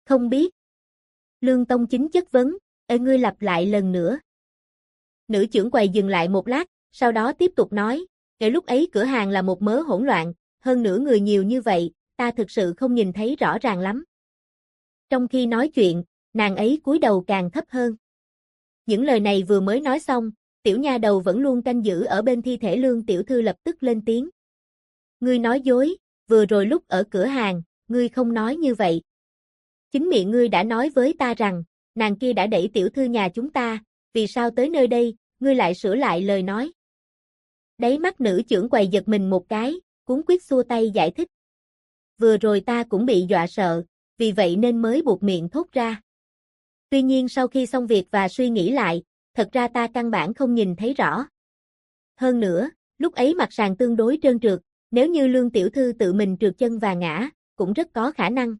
Không biết. Lương Tông Chính chất vấn, ngươi lặp lại lần nữa. Nữ trưởng quầy dừng lại một lát, sau đó tiếp tục nói, lúc ấy cửa hàng là một mớ hỗn loạn, hơn nữa người nhiều như vậy, ta thực sự không nhìn thấy rõ ràng lắm. Trong khi nói chuyện, nàng ấy cúi đầu càng thấp hơn. Những lời này vừa mới nói xong, tiểu nha đầu vẫn luôn canh giữ ở bên thi thể Lương tiểu thư lập tức lên tiếng. Ngươi nói dối, vừa rồi lúc ở cửa hàng, ngươi không nói như vậy. Chính miệng ngươi đã nói với ta rằng, nàng kia đã đẩy tiểu thư nhà chúng ta, vì sao tới nơi đây, ngươi lại sửa lại lời nói. Đáy mắt nữ trưởng quầy giật mình một cái, cuống quýt xua tay giải thích. Vừa rồi ta cũng bị dọa sợ, vì vậy nên mới buột miệng thốt ra. Tuy nhiên sau khi xong việc và suy nghĩ lại, thật ra ta căn bản không nhìn thấy rõ. Hơn nữa, lúc ấy mặt sàn tương đối trơn trượt, nếu như Lương tiểu thư tự mình trượt chân và ngã, cũng rất có khả năng.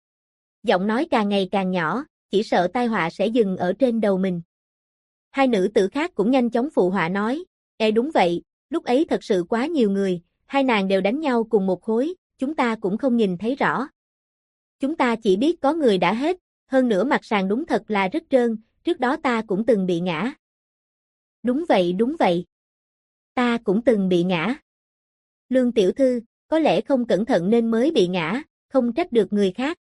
Giọng nói càng ngày càng nhỏ, chỉ sợ tai họa sẽ dừng ở trên đầu mình. Hai nữ tử khác cũng nhanh chóng phụ họa nói, đúng vậy, lúc ấy thật sự quá nhiều người, hai nàng đều đánh nhau cùng một khối, chúng ta cũng không nhìn thấy rõ. Chúng ta chỉ biết có người đã hết, hơn nữa mặt sàn đúng thật là rất trơn, trước đó ta cũng từng bị ngã. Đúng vậy. Ta cũng từng bị ngã. Lương tiểu thư, có lẽ không cẩn thận nên mới bị ngã, không trách được người khác.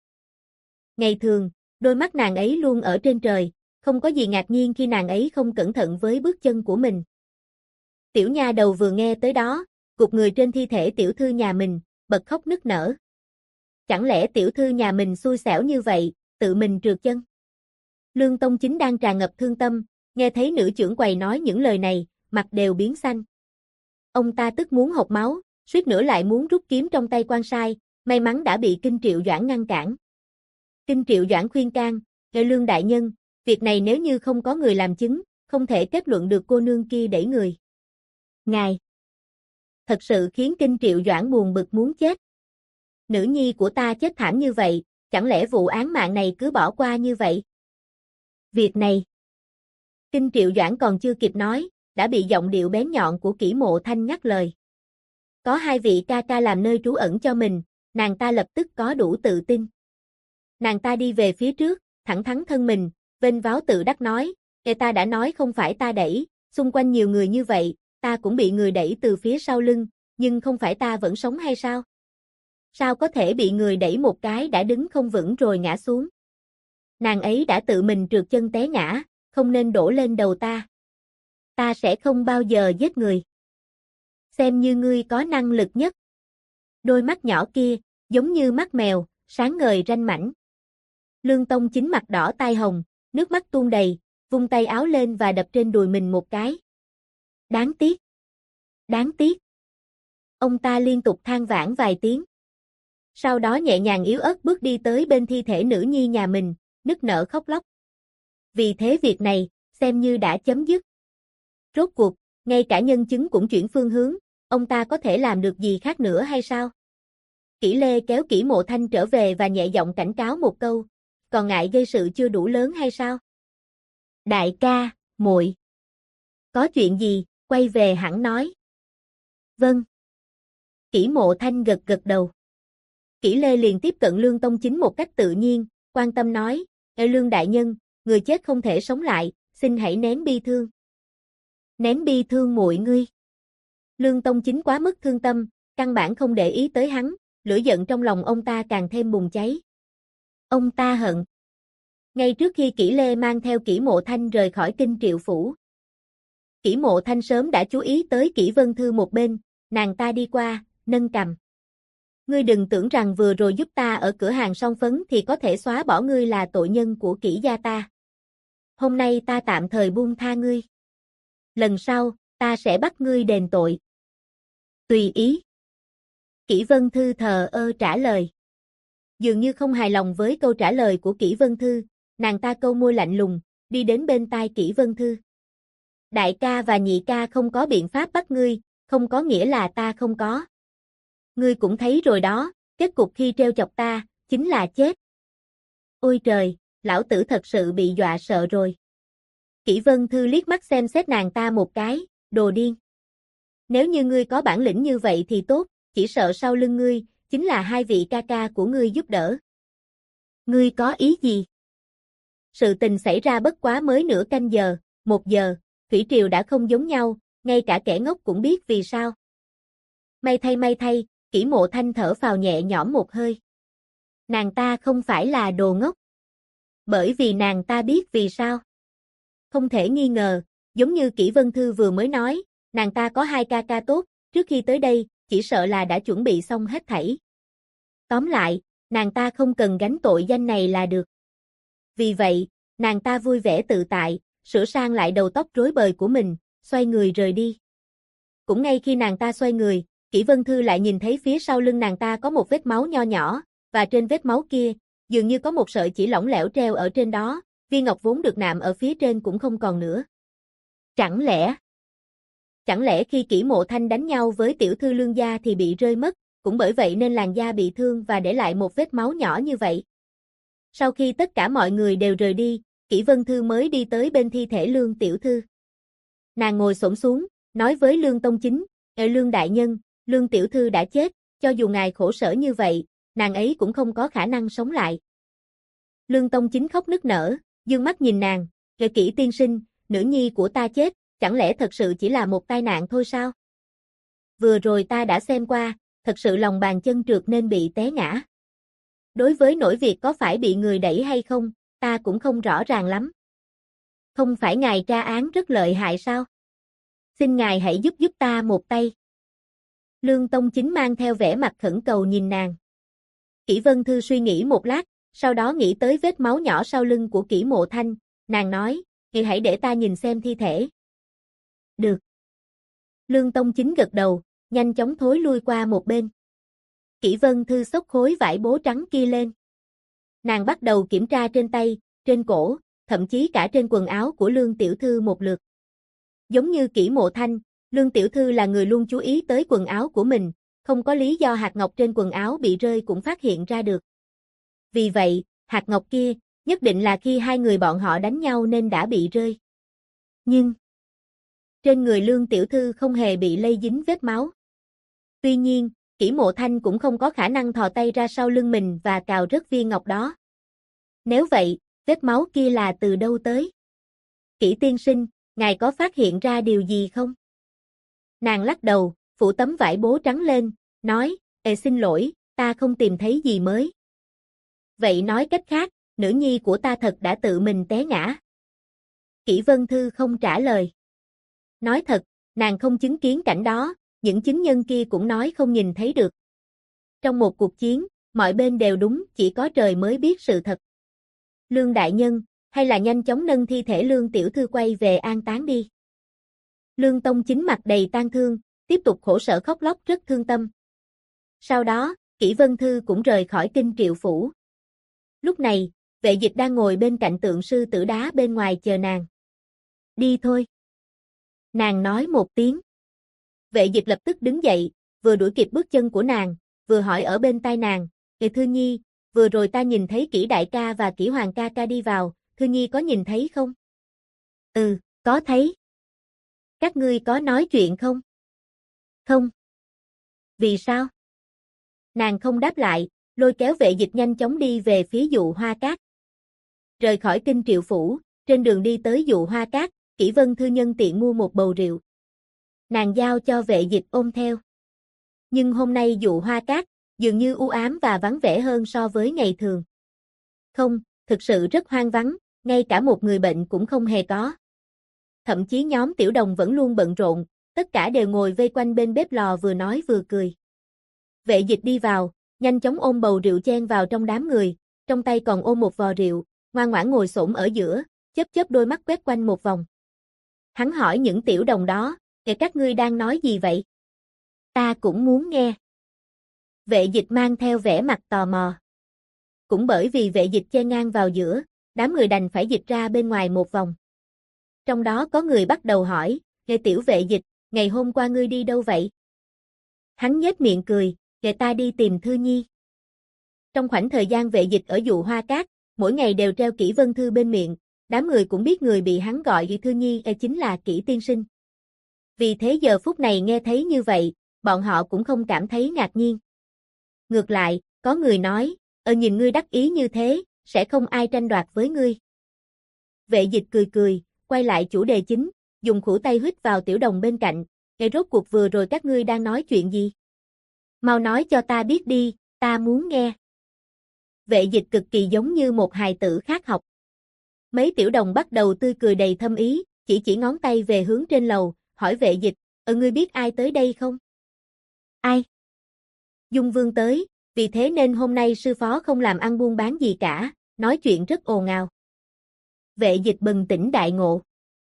Ngày thường, đôi mắt nàng ấy luôn ở trên trời, không có gì ngạc nhiên khi nàng ấy không cẩn thận với bước chân của mình. Tiểu nha đầu vừa nghe tới đó, gục người trên thi thể tiểu thư nhà mình, bật khóc nức nở. Chẳng lẽ tiểu thư nhà mình xui xẻo như vậy, tự mình trượt chân? Lương Tông Chính đang tràn ngập thương tâm, nghe thấy nữ trưởng quầy nói những lời này, mặt đều biến xanh. Ông ta tức muốn hộc máu, suýt nữa lại muốn rút kiếm trong tay quan sai, may mắn đã bị Kinh Triệu Doãn ngăn cản. Kinh Triệu Doãn khuyên can, Lương đại nhân, việc này nếu như không có người làm chứng, không thể kết luận được cô nương kia đẩy người. Ngài! Thật sự khiến Kinh Triệu Doãn buồn bực muốn chết. Nữ nhi của ta chết thảm như vậy, chẳng lẽ vụ án mạng này cứ bỏ qua như vậy? Việc này! Kinh Triệu Doãn còn chưa kịp nói, đã bị giọng điệu bén nhọn của Kỷ Mộ Thanh ngắt lời. Có hai vị ca ca làm nơi trú ẩn cho mình, nàng ta lập tức có đủ tự tin. Nàng ta đi về phía trước, thẳng thắn thân mình, vênh váo tự đắc nói, ta đã nói không phải ta đẩy, xung quanh nhiều người như vậy, ta cũng bị người đẩy từ phía sau lưng, nhưng không phải ta vẫn sống hay sao? Sao có thể bị người đẩy một cái đã đứng không vững rồi ngã xuống? Nàng ấy đã tự mình trượt chân té ngã, không nên đổ lên đầu ta. Ta sẽ không bao giờ giết người. Xem như ngươi có năng lực nhất. Đôi mắt nhỏ kia, giống như mắt mèo, sáng ngời ranh mảnh. Lương Tông Chính mặt đỏ tai hồng, nước mắt tuôn đầy, vung tay áo lên và đập trên đùi mình một cái. Đáng tiếc. Đáng tiếc. Ông ta liên tục than vãn vài tiếng. Sau đó nhẹ nhàng yếu ớt bước đi tới bên thi thể nữ nhi nhà mình, nức nở khóc lóc. Vì thế việc này, xem như đã chấm dứt. Rốt cuộc, ngay cả nhân chứng cũng chuyển phương hướng, ông ta có thể làm được gì khác nữa hay sao? Kỷ Lê kéo Kỷ Mộ Thanh trở về và nhẹ giọng cảnh cáo một câu, còn ngại gây sự chưa đủ lớn hay sao? Đại ca, muội, có chuyện gì, quay về hẳn nói. Vâng. Kỷ Mộ Thanh gật gật đầu. Kỷ Lê liền tiếp cận Lương Tông Chính một cách tự nhiên, quan tâm nói, Lương đại nhân, người chết không thể sống lại, xin hãy nén bi thương. Nén bi thương muội ngươi. Lương Tông Chính quá mức thương tâm, căn bản không để ý tới hắn, lửa giận trong lòng ông ta càng thêm bùng cháy. Ông ta hận. Ngay trước khi Kỷ Lê mang theo Kỷ Mộ Thanh rời khỏi Kinh Triệu Phủ. Kỷ Mộ Thanh sớm đã chú ý tới Kỷ Vân Thư một bên, nàng ta đi qua, nâng cằm. Ngươi đừng tưởng rằng vừa rồi giúp ta ở cửa hàng son phấn thì có thể xóa bỏ ngươi là tội nhân của Kỷ gia ta. Hôm nay ta tạm thời buông tha ngươi. Lần sau, ta sẽ bắt ngươi đền tội. Tùy ý. Kỷ Vân Thư thờ ơ trả lời. Dường như không hài lòng với câu trả lời của Kỷ Vân Thư, nàng ta câu môi lạnh lùng, đi đến bên tai Kỷ Vân Thư. Đại ca và nhị ca không có biện pháp bắt ngươi, không có nghĩa là ta không có. Ngươi cũng thấy rồi đó, kết cục khi treo chọc ta, chính là chết. Ôi trời, lão tử thật sự bị dọa sợ rồi. Kỷ Vân Thư liếc mắt xem xét nàng ta một cái, đồ điên. Nếu như ngươi có bản lĩnh như vậy thì tốt, chỉ sợ sau lưng ngươi, chính là hai vị ca ca của ngươi giúp đỡ. Ngươi có ý gì? Sự tình xảy ra bất quá mới nửa canh giờ, 1 giờ, thủy triều đã không giống nhau, ngay cả kẻ ngốc cũng biết vì sao. May thay, Kỷ Mộ Thanh thở phào nhẹ nhõm một hơi. Nàng ta không phải là đồ ngốc. Bởi vì nàng ta biết vì sao. Không thể nghi ngờ, giống như Kỷ Vân Thư vừa mới nói, nàng ta có 2 ca ca tốt, trước khi tới đây, chỉ sợ là đã chuẩn bị xong hết thảy. Tóm lại, nàng ta không cần gánh tội danh này là được. Vì vậy, nàng ta vui vẻ tự tại, sửa sang lại đầu tóc rối bời của mình, xoay người rời đi. Cũng ngay khi nàng ta xoay người, Kỷ Vân Thư lại nhìn thấy phía sau lưng nàng ta có một vết máu nho nhỏ, và trên vết máu kia, dường như có một sợi chỉ lỏng lẻo treo ở trên đó, viên ngọc vốn được nạm ở phía trên cũng không còn nữa. Chẳng lẽ khi Kỷ Mộ Thanh đánh nhau với tiểu thư Lương gia thì bị rơi mất, cũng bởi vậy nên làn da bị thương và để lại một vết máu nhỏ như vậy. Sau khi tất cả mọi người đều rời đi, Kỷ Vân Thư mới đi tới bên thi thể Lương tiểu thư. Nàng ngồi xổm xuống, nói với Lương Tông Chính, Lương đại nhân, Lương tiểu thư đã chết, cho dù ngài khổ sở như vậy, nàng ấy cũng không có khả năng sống lại. Lương Tông Chính khóc nức nở, dương mắt nhìn nàng, Kỷ tiên sinh, nữ nhi của ta chết, chẳng lẽ thật sự chỉ là một tai nạn thôi sao? Vừa rồi ta đã xem qua, thật sự lòng bàn chân trượt nên bị té ngã. Đối với nỗi việc có phải bị người đẩy hay không, ta cũng không rõ ràng lắm. Không phải ngài tra án rất lợi hại sao? Xin ngài hãy giúp ta một tay. Lương Tông Chính mang theo vẻ mặt khẩn cầu nhìn nàng. Kỷ Vân Thư suy nghĩ một lát, sau đó nghĩ tới vết máu nhỏ sau lưng của Kỷ Mộ Thanh, nàng nói, hãy để ta nhìn xem thi thể. Được. Lương Tông Chính gật đầu, nhanh chóng thối lui qua một bên. Kỷ Vân Thư xốc khối vải bố trắng kia lên. Nàng bắt đầu kiểm tra trên tay, trên cổ, thậm chí cả trên quần áo của Lương tiểu thư một lượt. Giống như Kỷ Mộ Thanh, Lương tiểu thư là người luôn chú ý tới quần áo của mình, không có lý do hạt ngọc trên quần áo bị rơi cũng phát hiện ra được. Vì vậy, hạt ngọc kia, nhất định là khi hai người bọn họ đánh nhau nên đã bị rơi. Nhưng, trên người Lương tiểu thư không hề bị lây dính vết máu. Tuy nhiên, Kỷ Mộ Thanh cũng không có khả năng thò tay ra sau lưng mình và cào rớt viên ngọc đó. Nếu vậy, vết máu kia là từ đâu tới? Kỷ tiên sinh, ngài có phát hiện ra điều gì không? Nàng lắc đầu, phủ tấm vải bố trắng lên, nói, xin lỗi, ta không tìm thấy gì mới. Vậy nói cách khác, nữ nhi của ta thật đã tự mình té ngã. Kỷ Vân Thư không trả lời. Nói thật, nàng không chứng kiến cảnh đó, những chứng nhân kia cũng nói không nhìn thấy được. Trong một cuộc chiến, mọi bên đều đúng, chỉ có trời mới biết sự thật. Lương đại nhân, hay là nhanh chóng nâng thi thể Lương tiểu thư quay về an táng đi. Lương Tông Chính mặt đầy tang thương, tiếp tục khổ sở khóc lóc rất thương tâm. Sau đó, Kỷ Vân Thư cũng rời khỏi Kinh Triệu phủ. Lúc này, Vệ Dịch đang ngồi bên cạnh tượng sư tử đá bên ngoài chờ nàng. Đi thôi. Nàng nói một tiếng. Vệ Dịch lập tức đứng dậy, vừa đuổi kịp bước chân của nàng, vừa hỏi ở bên tai nàng, Thư Nhi, vừa rồi ta nhìn thấy Kỷ đại ca và Kỷ Hoàng ca ca đi vào, Thư Nhi có nhìn thấy không? Ừ, có thấy. Các ngươi có nói chuyện không? Không. Vì sao? Nàng không đáp lại, lôi kéo Vệ Dịch nhanh chóng đi về phía Dụ Hoa Cát. Rời khỏi Kinh Triệu phủ, trên đường đi tới Dụ Hoa Cát, Kỷ Vân Thư nhân tiện mua một bầu rượu. Nàng giao cho Vệ Dịch ôm theo. Nhưng hôm nay Dụ Hoa Cát, dường như u ám và vắng vẻ hơn so với ngày thường. Không, thực sự rất hoang vắng, ngay cả một người bệnh cũng không hề có. Thậm chí nhóm tiểu đồng vẫn luôn bận rộn, tất cả đều ngồi vây quanh bên bếp lò vừa nói vừa cười. Vệ Dịch đi vào, nhanh chóng ôm bầu rượu chen vào trong đám người, trong tay còn ôm một vò rượu, ngoan ngoãn ngồi xổm ở giữa, chớp đôi mắt quét quanh một vòng. Hắn hỏi những tiểu đồng đó, các ngươi đang nói gì vậy? Ta cũng muốn nghe. Vệ Dịch mang theo vẻ mặt tò mò. Cũng bởi vì Vệ Dịch chen ngang vào giữa, đám người đành phải dịch ra bên ngoài một vòng. Trong đó có người bắt đầu hỏi, tiểu Vệ Dịch, ngày hôm qua ngươi đi đâu vậy? Hắn nhếch miệng cười, ta đi tìm Thư Nhi. Trong khoảnh thời gian Vệ Dịch ở Dụ Hoa Cát, mỗi ngày đều treo Kỷ Vân Thư bên miệng, đám người cũng biết người bị hắn gọi Thư Nhi chính là Kỷ tiên sinh. Vì thế giờ phút này nghe thấy như vậy, bọn họ cũng không cảm thấy ngạc nhiên. Ngược lại, có người nói, nhìn ngươi đắc ý như thế, sẽ không ai tranh đoạt với ngươi. Vệ dịch cười cười, quay lại chủ đề chính, dùng khuỷu tay huýt vào Tiểu Đồng bên cạnh, rốt cuộc vừa rồi các ngươi đang nói chuyện gì? Mau nói cho ta biết đi, ta muốn nghe. Vệ dịch cực kỳ giống như một hài tử khác học. Mấy Tiểu Đồng bắt đầu tươi cười đầy thâm ý, chỉ ngón tay về hướng trên lầu, hỏi vệ dịch, ngươi biết ai tới đây không? Ai? Dung Vương tới, vì thế nên hôm nay sư phó không làm ăn buôn bán gì cả, nói chuyện rất ồn ào. Vệ dịch bừng tỉnh đại ngộ.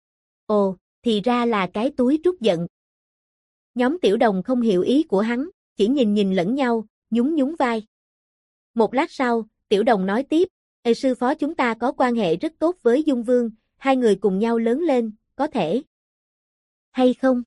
Ồ, thì ra là cái túi trút giận. Nhóm Tiểu Đồng không hiểu ý của hắn, chỉ nhìn lẫn nhau, nhún vai. Một lát sau, Tiểu Đồng nói tiếp, sư phó chúng ta có quan hệ rất tốt với Dung Vương, hai người cùng nhau lớn lên, có thể hay không?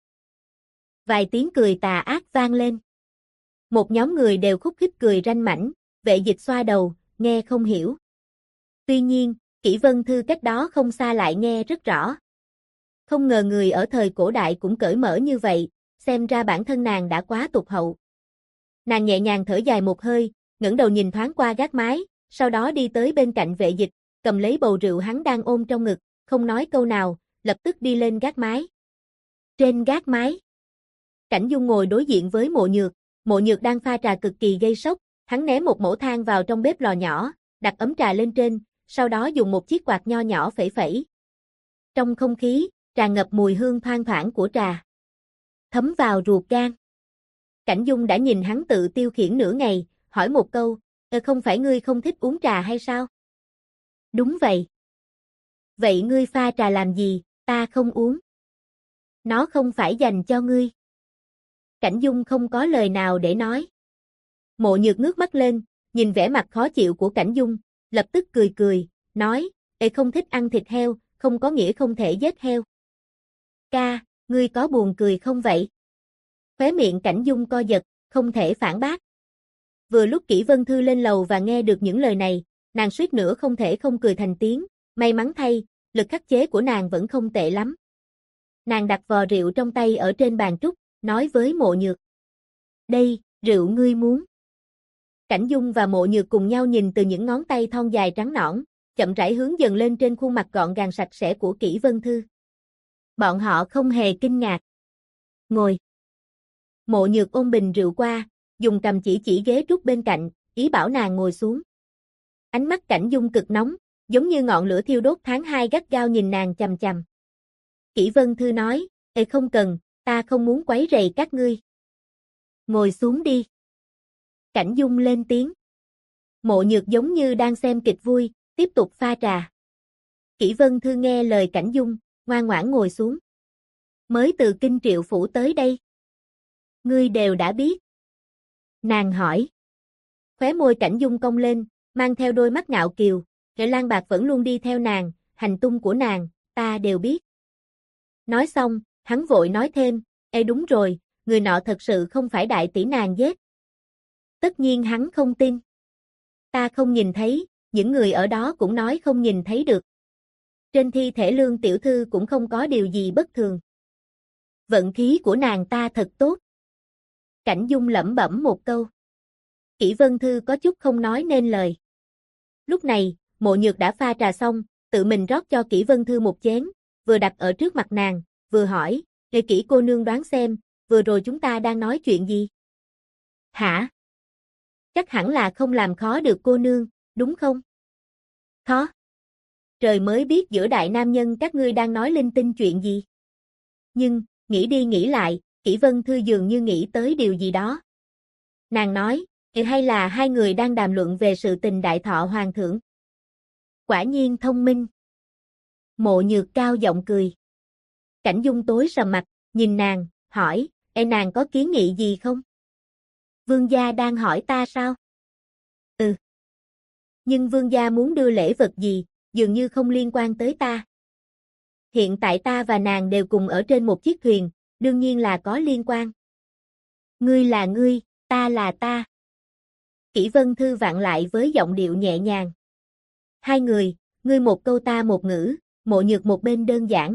Vài tiếng cười tà ác vang lên. Một nhóm người đều khúc khích cười ranh mãnh, vệ dịch xoa đầu, nghe không hiểu. Tuy nhiên, Kỷ Vân Thư cách đó không xa lại nghe rất rõ. Không ngờ người ở thời cổ đại cũng cởi mở như vậy, xem ra bản thân nàng đã quá tụt hậu. Nàng nhẹ nhàng thở dài một hơi, ngẩng đầu nhìn thoáng qua gác mái, sau đó đi tới bên cạnh vệ dịch, cầm lấy bầu rượu hắn đang ôm trong ngực, không nói câu nào, lập tức đi lên gác mái. Trên gác mái, Cảnh Dung ngồi đối diện với Mộ Nhược đang pha trà cực kỳ gây sốc, hắn ném một mẩu than vào trong bếp lò nhỏ, đặt ấm trà lên trên, sau đó dùng một chiếc quạt nho nhỏ phẩy phẩy. Trong không khí, tràn ngập mùi hương thoang thoảng của trà. Thấm vào ruột gan. Cảnh Dung đã nhìn hắn tự tiêu khiển nửa ngày, hỏi một câu, không phải ngươi không thích uống trà hay sao? Đúng vậy. Vậy ngươi pha trà làm gì, ta không uống. Nó không phải dành cho ngươi. Cảnh Dung không có lời nào để nói. Mộ Nhược ngước mắt lên, nhìn vẻ mặt khó chịu của Cảnh Dung, lập tức cười, nói, không thích ăn thịt heo, không có nghĩa không thể giết heo. Ca, ngươi có buồn cười không vậy? Khóe miệng Cảnh Dung co giật, không thể phản bác. Vừa lúc Kỷ Vân Thư lên lầu và nghe được những lời này, nàng suýt nữa không thể không cười thành tiếng, may mắn thay, lực khắc chế của nàng vẫn không tệ lắm. Nàng đặt vò rượu trong tay ở trên bàn trúc, nói với Mộ Nhược. Đây, rượu ngươi muốn. Cảnh Dung và Mộ Nhược cùng nhau nhìn từ những ngón tay thon dài trắng nõn, chậm rãi hướng dần lên trên khuôn mặt gọn gàng sạch sẽ của Kỷ Vân Thư. Bọn họ không hề kinh ngạc. Ngồi. Mộ Nhược ôm bình rượu qua, dùng cầm chỉ ghế trúc bên cạnh, ý bảo nàng ngồi xuống. Ánh mắt Cảnh Dung cực nóng, giống như ngọn lửa thiêu đốt tháng 2 gắt gao nhìn nàng chằm chằm. Kỷ Vân Thư nói, không cần, ta không muốn quấy rầy các ngươi. Ngồi xuống đi. Cảnh Dung lên tiếng. Mộ Nhược giống như đang xem kịch vui, tiếp tục pha trà. Kỷ Vân Thư nghe lời Cảnh Dung, ngoan ngoãn ngồi xuống. Mới từ Kinh Triệu Phủ tới đây. Ngươi đều đã biết. Nàng hỏi. Khóe môi Cảnh Dung cong lên, mang theo đôi mắt ngạo kiều, Lan Bạc vẫn luôn đi theo nàng, hành tung của nàng, ta đều biết. Nói xong, hắn vội nói thêm, đúng rồi, người nọ thật sự không phải đại tỷ nàng giết. Tất nhiên hắn không tin. Ta không nhìn thấy, những người ở đó cũng nói không nhìn thấy được. Trên thi thể Lương tiểu thư cũng không có điều gì bất thường. Vận khí của nàng ta thật tốt. Cảnh Dung lẩm bẩm một câu. Kỷ Vân Thư có chút không nói nên lời. Lúc này, Mộ Nhược đã pha trà xong, tự mình rót cho Kỷ Vân Thư một chén, vừa đặt ở trước mặt nàng, vừa hỏi, để Kỷ cô nương đoán xem, vừa rồi chúng ta đang nói chuyện gì? Hả? Chắc hẳn là không làm khó được cô nương, đúng không? Khó? Trời mới biết giữa đại nam nhân các ngươi đang nói linh tinh chuyện gì. Nhưng, nghĩ đi nghĩ lại, Kỷ Vân Thư dường như nghĩ tới điều gì đó. Nàng nói, hay là hai người đang đàm luận về sự tình đại thọ hoàng thượng? Quả nhiên thông minh. Mộ Nhược cao giọng cười. Cảnh Dung tối sầm mặt, nhìn nàng, hỏi, nàng có kiến nghị gì không? Vương gia đang hỏi ta sao? Ừ. Nhưng vương gia muốn đưa lễ vật gì, dường như không liên quan tới ta. Hiện tại ta và nàng đều cùng ở trên một chiếc thuyền, đương nhiên là có liên quan. Ngươi là ngươi, ta là ta. Kỷ Vân Thư vặn lại với giọng điệu nhẹ nhàng. Hai người, ngươi một câu ta một ngữ, Mộ Nhược một bên đơn giản.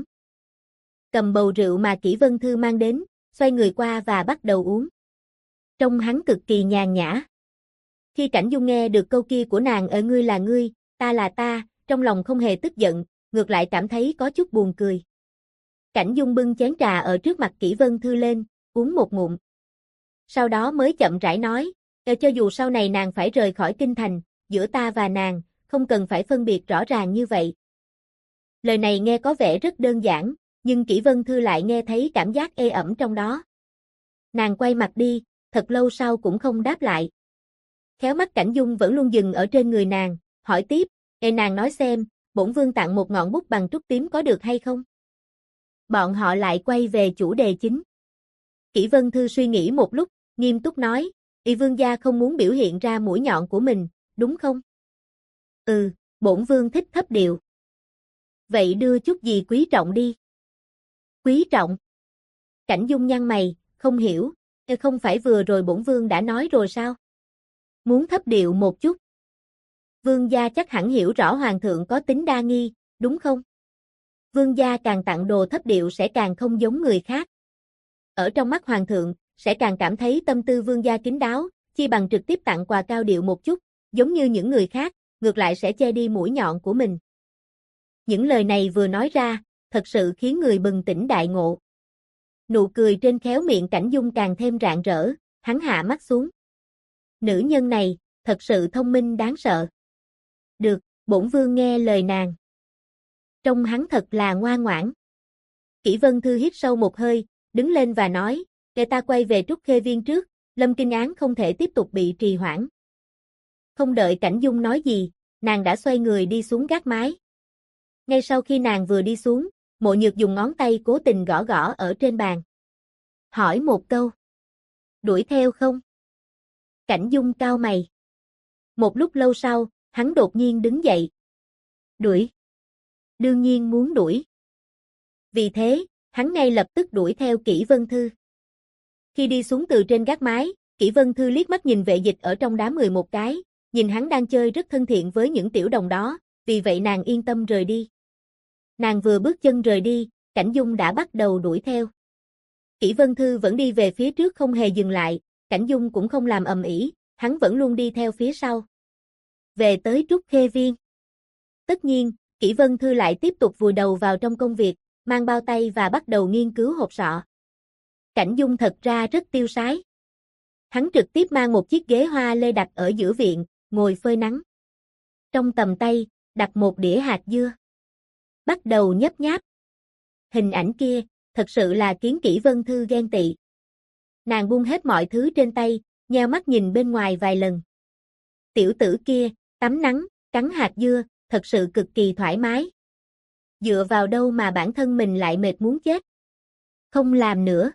Cầm bầu rượu mà Kỷ Vân Thư mang đến, xoay người qua và bắt đầu uống. Trông hắn cực kỳ nhàn nhã. Khi Cảnh Dung nghe được câu kia của nàng ở ngươi là ngươi, ta là ta, trong lòng không hề tức giận, ngược lại cảm thấy có chút buồn cười. Cảnh Dung bưng chén trà ở trước mặt Kỷ Vân Thư lên, uống một ngụm. Sau đó mới chậm rãi nói, cho dù sau này nàng phải rời khỏi kinh thành, giữa ta và nàng, không cần phải phân biệt rõ ràng như vậy. Lời này nghe có vẻ rất đơn giản, nhưng Kỷ Vân Thư lại nghe thấy cảm giác ê ẩm trong đó. Nàng quay mặt đi, thật lâu sau cũng không đáp lại. Khéo mắt Cảnh Dung vẫn luôn dừng ở trên người nàng, hỏi tiếp, nàng nói xem, bổn vương tặng một ngọn bút bằng trúc tím có được hay không? Bọn họ lại quay về chủ đề chính. Kỷ Vân Thư suy nghĩ một lúc, nghiêm túc nói, vương gia không muốn biểu hiện ra mũi nhọn của mình, đúng không? Ừ, bổn vương thích thấp điệu. Vậy đưa chút gì quý trọng đi. Quý trọng? Cảnh Dung nhăn mày, không hiểu, không phải vừa rồi bổn vương đã nói rồi sao? Muốn thấp điệu một chút. Vương gia chắc hẳn hiểu rõ hoàng thượng có tính đa nghi, đúng không? Vương gia càng tặng đồ thấp điệu sẽ càng không giống người khác. Ở trong mắt hoàng thượng, sẽ càng cảm thấy tâm tư vương gia kín đáo, chi bằng trực tiếp tặng quà cao điệu một chút, giống như những người khác, ngược lại sẽ che đi mũi nhọn của mình. Những lời này vừa nói ra, thật sự khiến người bừng tỉnh đại ngộ. Nụ cười trên khéo miệng Cảnh Dung càng thêm rạng rỡ, hắn hạ mắt xuống. Nữ nhân này, thật sự thông minh đáng sợ. Được, bổn vương nghe lời nàng. Trông hắn thật là ngoan ngoãn. Kỷ Vân Thư hít sâu một hơi, đứng lên và nói, để ta quay về Trúc Khê Viên trước, Lâm Kinh án không thể tiếp tục bị trì hoãn. Không đợi Cảnh Dung nói gì, nàng đã xoay người đi xuống gác mái. Ngay sau khi nàng vừa đi xuống, Mộ Nhược dùng ngón tay cố tình gõ gõ ở trên bàn. Hỏi một câu. Đuổi theo không? Cảnh Dung cau mày. Một lúc lâu sau, hắn đột nhiên đứng dậy. Đuổi. Đương nhiên muốn đuổi. Vì thế, hắn ngay lập tức đuổi theo Kỷ Vân Thư. Khi đi xuống từ trên gác mái, Kỷ Vân Thư liếc mắt nhìn Vệ Dịch ở trong đám 11 cái, nhìn hắn đang chơi rất thân thiện với những tiểu đồng đó, vì vậy nàng yên tâm rời đi. Nàng vừa bước chân rời đi, Cảnh Dung đã bắt đầu đuổi theo. Kỷ Vân Thư vẫn đi về phía trước không hề dừng lại, Cảnh Dung cũng không làm ầm ĩ, hắn vẫn luôn đi theo phía sau. Về tới Trúc Khê Viên. Tất nhiên, Kỷ Vân Thư lại tiếp tục vùi đầu vào trong công việc, mang bao tay và bắt đầu nghiên cứu hộp sọ. Cảnh Dung thật ra rất tiêu sái. Hắn trực tiếp mang một chiếc ghế hoa lê đặt ở giữa viện, ngồi phơi nắng. Trong tầm tay, đặt một đĩa hạt dưa. Bắt đầu nhấp nháp. Hình ảnh kia, thật sự là khiến Kỷ Vân Thư ghen tị. Nàng buông hết mọi thứ trên tay, nheo mắt nhìn bên ngoài vài lần. Tiểu tử kia, tắm nắng, cắn hạt dưa, thật sự cực kỳ thoải mái. Dựa vào đâu mà bản thân mình lại mệt muốn chết. Không làm nữa.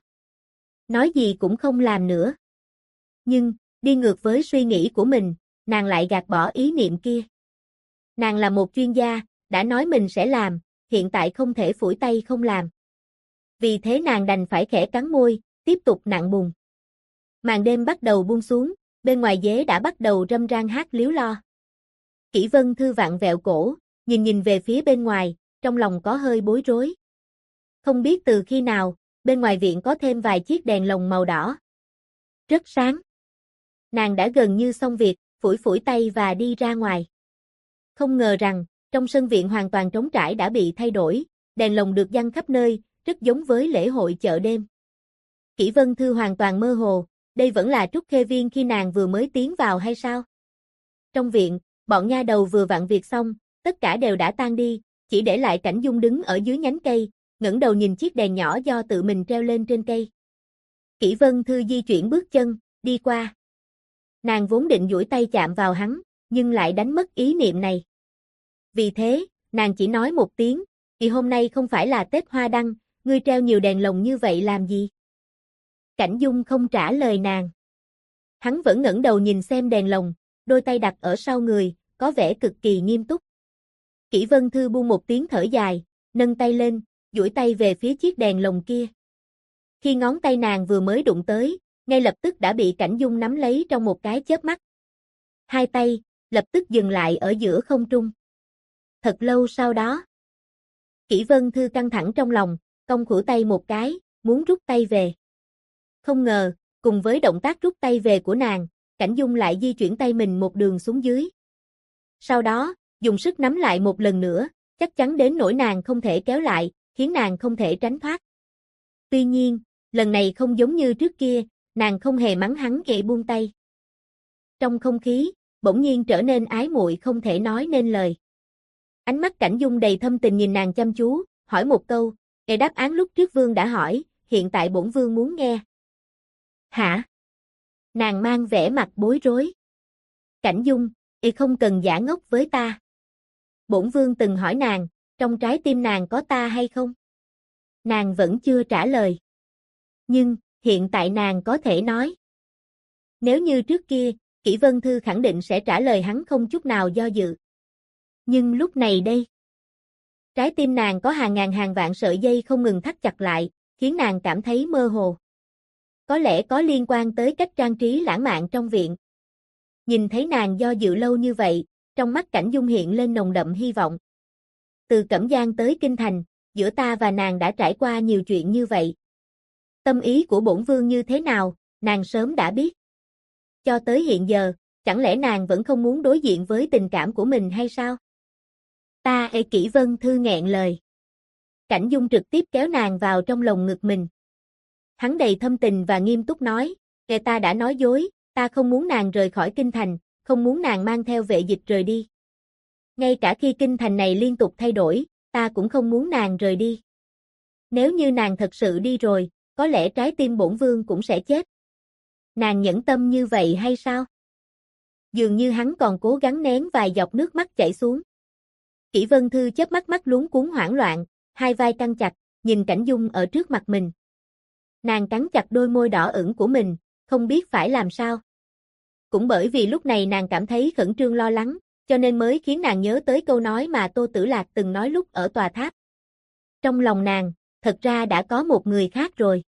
Nói gì cũng không làm nữa. Nhưng, đi ngược với suy nghĩ của mình, nàng lại gạt bỏ ý niệm kia. Nàng là một chuyên gia, đã nói mình sẽ làm, hiện tại không thể phủi tay không làm. Vì thế nàng đành phải khẽ cắn môi, tiếp tục nặng bùng. Màn đêm bắt đầu buông xuống, bên ngoài dế đã bắt đầu râm ran hát líu lo. Kỷ Vân Thư vặn vẹo cổ, nhìn về phía bên ngoài, trong lòng có hơi bối rối. Không biết từ khi nào, bên ngoài viện có thêm vài chiếc đèn lồng màu đỏ. Rất sáng. Nàng đã gần như xong việc, phủi phủi tay và đi ra ngoài. Không ngờ rằng, trong sân viện hoàn toàn trống trải đã bị thay đổi, đèn lồng được giăng khắp nơi, rất giống với lễ hội chợ đêm. Kỷ Vân Thư hoàn toàn mơ hồ, đây vẫn là Trúc Khê Viên khi nàng vừa mới tiến vào hay sao? Trong viện, bọn nha đầu vừa vặn việc xong, tất cả đều đã tan đi, chỉ để lại Cảnh Dung đứng ở dưới nhánh cây, ngẩng đầu nhìn chiếc đèn nhỏ do tự mình treo lên trên cây. Kỷ Vân Thư di chuyển bước chân, đi qua. Nàng vốn định duỗi tay chạm vào hắn, nhưng lại đánh mất ý niệm này. Vì thế, nàng chỉ nói một tiếng, "Thì hôm nay không phải là Tết Hoa Đăng, ngươi treo nhiều đèn lồng như vậy làm gì?" Cảnh Dung không trả lời nàng. Hắn vẫn ngẩng đầu nhìn xem đèn lồng, đôi tay đặt ở sau người, có vẻ cực kỳ nghiêm túc. Kỷ Vân Thư buông một tiếng thở dài, nâng tay lên, duỗi tay về phía chiếc đèn lồng kia. Khi ngón tay nàng vừa mới đụng tới, ngay lập tức đã bị Cảnh Dung nắm lấy trong một cái chớp mắt. Hai tay, lập tức dừng lại ở giữa không trung. Thật lâu sau đó, Kỷ Vân Thư căng thẳng trong lòng, cong khuỷu tay một cái, muốn rút tay về. Không ngờ, cùng với động tác rút tay về của nàng, Cảnh Dung lại di chuyển tay mình một đường xuống dưới. Sau đó, dùng sức nắm lại một lần nữa, chắc chắn đến nỗi nàng không thể kéo lại, khiến nàng không thể tránh thoát. Tuy nhiên, lần này không giống như trước kia, nàng không hề mắng hắn kệ buông tay. Trong không khí, bỗng nhiên trở nên ái muội không thể nói nên lời. Ánh mắt Cảnh Dung đầy thâm tình nhìn nàng chăm chú, hỏi một câu, đáp án lúc trước vương đã hỏi, hiện tại bổn vương muốn nghe. Hả? Nàng mang vẻ mặt bối rối. Cảnh Dung, không cần giả ngốc với ta. Bổn vương từng hỏi nàng, trong trái tim nàng có ta hay không? Nàng vẫn chưa trả lời. Nhưng, hiện tại nàng có thể nói. Nếu như trước kia, Kỷ Vân Thư khẳng định sẽ trả lời hắn không chút nào do dự. Nhưng lúc này đây, trái tim nàng có hàng ngàn hàng vạn sợi dây không ngừng thắt chặt lại, khiến nàng cảm thấy mơ hồ. Có lẽ có liên quan tới cách trang trí lãng mạn trong viện. Nhìn thấy nàng do dự lâu như vậy, trong mắt Cảnh Dung hiện lên nồng đậm hy vọng. Từ Cẩm Giang tới Kinh Thành, giữa ta và nàng đã trải qua nhiều chuyện như vậy. Tâm ý của bổn vương như thế nào, nàng sớm đã biết. Cho tới hiện giờ, chẳng lẽ nàng vẫn không muốn đối diện với tình cảm của mình hay sao? Ta Kỷ Vân Thư nghẹn lời. Cảnh Dung trực tiếp kéo nàng vào trong lồng ngực mình. Hắn đầy thâm tình và nghiêm túc nói, ta đã nói dối, ta không muốn nàng rời khỏi Kinh Thành, không muốn nàng mang theo vệ dịch rời đi. Ngay cả khi Kinh Thành này liên tục thay đổi, ta cũng không muốn nàng rời đi. Nếu như nàng thật sự đi rồi, có lẽ trái tim bổn vương cũng sẽ chết. Nàng nhẫn tâm như vậy hay sao? Dường như hắn còn cố gắng nén vài giọt nước mắt chảy xuống. Kỷ Vân Thư chớp mắt luống cuống hoảng loạn, hai vai căng chặt, nhìn Cảnh Dung ở trước mặt mình. Nàng cắn chặt đôi môi đỏ ửng của mình, không biết phải làm sao. Cũng bởi vì lúc này nàng cảm thấy khẩn trương lo lắng, cho nên mới khiến nàng nhớ tới câu nói mà Tô Tử Lạc từng nói lúc ở tòa tháp. Trong lòng nàng, thật ra đã có một người khác rồi.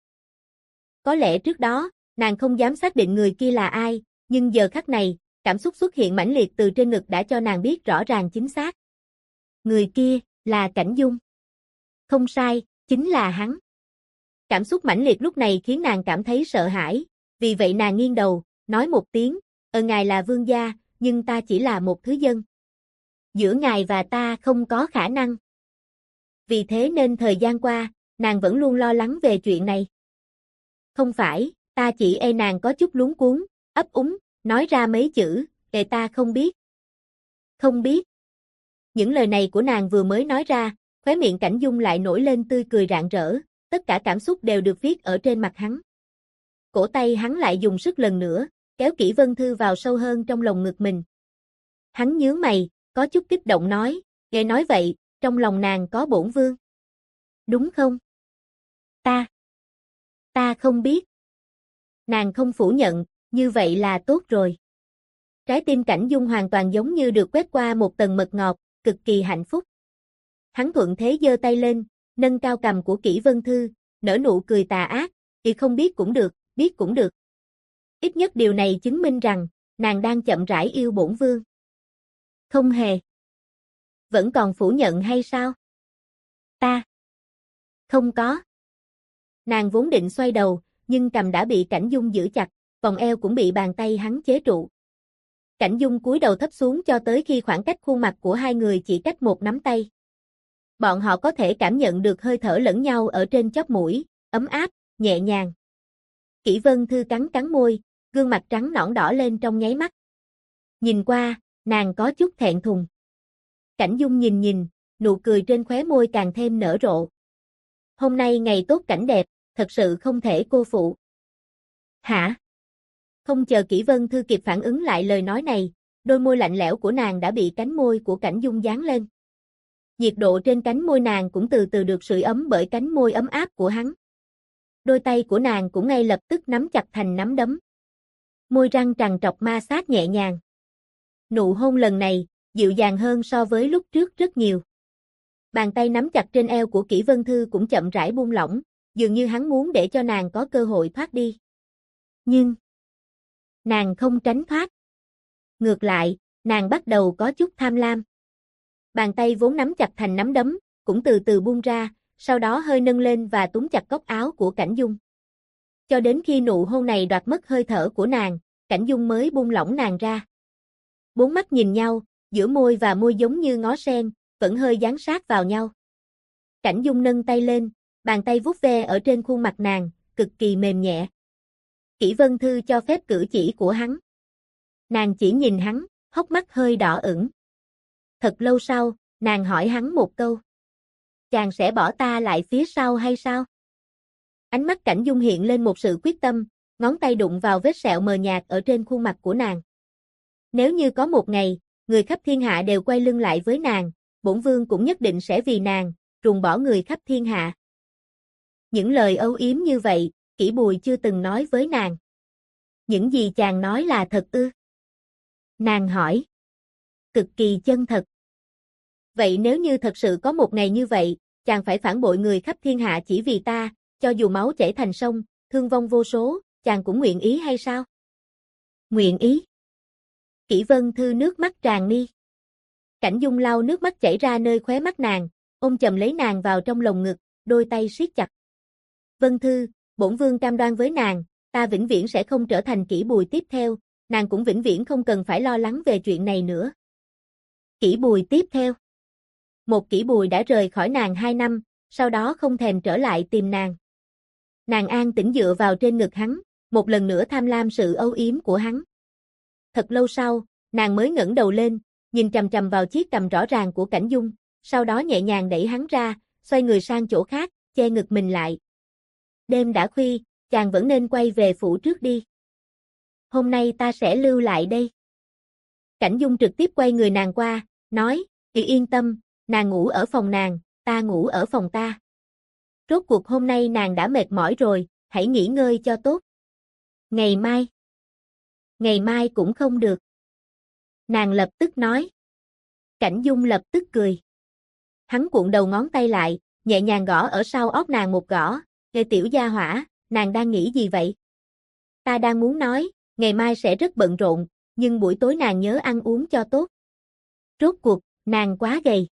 Có lẽ trước đó, nàng không dám xác định người kia là ai, nhưng giờ khắc này, cảm xúc xuất hiện mãnh liệt từ trên ngực đã cho nàng biết rõ ràng chính xác. Người kia, là Cảnh Dung. Không sai, chính là hắn. Cảm xúc mãnh liệt lúc này khiến nàng cảm thấy sợ hãi, vì vậy nàng nghiêng đầu, nói một tiếng, ngài là vương gia, nhưng ta chỉ là một thứ dân. Giữa ngài và ta không có khả năng. Vì thế nên thời gian qua, nàng vẫn luôn lo lắng về chuyện này. Không phải, ta chỉ nàng có chút luống cuống, ấp úng, nói ra mấy chữ, ta không biết. Không biết. Những lời này của nàng vừa mới nói ra, khóe miệng Cảnh Dung lại nổi lên tươi cười rạng rỡ, tất cả cảm xúc đều được viết ở trên mặt hắn. Cổ tay hắn lại dùng sức lần nữa, kéo Kỷ Vân Thư vào sâu hơn trong lồng ngực mình. Hắn nhướng mày, có chút kích động nói, nghe nói vậy, trong lòng nàng có bổn vương. Đúng không? Ta không biết. Nàng không phủ nhận, như vậy là tốt rồi. Trái tim Cảnh Dung hoàn toàn giống như được quét qua một tầng mật ngọt, cực kỳ hạnh phúc. Hắn thuận thế giơ tay lên, nâng cao cằm của Kỷ Vân Thư, nở nụ cười tà ác, thì không biết cũng được, biết cũng được. Ít nhất điều này chứng minh rằng, nàng đang chậm rãi yêu bổn vương. Không hề. Vẫn còn phủ nhận hay sao? Ta. Không có. Nàng vốn định xoay đầu, nhưng cằm đã bị Cảnh Dung giữ chặt, vòng eo cũng bị bàn tay hắn chế trụ. Cảnh Dung cúi đầu thấp xuống cho tới khi khoảng cách khuôn mặt của hai người chỉ cách một nắm tay. Bọn họ có thể cảm nhận được hơi thở lẫn nhau ở trên chóp mũi, ấm áp, nhẹ nhàng. Kỷ Vân Thư cắn môi, gương mặt trắng nõn đỏ lên trong nháy mắt. Nhìn qua, nàng có chút thẹn thùng. Cảnh Dung nhìn, nụ cười trên khóe môi càng thêm nở rộ. Hôm nay ngày tốt cảnh đẹp, thật sự không thể cô phụ. Hả? Không chờ Kỷ Vân Thư kịp phản ứng lại lời nói này, đôi môi lạnh lẽo của nàng đã bị cánh môi của Cảnh Dung dán lên. Nhiệt độ trên cánh môi nàng cũng từ từ được sưởi ấm bởi cánh môi ấm áp của hắn. Đôi tay của nàng cũng ngay lập tức nắm chặt thành nắm đấm. Môi răng trằn trọc ma sát nhẹ nhàng. Nụ hôn lần này, dịu dàng hơn so với lúc trước rất nhiều. Bàn tay nắm chặt trên eo của Kỷ Vân Thư cũng chậm rãi buông lỏng, dường như hắn muốn để cho nàng có cơ hội thoát đi. Nhưng, nàng không tránh thoát. Ngược lại, nàng bắt đầu có chút tham lam. Bàn tay vốn nắm chặt thành nắm đấm, cũng từ từ buông ra, sau đó hơi nâng lên và túm chặt góc áo của Cảnh Dung. Cho đến khi nụ hôn này đoạt mất hơi thở của nàng, Cảnh Dung mới buông lỏng nàng ra. Bốn mắt nhìn nhau, giữa môi và môi giống như ngó sen, vẫn hơi dán sát vào nhau. Cảnh Dung nâng tay lên, bàn tay vuốt ve ở trên khuôn mặt nàng, cực kỳ mềm nhẹ. Kỷ Vân Thư cho phép cử chỉ của hắn. Nàng chỉ nhìn hắn, hốc mắt hơi đỏ ửng. Thật lâu sau, nàng hỏi hắn một câu. Chàng sẽ bỏ ta lại phía sau hay sao? Ánh mắt Cảnh Dung hiện lên một sự quyết tâm, ngón tay đụng vào vết sẹo mờ nhạt ở trên khuôn mặt của nàng. Nếu như có một ngày, người khắp thiên hạ đều quay lưng lại với nàng, bổn vương cũng nhất định sẽ vì nàng, ruồng bỏ người khắp thiên hạ. Những lời âu yếm như vậy, Kỷ Bùi chưa từng nói với nàng. Những gì chàng nói là thật ư? Nàng hỏi. Cực kỳ chân thật. Vậy nếu như thật sự có một ngày như vậy, chàng phải phản bội người khắp thiên hạ chỉ vì ta, cho dù máu chảy thành sông, thương vong vô số, chàng cũng nguyện ý hay sao? Nguyện ý. Kỷ Vân Thư nước mắt tràn mi. Cảnh Dung lau nước mắt chảy ra nơi khóe mắt nàng, ôm chầm lấy nàng vào trong lồng ngực, đôi tay siết chặt. Vân Thư, bổn vương cam đoan với nàng, ta vĩnh viễn sẽ không trở thành Kỷ Bùi tiếp theo, nàng cũng vĩnh viễn không cần phải lo lắng về chuyện này nữa. Kỷ Bùi tiếp theo. Một Kỷ Bùi đã rời khỏi nàng 2 năm, sau đó không thèm trở lại tìm nàng. Nàng an tĩnh dựa vào trên ngực hắn, một lần nữa tham lam sự âu yếm của hắn. Thật lâu sau, nàng mới ngẩng đầu lên, nhìn chằm chằm vào chiếc cằm rõ ràng của Cảnh Dung, sau đó nhẹ nhàng đẩy hắn ra, xoay người sang chỗ khác, che ngực mình lại. Đêm đã khuya, chàng vẫn nên quay về phủ trước đi. Hôm nay ta sẽ lưu lại đây. Cảnh Dung trực tiếp quay người nàng qua, nói, yên tâm, nàng ngủ ở phòng nàng, ta ngủ ở phòng ta. Rốt cuộc hôm nay nàng đã mệt mỏi rồi, hãy nghỉ ngơi cho tốt. Ngày mai. Ngày mai cũng không được. Nàng lập tức nói. Cảnh Dung lập tức cười. Hắn cuộn đầu ngón tay lại, nhẹ nhàng gõ ở sau óc nàng một gõ, "Ê tiểu gia hỏa, nàng đang nghĩ gì vậy?" "Ta đang muốn nói, ngày mai sẽ rất bận rộn, nhưng buổi tối nàng nhớ ăn uống cho tốt." Rốt cuộc, nàng quá gầy.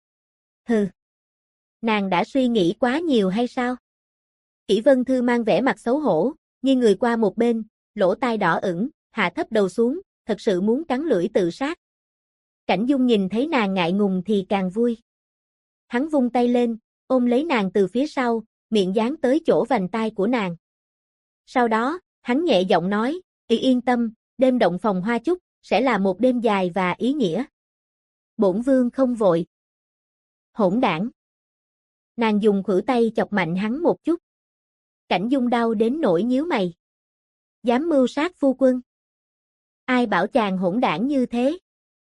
Hừ. Nàng đã suy nghĩ quá nhiều hay sao? Kỷ Vân Thư mang vẻ mặt xấu hổ, nghiêng người qua một bên, lỗ tai đỏ ửng, hạ thấp đầu xuống, thật sự muốn cắn lưỡi tự sát. Cảnh Dung nhìn thấy nàng ngại ngùng thì càng vui. Hắn vung tay lên, ôm lấy nàng từ phía sau, miệng dán tới chỗ vành tai của nàng. Sau đó, hắn nhẹ giọng nói, yên tâm, đêm động phòng hoa chúc, sẽ là một đêm dài và ý nghĩa. Bổn vương không vội. Hỗn đảng. Nàng dùng khuỷu tay chọc mạnh hắn một chút. Cảnh Dung đau đến nỗi nhíu mày. Dám mưu sát phu quân. Ai bảo chàng hỗn đảng như thế?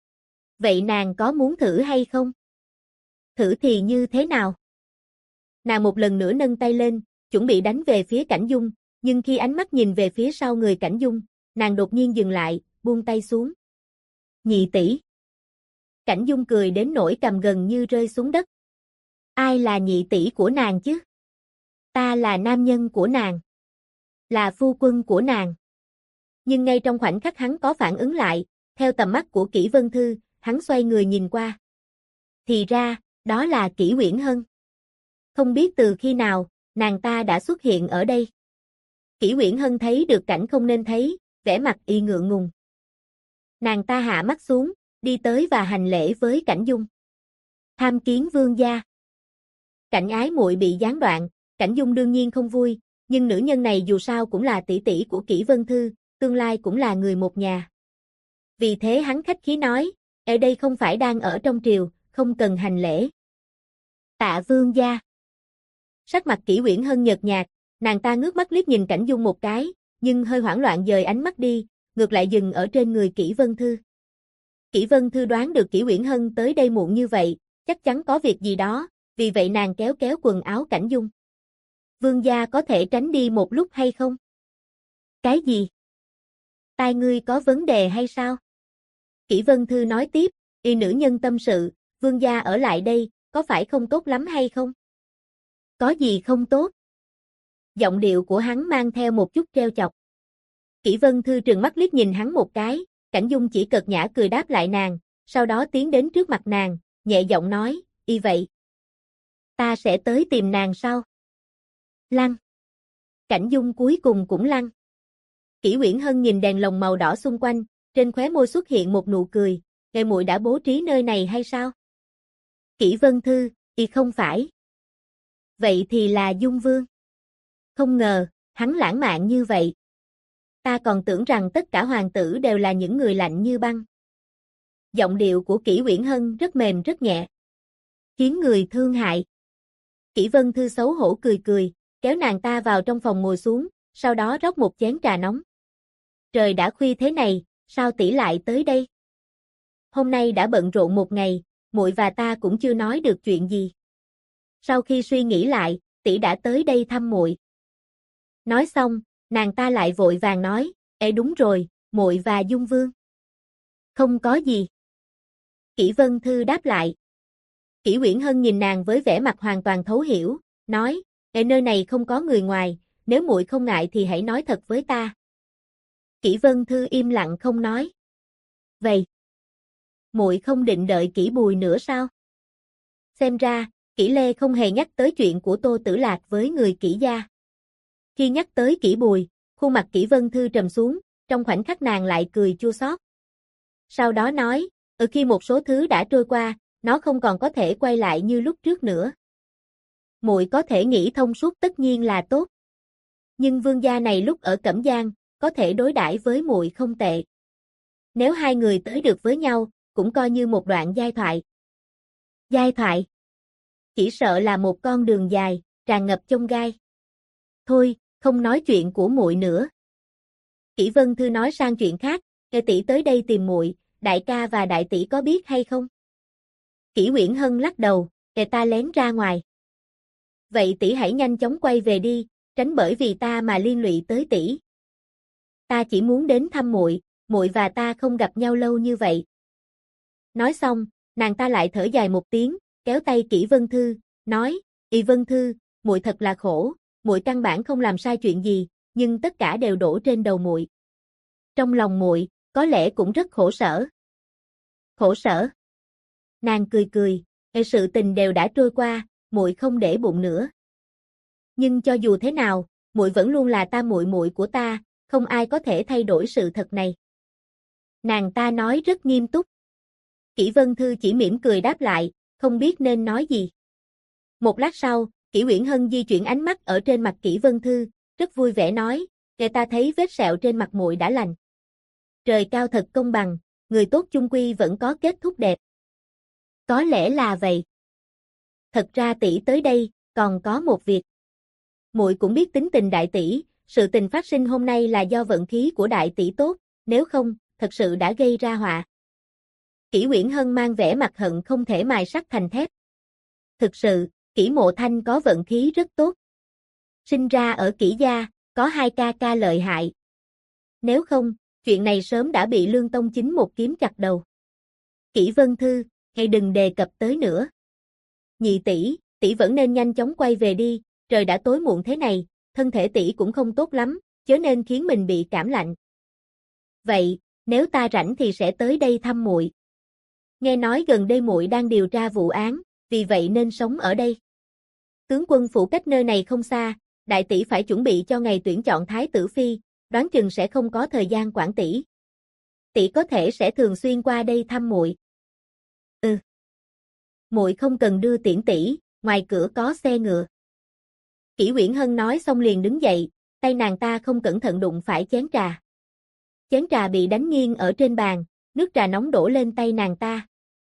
Vậy nàng có muốn thử hay không? Thử thì như thế nào? Nàng một lần nữa nâng tay lên, chuẩn bị đánh về phía Cảnh Dung, nhưng khi ánh mắt nhìn về phía sau người Cảnh Dung, nàng đột nhiên dừng lại, buông tay xuống. Nhị tỷ. Cảnh Dung cười đến nỗi cằm gần như rơi xuống đất. Ai là nhị tỷ của nàng chứ? Ta là nam nhân của nàng. Là phu quân của nàng. Nhưng ngay trong khoảnh khắc hắn có phản ứng lại, theo tầm mắt của Kỷ Vân Thư, hắn xoay người nhìn qua. Thì ra, đó là Kỷ Uyển Hân. Không biết từ khi nào, nàng ta đã xuất hiện ở đây. Kỷ Uyển Hân thấy được cảnh không nên thấy, vẻ mặt y ngượng ngùng. Nàng ta hạ mắt xuống, đi tới và hành lễ với Cảnh Dung. Tham kiến vương gia. Cảnh ái muội bị gián đoạn, Cảnh Dung đương nhiên không vui, nhưng nữ nhân này dù sao cũng là tỷ tỷ của Kỷ Vân Thư, tương lai cũng là người một nhà. Vì thế hắn khách khí nói, ở đây không phải đang ở trong triều, không cần hành lễ. Tạ vương gia. Sắc mặt Kỷ Uyển Hân nhợt nhạt, nàng ta ngước mắt liếc nhìn Cảnh Dung một cái, nhưng hơi hoảng loạn dời ánh mắt đi, ngược lại dừng ở trên người Kỷ Vân Thư. Kỷ Vân Thư đoán được Kỷ Uyển Hân tới đây muộn như vậy, chắc chắn có việc gì đó, vì vậy nàng kéo kéo quần áo Cảnh Dung. Vương gia có thể tránh đi một lúc hay không? Cái gì? Tai ngươi có vấn đề hay sao? Kỷ Vân Thư nói tiếp, nữ nhân tâm sự, vương gia ở lại đây, có phải không tốt lắm hay không? Có gì không tốt? Giọng điệu của hắn mang theo một chút trêu chọc. Kỷ Vân Thư trừng mắt liếc nhìn hắn một cái, Cảnh Dung chỉ cợt nhã cười đáp lại nàng, sau đó tiến đến trước mặt nàng, nhẹ giọng nói, vậy. Ta sẽ tới tìm nàng sau. Lăn. Cảnh Dung cuối cùng cũng lăn. Kỷ Uyển Hân nhìn đèn lồng màu đỏ xung quanh, trên khóe môi xuất hiện một nụ cười, muội đã bố trí nơi này hay sao? Kỷ Vân Thư, không phải. Vậy thì là Dung Vương. Không ngờ, hắn lãng mạn như vậy. Ta còn tưởng rằng tất cả hoàng tử đều là những người lạnh như băng. Giọng điệu của Kỷ Uyển Hân rất mềm rất nhẹ, khiến người thương hại. Kỷ Vân Thư xấu hổ cười cười, kéo nàng ta vào trong phòng ngồi xuống, sau đó rót một chén trà nóng. Trời đã khuya thế này, sao tỷ lại tới đây? Hôm nay đã bận rộn một ngày, muội và ta cũng chưa nói được chuyện gì. Sau khi suy nghĩ lại, tỷ đã tới đây thăm muội. Nói xong, nàng ta lại vội vàng nói, đúng rồi, muội và Dung Vương. Không có gì. Kỷ Vân Thư đáp lại. Kỷ Uyển Hân nhìn nàng với vẻ mặt hoàn toàn thấu hiểu, nói, nơi này không có người ngoài, nếu muội không ngại thì hãy nói thật với ta. Kỷ Vân Thư im lặng không nói. Vậy, muội không định đợi Kỷ Bùi nữa sao? Xem ra, Kỷ Lê không hề nhắc tới chuyện của Tô Tử Lạc với người Kỷ gia. Khi nhắc tới Kỷ Bùi, khuôn mặt Kỷ Vân Thư trầm xuống, trong khoảnh khắc nàng lại cười chua xót. Sau đó nói, khi một số thứ đã trôi qua, nó không còn có thể quay lại như lúc trước nữa. Muội có thể nghĩ thông suốt tất nhiên là tốt. Nhưng vương gia này lúc ở Cẩm Giang, có thể đối đãi với muội không tệ. Nếu hai người tới được với nhau, cũng coi như một đoạn giai thoại. Giai thoại? Chỉ sợ là một con đường dài, tràn ngập chông gai. Thôi, không nói chuyện của muội nữa. Kỷ Vân Thư nói sang chuyện khác, tỷ tới đây tìm muội, đại ca và đại tỷ có biết hay không? Kỷ Uyển Hân lắc đầu, ta lén ra ngoài. Vậy tỷ hãy nhanh chóng quay về đi, tránh bởi vì ta mà liên lụy tới tỷ. Ta chỉ muốn đến thăm muội, muội và ta không gặp nhau lâu như vậy. Nói xong, nàng ta lại thở dài một tiếng, kéo tay Kỷ Vân Thư, nói, Vân Thư, muội thật là khổ, muội căn bản không làm sai chuyện gì, nhưng tất cả đều đổ trên đầu muội. Trong lòng muội, có lẽ cũng rất khổ sở. Khổ sở? Nàng cười cười, sự tình đều đã trôi qua, muội không để bụng nữa. Nhưng cho dù thế nào, muội vẫn luôn là muội muội của ta, không ai có thể thay đổi sự thật này. Nàng ta nói rất nghiêm túc. Kỷ Vân Thư chỉ mỉm cười đáp lại, không biết nên nói gì. Một lát sau, Kỷ Uyển Hân di chuyển ánh mắt ở trên mặt Kỷ Vân Thư, rất vui vẻ nói, người ta thấy vết sẹo trên mặt muội đã lành. Trời cao thật công bằng, người tốt chung quy vẫn có kết thúc đẹp. Có lẽ là vậy. Thật ra tỷ tới đây, còn có một việc. Muội cũng biết tính tình đại tỷ, sự tình phát sinh hôm nay là do vận khí của đại tỷ tốt, nếu không, thật sự đã gây ra họa. Kỷ Uyển Hân mang vẻ mặt hận không thể mài sắt thành thép. Thực sự, Kỷ Mộ Thanh có vận khí rất tốt. Sinh ra ở Kỷ gia, có hai ca ca lợi hại. Nếu không, chuyện này sớm đã bị Lương Tông Chính một kiếm chặt đầu. Kỷ Vân Thư, hãy đừng đề cập tới nữa. Nhị tỷ, tỷ vẫn nên nhanh chóng quay về đi, trời đã tối muộn thế này, thân thể tỷ cũng không tốt lắm, chớ nên khiến mình bị cảm lạnh. Vậy, nếu ta rảnh thì sẽ tới đây thăm muội. Nghe nói gần đây muội đang điều tra vụ án, vì vậy nên sống ở đây. Tướng quân phủ cách nơi này không xa, đại tỷ phải chuẩn bị cho ngày tuyển chọn thái tử phi, đoán chừng sẽ không có thời gian quản tỷ. Tỷ có thể sẽ thường xuyên qua đây thăm muội. Muội không cần đưa tiễn tỷ, ngoài cửa có xe ngựa. Kỷ Uyển Hân nói xong liền đứng dậy, tay nàng ta không cẩn thận đụng phải chén trà. Chén trà bị đánh nghiêng ở trên bàn, nước trà nóng đổ lên tay nàng ta.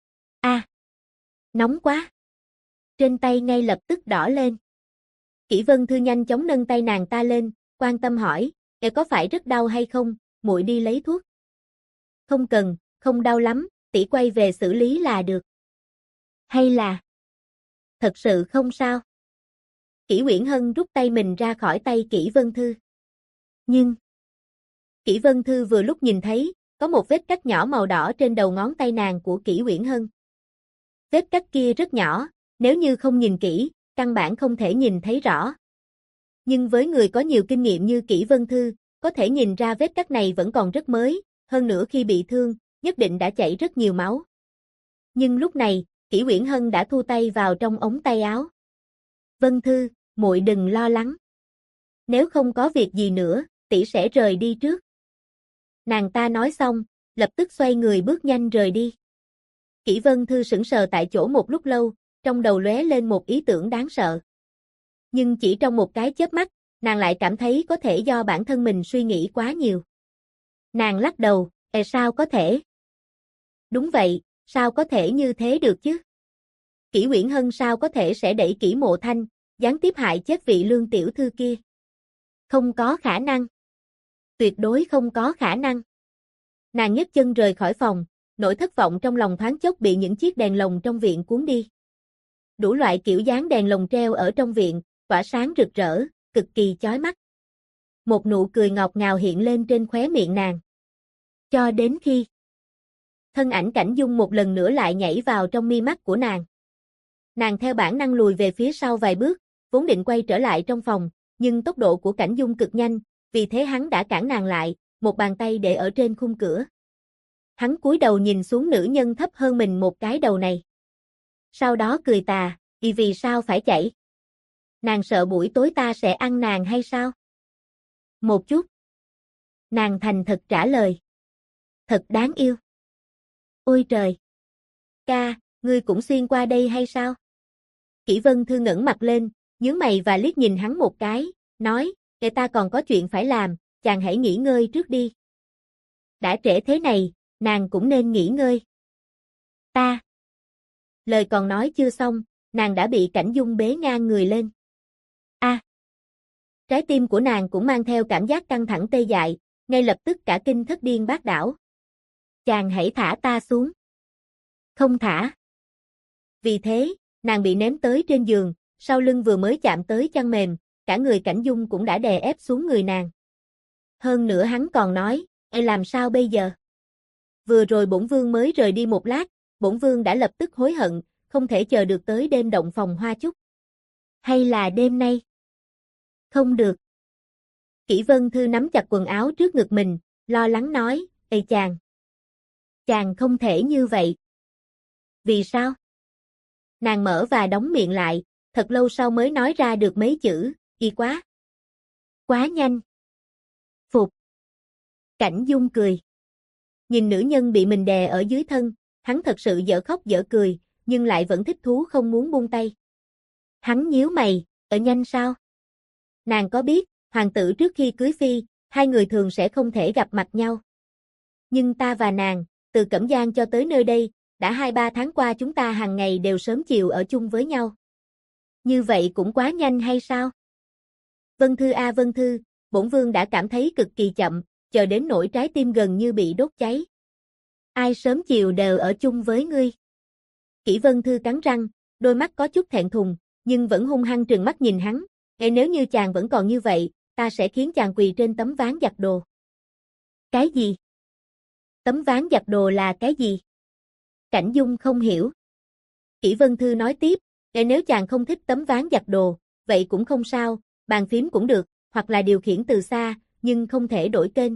Nóng quá. Trên tay ngay lập tức đỏ lên. Kỷ Vân Thư nhanh chóng nâng tay nàng ta lên, quan tâm hỏi, có phải rất đau hay không, muội đi lấy thuốc. Không cần, không đau lắm, tỷ quay về xử lý là được. Hay là thật sự không sao? Kỷ Uyển Hân rút tay mình ra khỏi tay Kỷ Vân Thư. Nhưng Kỷ Vân Thư vừa lúc nhìn thấy, có một vết cắt nhỏ màu đỏ trên đầu ngón tay nàng của Kỷ Uyển Hân. Vết cắt kia rất nhỏ, nếu như không nhìn kỹ, căn bản không thể nhìn thấy rõ. Nhưng với người có nhiều kinh nghiệm như Kỷ Vân Thư, có thể nhìn ra vết cắt này vẫn còn rất mới, hơn nữa khi bị thương, nhất định đã chảy rất nhiều máu. Nhưng lúc này, Kỷ Uyển Hân đã thu tay vào trong ống tay áo. Vân Thư, muội đừng lo lắng. Nếu không có việc gì nữa, tỷ sẽ rời đi trước. Nàng ta nói xong, lập tức xoay người bước nhanh rời đi. Kỷ Vân Thư sững sờ tại chỗ một lúc lâu, trong đầu lóe lên một ý tưởng đáng sợ. Nhưng chỉ trong một cái chớp mắt, nàng lại cảm thấy có thể do bản thân mình suy nghĩ quá nhiều. Nàng lắc đầu, sao có thể? Đúng vậy, sao có thể như thế được chứ? Kỷ Uyển Hân sao có thể sẽ đẩy Kỷ Mộ Thanh, gián tiếp hại chết vị Lương tiểu thư kia? Không có khả năng. Tuyệt đối không có khả năng. Nàng nhấc chân rời khỏi phòng, nỗi thất vọng trong lòng thoáng chốc bị những chiếc đèn lồng trong viện cuốn đi. Đủ loại kiểu dáng đèn lồng treo ở trong viện, tỏa sáng rực rỡ, cực kỳ chói mắt. Một nụ cười ngọt ngào hiện lên trên khóe miệng nàng. Cho đến khi thân ảnh Cảnh Dung một lần nữa lại nhảy vào trong mi mắt của nàng. Nàng theo bản năng lùi về phía sau vài bước, vốn định quay trở lại trong phòng, nhưng tốc độ của Cảnh Dung cực nhanh, vì thế hắn đã cản nàng lại, một bàn tay để ở trên khung cửa. Hắn cúi đầu nhìn xuống nữ nhân thấp hơn mình một cái đầu này. Sau đó cười tà, vì sao phải chạy? Nàng sợ buổi tối ta sẽ ăn nàng hay sao? Một chút. Nàng thành thật trả lời. Thật đáng yêu. Ôi trời! Ca, ngươi cũng xuyên qua đây hay sao? Kỷ Vân Thư ngẩng mặt lên, nhướng mày và liếc nhìn hắn một cái, nói, ta còn có chuyện phải làm, chàng hãy nghỉ ngơi trước đi. Đã trễ thế này, nàng cũng nên nghỉ ngơi. Ta. Lời còn nói chưa xong, nàng đã bị Cảnh Dung bế ngang người lên. Trái tim của nàng cũng mang theo cảm giác căng thẳng tê dại, ngay lập tức cả kinh thất điên bát đảo. Chàng hãy thả ta xuống. Không thả. Vì thế, nàng bị ném tới trên giường, sau lưng vừa mới chạm tới chăn mềm, cả người Cảnh Dung cũng đã đè ép xuống người nàng. Hơn nữa hắn còn nói, làm sao bây giờ? Vừa rồi bổn vương mới rời đi một lát, bổn vương đã lập tức hối hận, không thể chờ được tới đêm động phòng hoa chúc. Hay là đêm nay? Không được. Kỷ Vân Thư nắm chặt quần áo trước ngực mình, lo lắng nói, chàng. Chàng không thể như vậy. Vì sao? Nàng mở và đóng miệng lại, thật lâu sau mới nói ra được mấy chữ, quá. Quá nhanh. Phục. Cảnh Dung cười. Nhìn nữ nhân bị mình đè ở dưới thân, hắn thật sự dở khóc dở cười, nhưng lại vẫn thích thú không muốn buông tay. Hắn nhíu mày, nhanh sao? Nàng có biết, hoàng tử trước khi cưới phi, hai người thường sẽ không thể gặp mặt nhau. Nhưng ta và nàng, từ Cẩm Giang cho tới nơi đây, đã 2-3 tháng qua chúng ta hàng ngày đều sớm chiều ở chung với nhau. Như vậy cũng quá nhanh hay sao? Vân Thư a Vân Thư, bổn vương đã cảm thấy cực kỳ chậm, chờ đến nỗi trái tim gần như bị đốt cháy. Ai sớm chiều đều ở chung với ngươi. Kỷ Vân Thư cắn răng, đôi mắt có chút thẹn thùng, nhưng vẫn hung hăng trừng mắt nhìn hắn. Nếu như chàng vẫn còn như vậy, ta sẽ khiến chàng quỳ trên tấm ván giặt đồ. Cái gì? Tấm ván giặt đồ là cái gì? Cảnh Dung không hiểu. Kỷ Vân Thư nói tiếp, nếu chàng không thích tấm ván giặt đồ, vậy cũng không sao, bàn phím cũng được, hoặc là điều khiển từ xa, nhưng không thể đổi kênh.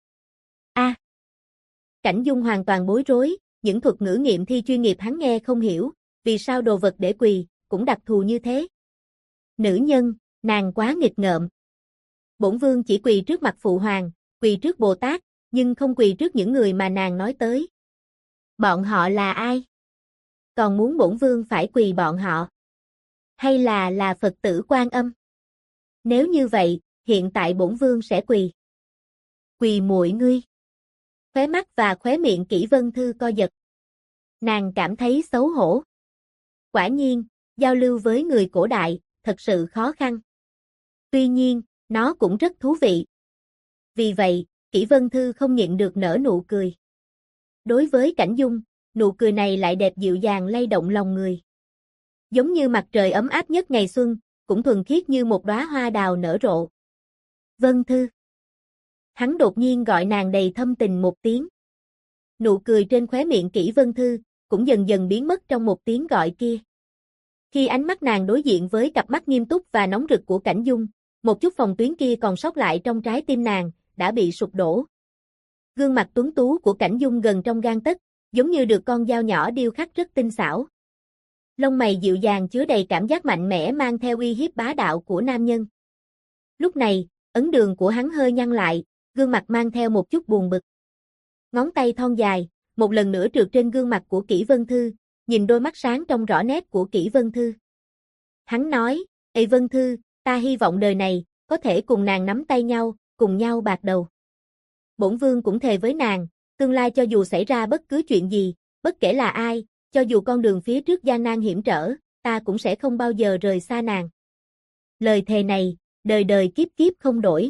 Cảnh Dung hoàn toàn bối rối, những thuật ngữ nghiệm thi chuyên nghiệp hắn nghe không hiểu, vì sao đồ vật để quỳ, cũng đặc thù như thế. Nữ nhân, nàng quá nghịch ngợm. Bổn vương chỉ quỳ trước mặt Phụ Hoàng, quỳ trước Bồ Tát, nhưng không quỳ trước những người mà nàng nói tới. Bọn họ là ai? Còn muốn bổn vương phải quỳ bọn họ? Hay là Phật tử Quan Âm? Nếu như vậy, hiện tại bổn vương sẽ quỳ. Quỳ muội ngươi. Khóe mắt và khóe miệng Kỷ Vân Thư co giật. Nàng cảm thấy xấu hổ. Quả nhiên, giao lưu với người cổ đại, thật sự khó khăn. Tuy nhiên, nó cũng rất thú vị. Vì vậy, Kỷ Vân Thư không nhịn được nở nụ cười. Đối với Cảnh Dung, nụ cười này lại đẹp dịu dàng lay động lòng người. Giống như mặt trời ấm áp nhất ngày xuân, cũng thuần khiết như một đóa hoa đào nở rộ. Vân Thư. Hắn đột nhiên gọi nàng đầy thâm tình một tiếng. Nụ cười trên khóe miệng Kỷ Vân Thư, cũng dần dần biến mất trong một tiếng gọi kia. Khi ánh mắt nàng đối diện với cặp mắt nghiêm túc và nóng rực của Cảnh Dung, một chút phòng tuyến kia còn sót lại trong trái tim nàng, đã bị sụp đổ. Gương mặt tuấn tú của Cảnh Dung gần trong gang tấc, giống như được con dao nhỏ điêu khắc rất tinh xảo. Lông mày dịu dàng chứa đầy cảm giác mạnh mẽ mang theo uy hiếp bá đạo của nam nhân. Lúc này, ấn đường của hắn hơi nhăn lại, gương mặt mang theo một chút buồn bực. Ngón tay thon dài, một lần nữa trượt trên gương mặt của Kỷ Vân Thư, nhìn đôi mắt sáng trong rõ nét của Kỷ Vân Thư. Hắn nói, Ê Vân Thư, ta hy vọng đời này, có thể cùng nàng nắm tay nhau, cùng nhau bạc đầu. Bổn vương cũng thề với nàng, tương lai cho dù xảy ra bất cứ chuyện gì, bất kể là ai, cho dù con đường phía trước gian nan hiểm trở, ta cũng sẽ không bao giờ rời xa nàng. Lời thề này, đời đời kiếp kiếp không đổi.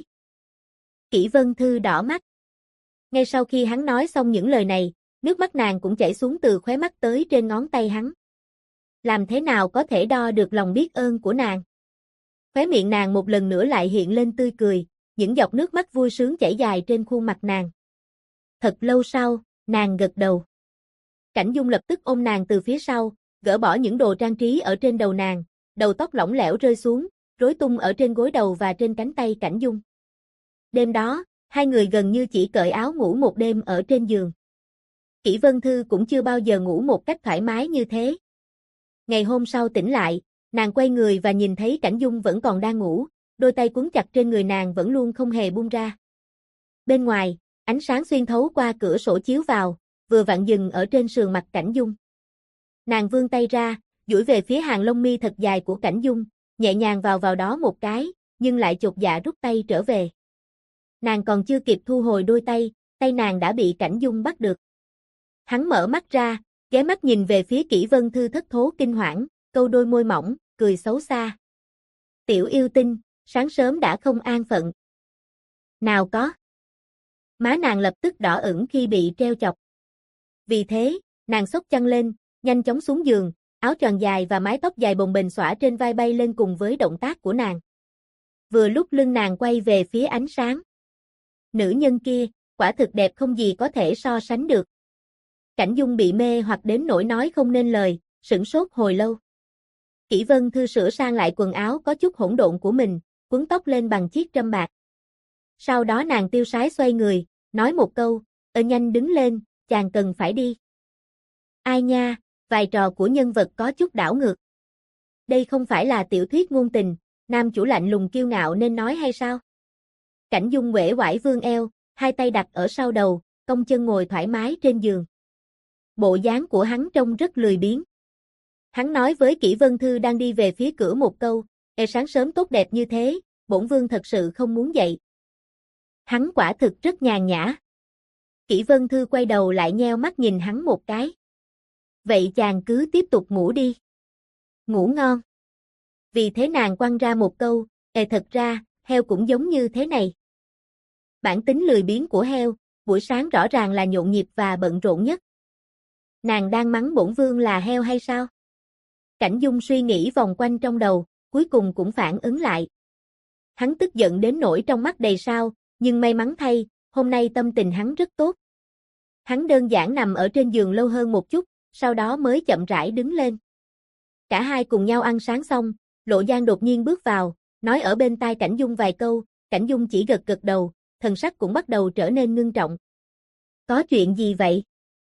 Kỷ Vân Thư đỏ mắt. Ngay sau khi hắn nói xong những lời này, nước mắt nàng cũng chảy xuống từ khóe mắt tới trên ngón tay hắn. Làm thế nào có thể đo được lòng biết ơn của nàng? Khóe miệng nàng một lần nữa lại hiện lên tươi cười, những giọt nước mắt vui sướng chảy dài trên khuôn mặt nàng. Thật lâu sau, nàng gật đầu. Cảnh Dung lập tức ôm nàng từ phía sau, gỡ bỏ những đồ trang trí ở trên đầu nàng, đầu tóc lỏng lẻo rơi xuống, rối tung ở trên gối đầu và trên cánh tay Cảnh Dung. Đêm đó, hai người gần như chỉ cởi áo ngủ một đêm ở trên giường. Kỷ Vân Thư cũng chưa bao giờ ngủ một cách thoải mái như thế. Ngày hôm sau tỉnh lại, nàng quay người và nhìn thấy Cảnh Dung vẫn còn đang ngủ, đôi tay quấn chặt trên người nàng vẫn luôn không hề buông ra. Bên ngoài, ánh sáng xuyên thấu qua cửa sổ chiếu vào, vừa vặn dừng ở trên sườn mặt Cảnh Dung. Nàng vươn tay ra, duỗi về phía hàng lông mi thật dài của Cảnh Dung, nhẹ nhàng vào đó một cái, nhưng lại chột dạ rút tay trở về. Nàng còn chưa kịp thu hồi đôi tay, tay nàng đã bị Cảnh Dung bắt được. Hắn mở mắt ra, ghé mắt nhìn về phía Kỷ Vân Thư thất thố kinh hoảng, câu đôi môi mỏng, cười xấu xa. Tiểu yêu tinh, sáng sớm đã không an phận. Nào có. Má nàng lập tức đỏ ửng khi bị treo chọc. Vì thế, nàng xốc chăn lên, nhanh chóng xuống giường, áo choàng dài và mái tóc dài bồng bềnh xõa trên vai bay lên cùng với động tác của nàng. Vừa lúc lưng nàng quay về phía ánh sáng. Nữ nhân kia, quả thực đẹp không gì có thể so sánh được. Cảnh Dung bị mê hoặc đến nỗi nói không nên lời, sửng sốt hồi lâu. Kỷ Vân Thư sửa sang lại quần áo có chút hỗn độn của mình, quấn tóc lên bằng chiếc trâm bạc. Sau đó nàng tiêu sái xoay người, nói một câu, nhanh đứng lên, chàng cần phải đi. Ai nha, vai trò của nhân vật có chút đảo ngược. Đây không phải là tiểu thuyết ngôn tình, nam chủ lạnh lùng kiêu ngạo nên nói hay sao? Cảnh Dung uể oải vươn eo, hai tay đặt ở sau đầu, cong chân ngồi thoải mái trên giường. Bộ dáng của hắn trông rất lười biếng. Hắn nói với Kỷ Vân Thư đang đi về phía cửa một câu, sáng sớm tốt đẹp như thế, bổn vương thật sự không muốn dậy. Hắn quả thực rất nhàn nhã. Kỷ Vân Thư quay đầu lại nheo mắt nhìn hắn một cái. Vậy chàng cứ tiếp tục ngủ đi. Ngủ ngon. Vì thế nàng quăng ra một câu, thật ra, heo cũng giống như thế này. Bản tính lười biếng của heo, buổi sáng rõ ràng là nhộn nhịp và bận rộn nhất. Nàng đang mắng bổn vương là heo hay sao? Cảnh Dung suy nghĩ vòng quanh trong đầu, cuối cùng cũng phản ứng lại. Hắn tức giận đến nỗi trong mắt đầy sao, nhưng may mắn thay, hôm nay tâm tình hắn rất tốt. Hắn đơn giản nằm ở trên giường lâu hơn một chút, sau đó mới chậm rãi đứng lên. Cả hai cùng nhau ăn sáng xong, Lộ Giang đột nhiên bước vào, nói ở bên tai Cảnh Dung vài câu, Cảnh Dung chỉ gật gật đầu, thần sắc cũng bắt đầu trở nên ngưng trọng. Có chuyện gì vậy?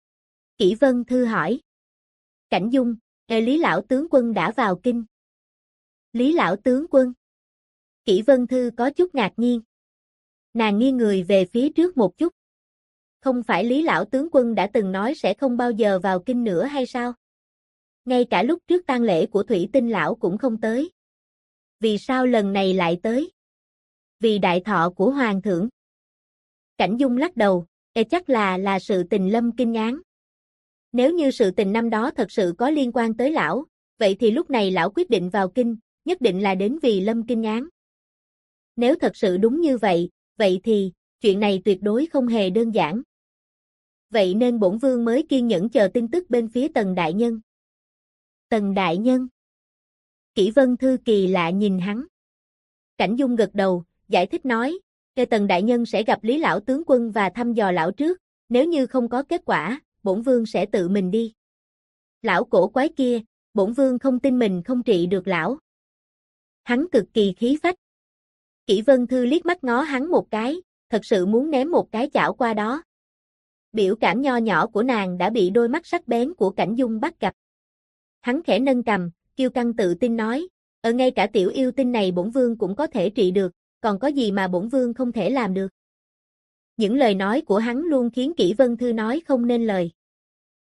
Kỷ Vân Thư hỏi. Cảnh Dung, Lý lão tướng quân đã vào kinh. Lý lão tướng quân? Kỷ Vân Thư có chút ngạc nhiên. Nàng nghiêng người về phía trước một chút. Không phải Lý lão tướng quân đã từng nói sẽ không bao giờ vào kinh nữa hay sao? Ngay cả lúc trước tang lễ của Thủy Tinh lão cũng không tới. Vì sao lần này lại tới? Vì đại thọ của hoàng thượng. Cảnh Dung lắc đầu, chắc là sự tình Lâm Kinh án. Nếu như sự tình năm đó thật sự có liên quan tới lão, vậy thì lúc này lão quyết định vào kinh, nhất định là đến vì Lâm Kinh án. Nếu thật sự đúng như vậy, vậy thì, chuyện này tuyệt đối không hề đơn giản. Vậy nên bổn vương mới kiên nhẫn chờ tin tức bên phía Tần đại nhân. Tần đại nhân? Kỷ Vân Thư kỳ lạ nhìn hắn. Cảnh Dung gật đầu, giải thích nói, Tần đại nhân sẽ gặp Lý lão tướng quân và thăm dò lão trước, nếu như không có kết quả, bổn vương sẽ tự mình đi. Lão cổ quái kia, bổn vương không tin mình không trị được lão. Hắn cực kỳ khí phách. Kỷ Vân Thư liếc mắt ngó hắn một cái, thật sự muốn ném một cái chảo qua đó. Biểu cảm nho nhỏ của nàng đã bị đôi mắt sắc bén của Cảnh Dung bắt gặp. Hắn khẽ nâng cằm, kiêu căng tự tin nói, ngay cả tiểu yêu tinh này bổn vương cũng có thể trị được, còn có gì mà bổn vương không thể làm được. Những lời nói của hắn luôn khiến Kỷ Vân Thư nói không nên lời.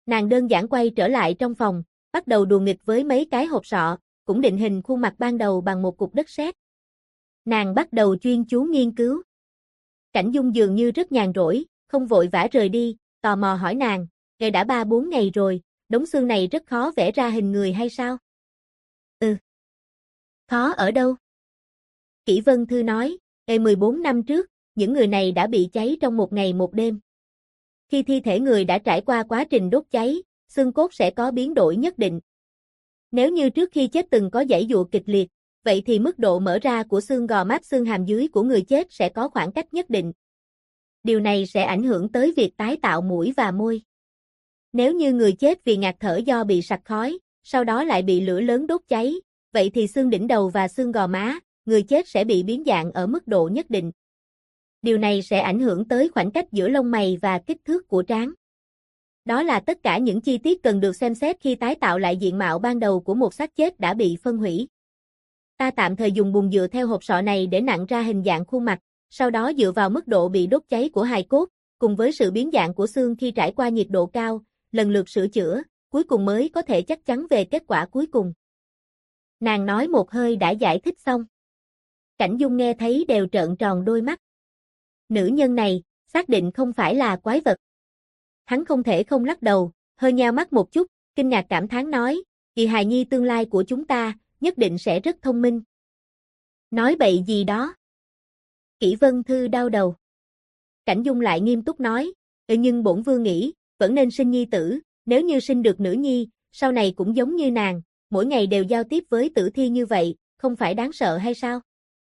Nàng đơn giản quay trở lại trong phòng, bắt đầu đùa nghịch với mấy cái hộp sọ, cũng định hình khuôn mặt ban đầu bằng một cục đất sét. Nàng bắt đầu chuyên chú nghiên cứu. Cảnh Dung dường như rất nhàn rỗi, không vội vã rời đi, tò mò hỏi nàng, ngày đã 3-4 ngày rồi, đống xương này rất khó vẽ ra hình người hay sao? Ừ. Khó ở đâu? Kỷ Vân Thư nói, 14 năm trước, những người này đã bị cháy trong một ngày một đêm. Khi thi thể người đã trải qua quá trình đốt cháy, xương cốt sẽ có biến đổi nhất định. Nếu như trước khi chết từng có giãy giụa kịch liệt, vậy thì mức độ mở ra của xương gò má xương hàm dưới của người chết sẽ có khoảng cách nhất định. Điều này sẽ ảnh hưởng tới việc tái tạo mũi và môi. Nếu như người chết vì ngạt thở do bị sặc khói, sau đó lại bị lửa lớn đốt cháy, vậy thì xương đỉnh đầu và xương gò má, người chết sẽ bị biến dạng ở mức độ nhất định. Điều này sẽ ảnh hưởng tới khoảng cách giữa lông mày và kích thước của trán. Đó là tất cả những chi tiết cần được xem xét khi tái tạo lại diện mạo ban đầu của một xác chết đã bị phân hủy. Ta tạm thời dùng bùn dựa theo hộp sọ này để nặn ra hình dạng khuôn mặt, sau đó dựa vào mức độ bị đốt cháy của hài cốt, cùng với sự biến dạng của xương khi trải qua nhiệt độ cao, lần lượt sửa chữa, cuối cùng mới có thể chắc chắn về kết quả cuối cùng. Nàng nói một hơi đã giải thích xong. Cảnh Dung nghe thấy đều trợn tròn đôi mắt. Nữ nhân này, xác định không phải là quái vật. Hắn không thể không lắc đầu, hơi nheo mắt một chút, kinh ngạc cảm thán nói, kỳ hài nhi tương lai của chúng ta, nhất định sẽ rất thông minh. Nói bậy gì đó. Kỷ Vân Thư đau đầu. Cảnh Dung lại nghiêm túc nói, nhưng bổn vương nghĩ, vẫn nên sinh nhi tử, nếu như sinh được nữ nhi, sau này cũng giống như nàng, mỗi ngày đều giao tiếp với tử thi như vậy, không phải đáng sợ hay sao?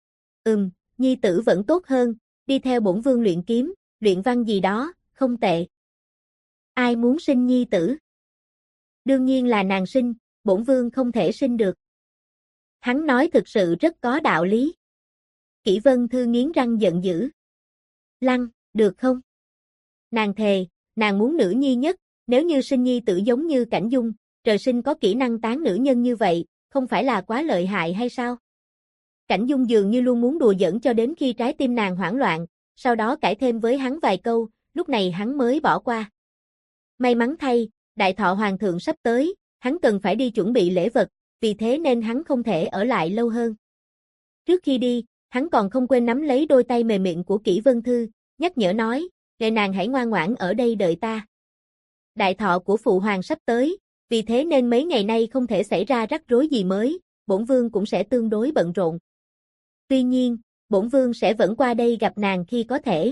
Nhi tử vẫn tốt hơn, đi theo bổn vương luyện kiếm, luyện văn gì đó, không tệ. Ai muốn sinh nhi tử? Đương nhiên là nàng sinh, bổn vương không thể sinh được. Hắn nói thực sự rất có đạo lý. Kỷ Vân Thư nghiến răng giận dữ. Lăng, được không? Nàng thề, nàng muốn nữ nhi nhất, nếu như sinh nhi tử giống như Cảnh Dung, trời sinh có kỹ năng tán nữ nhân như vậy, không phải là quá lợi hại hay sao? Cảnh Dung dường như luôn muốn đùa giỡn cho đến khi trái tim nàng hoảng loạn, sau đó cãi thêm với hắn vài câu, lúc này hắn mới bỏ qua. May mắn thay, đại thọ hoàng thượng sắp tới, hắn cần phải đi chuẩn bị lễ vật, vì thế nên hắn không thể ở lại lâu hơn. Trước khi đi, hắn còn không quên nắm lấy đôi tay mềm mịn của Kỷ Vân Thư, nhắc nhở nói, "Ngài nàng hãy ngoan ngoãn ở đây đợi ta. Đại thọ của phụ hoàng sắp tới, vì thế nên mấy ngày nay không thể xảy ra rắc rối gì mới, bổn vương cũng sẽ tương đối bận rộn. Tuy nhiên, bổn vương sẽ vẫn qua đây gặp nàng khi có thể."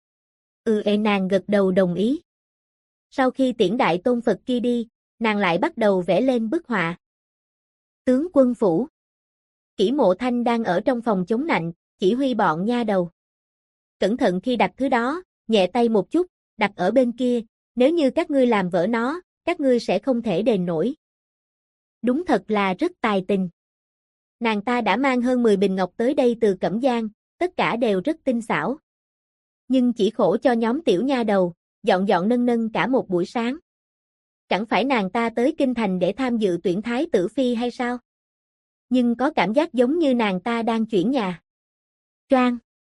Nàng gật đầu đồng ý. Sau khi tiễn đại tôn Phật kia đi, nàng lại bắt đầu vẽ lên bức họa. Tướng quân phủ. Kỷ Mộ Thanh đang ở trong phòng chống nạnh, chỉ huy bọn nha đầu. Cẩn thận khi đặt thứ đó, nhẹ tay một chút, đặt ở bên kia, nếu như các ngươi làm vỡ nó, các ngươi sẽ không thể đền nổi. Đúng thật là rất tài tình. Nàng ta đã mang hơn 10 bình ngọc tới đây từ Cẩm Giang, tất cả đều rất tinh xảo. Nhưng chỉ khổ cho nhóm tiểu nha đầu, dọn dọn nâng nâng cả một buổi sáng. Chẳng phải nàng ta tới kinh thành để tham dự tuyển thái tử phi hay sao? Nhưng có cảm giác giống như nàng ta đang chuyển nhà. Choang.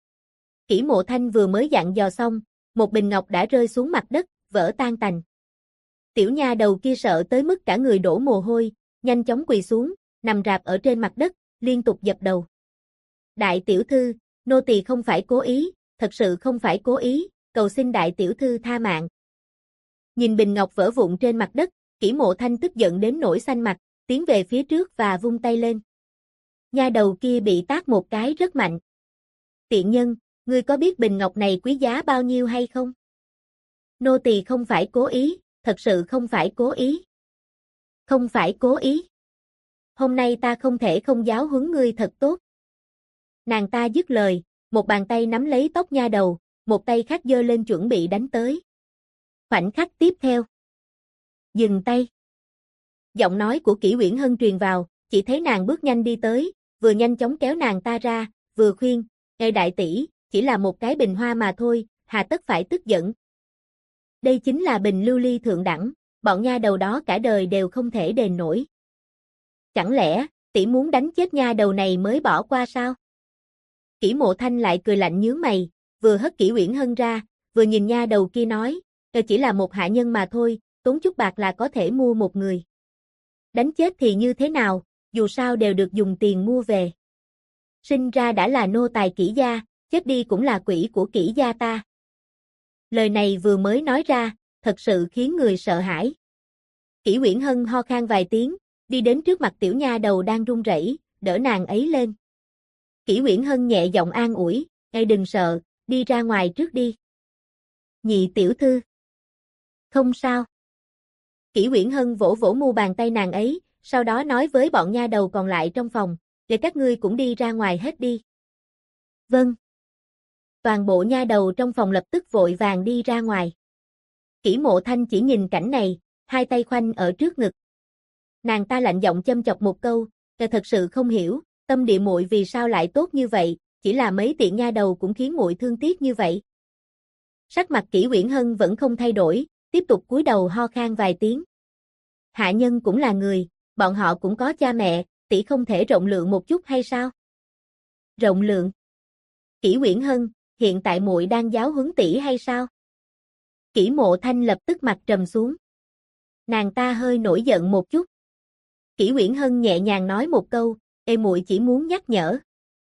Kỷ Mộ Thanh vừa mới dặn dò xong, một bình ngọc đã rơi xuống mặt đất, vỡ tan tành. Tiểu nha đầu kia sợ tới mức cả người đổ mồ hôi, nhanh chóng quỳ xuống, nằm rạp ở trên mặt đất, liên tục dập đầu. Đại tiểu thư, nô tỳ không phải cố ý, thật sự không phải cố ý, cầu xin đại tiểu thư tha mạng. Nhìn bình ngọc vỡ vụn trên mặt đất, Kỷ Mộ Thanh tức giận đến nổi xanh mặt, tiến về phía trước và vung tay lên. Nha đầu kia bị tát một cái rất mạnh. Tiện nhân, ngươi có biết bình ngọc này quý giá bao nhiêu hay không? Nô tỳ không phải cố ý, thật sự không phải cố ý. Không phải cố ý. Hôm nay ta không thể không giáo huấn ngươi thật tốt. Nàng ta dứt lời, một bàn tay nắm lấy tóc nha đầu, một tay khác giơ lên chuẩn bị đánh tới. Khoảnh khắc tiếp theo. Dừng tay. Giọng nói của Kỷ Uyển Hân truyền vào, chỉ thấy nàng bước nhanh đi tới, vừa nhanh chóng kéo nàng ta ra, vừa khuyên, "Ê đại tỷ, chỉ là một cái bình hoa mà thôi, hà tất phải tức giận. Đây chính là bình lưu ly thượng đẳng, bọn nha đầu đó cả đời đều không thể đền nổi. Chẳng lẽ, tỷ muốn đánh chết nha đầu này mới bỏ qua sao?" Kỷ Mộ Thanh lại cười lạnh nhướng mày, vừa hất Kỷ Uyển Hân ra, vừa nhìn nha đầu kia nói, chỉ là một hạ nhân mà thôi, tốn chút bạc là có thể mua một người. Đánh chết thì như thế nào, dù sao đều được dùng tiền mua về. Sinh ra đã là nô tài Kỷ gia, chết đi cũng là quỷ của Kỷ gia ta. Lời này vừa mới nói ra, thật sự khiến người sợ hãi. Kỷ Uyển Hân ho khan vài tiếng, đi đến trước mặt tiểu nha đầu đang run rẩy, đỡ nàng ấy lên. Kỷ Uyển Hân nhẹ giọng an ủi, "Ê đừng sợ, đi ra ngoài trước đi." "Nhị tiểu thư." "Không sao." Kỷ Uyển Hân vỗ vỗ mu bàn tay nàng ấy, sau đó nói với bọn nha đầu còn lại trong phòng, "Để các ngươi cũng đi ra ngoài hết đi." "Vâng." Toàn bộ nha đầu trong phòng lập tức vội vàng đi ra ngoài. Kỷ Mộ Thanh chỉ nhìn cảnh này, hai tay khoanh ở trước ngực. Nàng ta lạnh giọng châm chọc một câu, thật sự không hiểu, tâm địa muội vì sao lại tốt như vậy, chỉ là mấy tiện nha đầu cũng khiến muội thương tiếc như vậy." Sắc mặt Kỷ Uyển Hân vẫn không thay đổi, tiếp tục cúi đầu ho khan vài tiếng. "Hạ nhân cũng là người, bọn họ cũng có cha mẹ, tỷ không thể rộng lượng một chút hay sao?" "Rộng lượng?" "Kỷ Uyển Hân, hiện tại muội đang giáo huấn tỷ hay sao?" Kỷ Mộ Thanh lập tức mặt trầm xuống. Nàng ta hơi nổi giận một chút. Kỷ Uyển Hân nhẹ nhàng nói một câu, "Ê muội chỉ muốn nhắc nhở."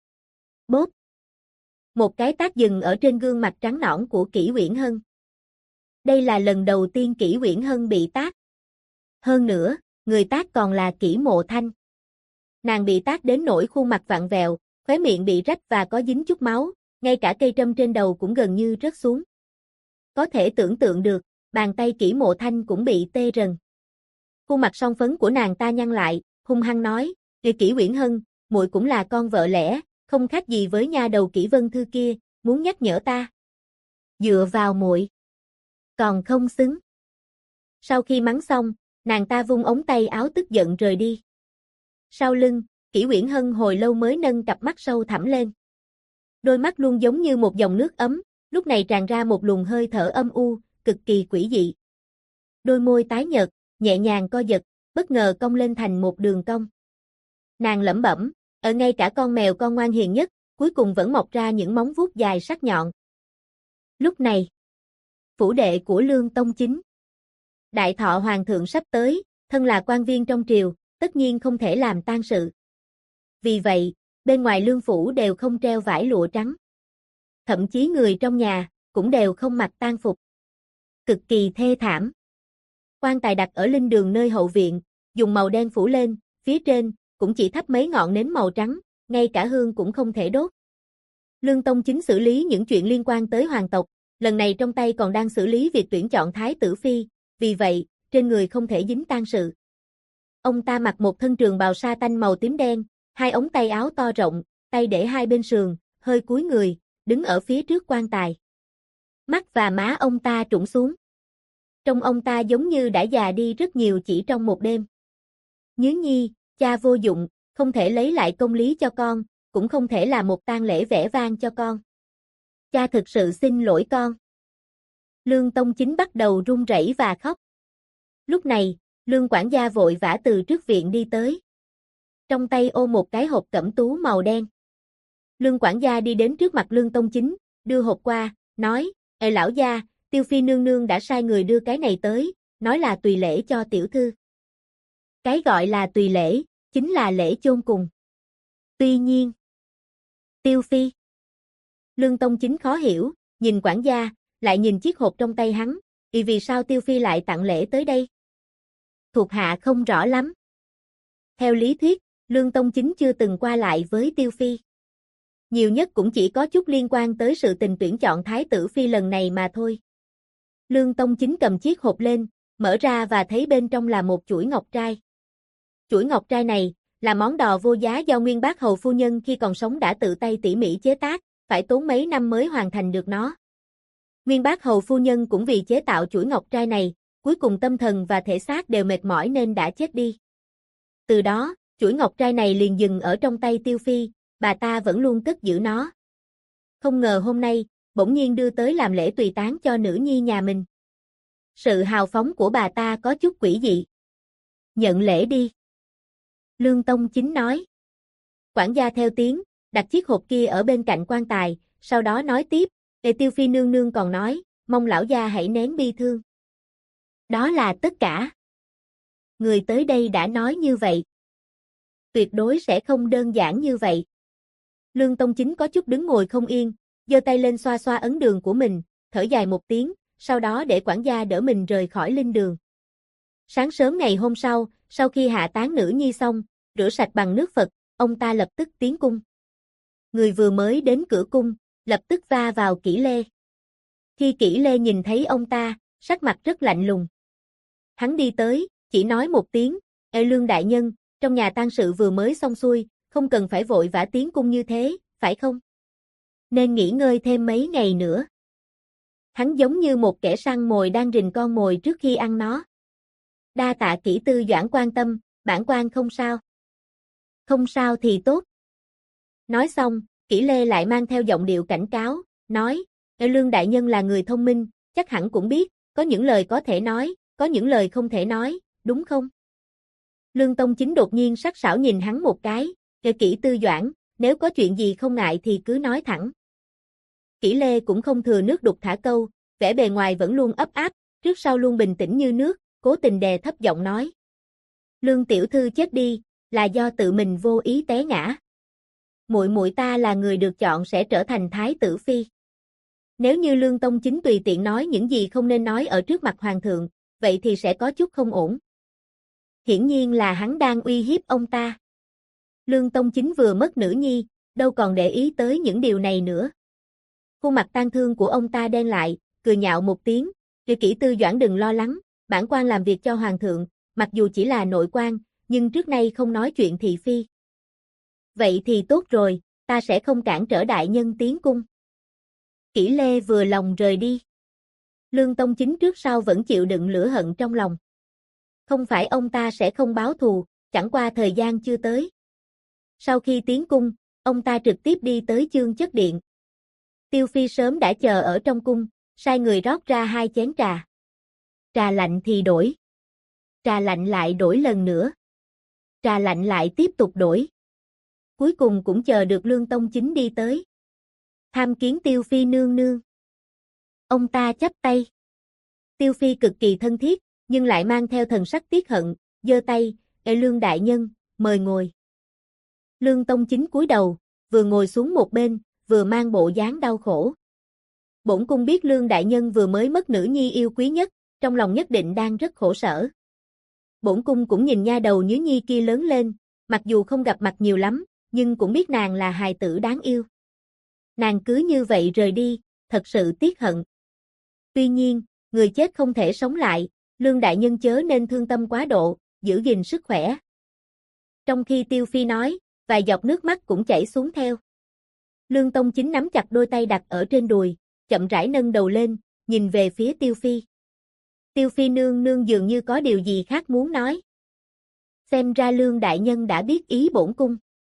Bốp. Một cái tát dừng ở trên gương mặt trắng nõn của Kỷ Uyển Hân. Đây là lần đầu tiên Kỷ Uyển Hân bị tát. Hơn nữa, người tát còn là Kỷ Mộ Thanh. Nàng bị tát đến nỗi khuôn mặt vặn vẹo, khóe miệng bị rách và có dính chút máu, ngay cả cây trâm trên đầu cũng gần như rớt xuống. Có thể tưởng tượng được, bàn tay Kỷ Mộ Thanh cũng bị tê rần. Khuôn mặt son phấn của nàng ta nhăn lại, hung hăng nói, Kỷ Uyển Hân, muội cũng là con vợ lẽ, không khác gì với nha đầu Kỷ Vân Thư kia, muốn nhắc nhở ta. Dựa vào muội, còn không xứng." Sau khi mắng xong, nàng ta vung ống tay áo tức giận rời đi. Sau lưng, Kỷ Uyển Hân hồi lâu mới nâng cặp mắt sâu thẳm lên. Đôi mắt luôn giống như một dòng nước ấm, lúc này tràn ra một luồng hơi thở âm u, cực kỳ quỷ dị. Đôi môi tái nhợt, nhẹ nhàng co giật, bất ngờ cong lên thành một đường cong. Nàng lẩm bẩm, ở ngay cả con mèo con ngoan hiền nhất, cuối cùng vẫn mọc ra những móng vuốt dài sắc nhọn. Lúc này, phủ đệ của Lương Tông Chính. Đại thọ hoàng thượng sắp tới, thân là quan viên trong triều, tất nhiên không thể làm tang sự. Vì vậy, bên ngoài lương phủ đều không treo vải lụa trắng. Thậm chí người trong nhà, cũng đều không mặc tang phục. Cực kỳ thê thảm. Quan tài đặt ở linh đường nơi hậu viện, dùng màu đen phủ lên, phía trên, cũng chỉ thắp mấy ngọn nến màu trắng, ngay cả hương cũng không thể đốt. Lương Tông Chính xử lý những chuyện liên quan tới hoàng tộc, lần này trong tay còn đang xử lý việc tuyển chọn thái tử phi, vì vậy, trên người không thể dính tang sự. Ông ta mặc một thân trường bào sa tanh màu tím đen, hai ống tay áo to rộng, tay để hai bên sườn, hơi cúi người, đứng ở phía trước quan tài. Mắt và má ông ta trũng xuống. Trông ông ta giống như đã già đi rất nhiều chỉ trong một đêm. Nhứ nhi, cha vô dụng, không thể lấy lại công lý cho con, cũng không thể làm một tang lễ vẻ vang cho con. Cha thực sự xin lỗi con. Lương Tông Chính bắt đầu run rẩy và khóc. Lúc này, Lương quản gia vội vã từ trước viện đi tới. Trong tay ôm một cái hộp cẩm tú màu đen. Lương quản gia đi đến trước mặt Lương Tông Chính, đưa hộp qua, nói, Ê lão gia, Tiêu Phi nương nương đã sai người đưa cái này tới, nói là tùy lễ cho tiểu thư. Cái gọi là tùy lễ, chính là lễ chôn cùng. Tuy nhiên, Tiêu Phi. Lương Tông Chính khó hiểu, nhìn quản gia, lại nhìn chiếc hộp trong tay hắn, vì sao Tiêu Phi lại tặng lễ tới đây? Thuộc hạ không rõ lắm. Theo lý thuyết, Lương Tông Chính chưa từng qua lại với Tiêu Phi. Nhiều nhất cũng chỉ có chút liên quan tới sự tình tuyển chọn thái tử phi lần này mà thôi. Lương Tông Chính cầm chiếc hộp lên, mở ra và thấy bên trong là một chuỗi ngọc trai. Chuỗi ngọc trai này là món đò vô giá do Nguyên Bác Hầu phu nhân khi còn sống đã tự tay tỉ mỉ chế tác, phải tốn mấy năm mới hoàn thành được nó. Nguyên Bác Hầu phu nhân cũng vì chế tạo chuỗi ngọc trai này, cuối cùng tâm thần và thể xác đều mệt mỏi nên đã chết đi. Từ đó, chuỗi ngọc trai này liền dừng ở trong tay Tiêu Phi, bà ta vẫn luôn cất giữ nó. Không ngờ hôm nay, bỗng nhiên đưa tới làm lễ tùy táng cho nữ nhi nhà mình. Sự hào phóng của bà ta có chút quỷ dị. Nhận lễ đi. Lương Tông Chính nói. Quản gia theo tiếng, đặt chiếc hộp kia ở bên cạnh quan tài, sau đó nói tiếp, Tiêu Phi nương nương còn nói, mong lão gia hãy nén bi thương. Đó là tất cả. Người tới đây đã nói như vậy. Tuyệt đối sẽ không đơn giản như vậy. Lương Tông Chính có chút đứng ngồi không yên, giơ tay lên xoa xoa ấn đường của mình, thở dài một tiếng, sau đó để quản gia đỡ mình rời khỏi linh đường. Sáng sớm ngày hôm sau, sau khi hạ táng nữ nhi xong, rửa sạch bằng nước Phật, ông ta lập tức tiến cung. Người vừa mới đến cửa cung, lập tức va vào Kỷ Lê. Khi Kỷ Lê nhìn thấy ông ta, sắc mặt rất lạnh lùng. Hắn đi tới, chỉ nói một tiếng, "Ê Lương đại nhân, trong nhà tang sự vừa mới xong xuôi, không cần phải vội vã tiến cung như thế, phải không? Nên nghỉ ngơi thêm mấy ngày nữa." Hắn giống như một kẻ săn mồi đang rình con mồi trước khi ăn nó. "Đa tạ Kỷ Tư Doãn quan tâm, bản quan không sao." "Không sao thì tốt." Nói xong, Kỷ Lê lại mang theo giọng điệu cảnh cáo, nói, "Ê Lương đại nhân là người thông minh, chắc hẳn cũng biết, có những lời có thể nói, có những lời không thể nói, đúng không?" Lương Tông Chính đột nhiên sắc sảo nhìn hắn một cái, "Ê Kỷ Tư Doãn, nếu có chuyện gì không ngại thì cứ nói thẳng." Kỷ Lê cũng không thừa nước đục thả câu, vẻ bề ngoài vẫn luôn ấp áp, trước sau luôn bình tĩnh như nước, cố tình đè thấp giọng nói. "Lương tiểu thư chết đi, là do tự mình vô ý té ngã. Muội muội ta là người được chọn sẽ trở thành thái tử phi." Nếu như Lương Tông Chính tùy tiện nói những gì không nên nói ở trước mặt hoàng thượng, vậy thì sẽ có chút không ổn. Hiển nhiên là hắn đang uy hiếp ông ta. Lương Tông Chính vừa mất nữ nhi, đâu còn để ý tới những điều này nữa. Khuôn mặt tang thương của ông ta đen lại, cười nhạo một tiếng, Kỷ Tư Doãn đừng lo lắng, bản quan làm việc cho hoàng thượng, mặc dù chỉ là nội quan, nhưng trước nay không nói chuyện thị phi." "Vậy thì tốt rồi, ta sẽ không cản trở đại nhân tiến cung." Kỷ Lê vừa lòng rời đi. Lương Tông Chính trước sau vẫn chịu đựng lửa hận trong lòng. Không phải ông ta sẽ không báo thù, chẳng qua thời gian chưa tới. Sau khi tiến cung, ông ta trực tiếp đi tới Chương Chất Điện. Tiêu Phi sớm đã chờ ở trong cung, sai người rót ra 2 chén trà. Trà lạnh thì đổi. Trà lạnh lại đổi lần nữa. Trà lạnh lại tiếp tục đổi. Cuối cùng cũng chờ được Lương Tông Chính đi tới. "Tham kiến Tiêu Phi nương nương." Ông ta chắp tay. Tiêu Phi cực kỳ thân thiết, nhưng lại mang theo thần sắc tiếc hận, giơ tay, "Ê Lương đại nhân, mời ngồi." Lương Tông Chính cúi đầu, vừa ngồi xuống một bên, vừa mang bộ dáng đau khổ. Bổn cung biết Lương đại nhân vừa mới mất nữ nhi yêu quý nhất, trong lòng nhất định đang rất khổ sở. Bổn cung cũng nhìn nha đầu Nhứ Nhi kia lớn lên, mặc dù không gặp mặt nhiều lắm, nhưng cũng biết nàng là hài tử đáng yêu. Nàng cứ như vậy rời đi, thật sự tiếc hận. Tuy nhiên, người chết không thể sống lại, Lương đại nhân chớ nên thương tâm quá độ, giữ gìn sức khỏe." Trong khi Tiêu Phi nói, vài giọt nước mắt cũng chảy xuống theo. Lương Tông Chính nắm chặt đôi tay đặt ở trên đùi, chậm rãi nâng đầu lên, nhìn về phía Tiêu Phi. Tiêu Phi nương nương dường như có điều gì khác muốn nói. Xem ra Lương đại nhân đã biết ý bổn cung.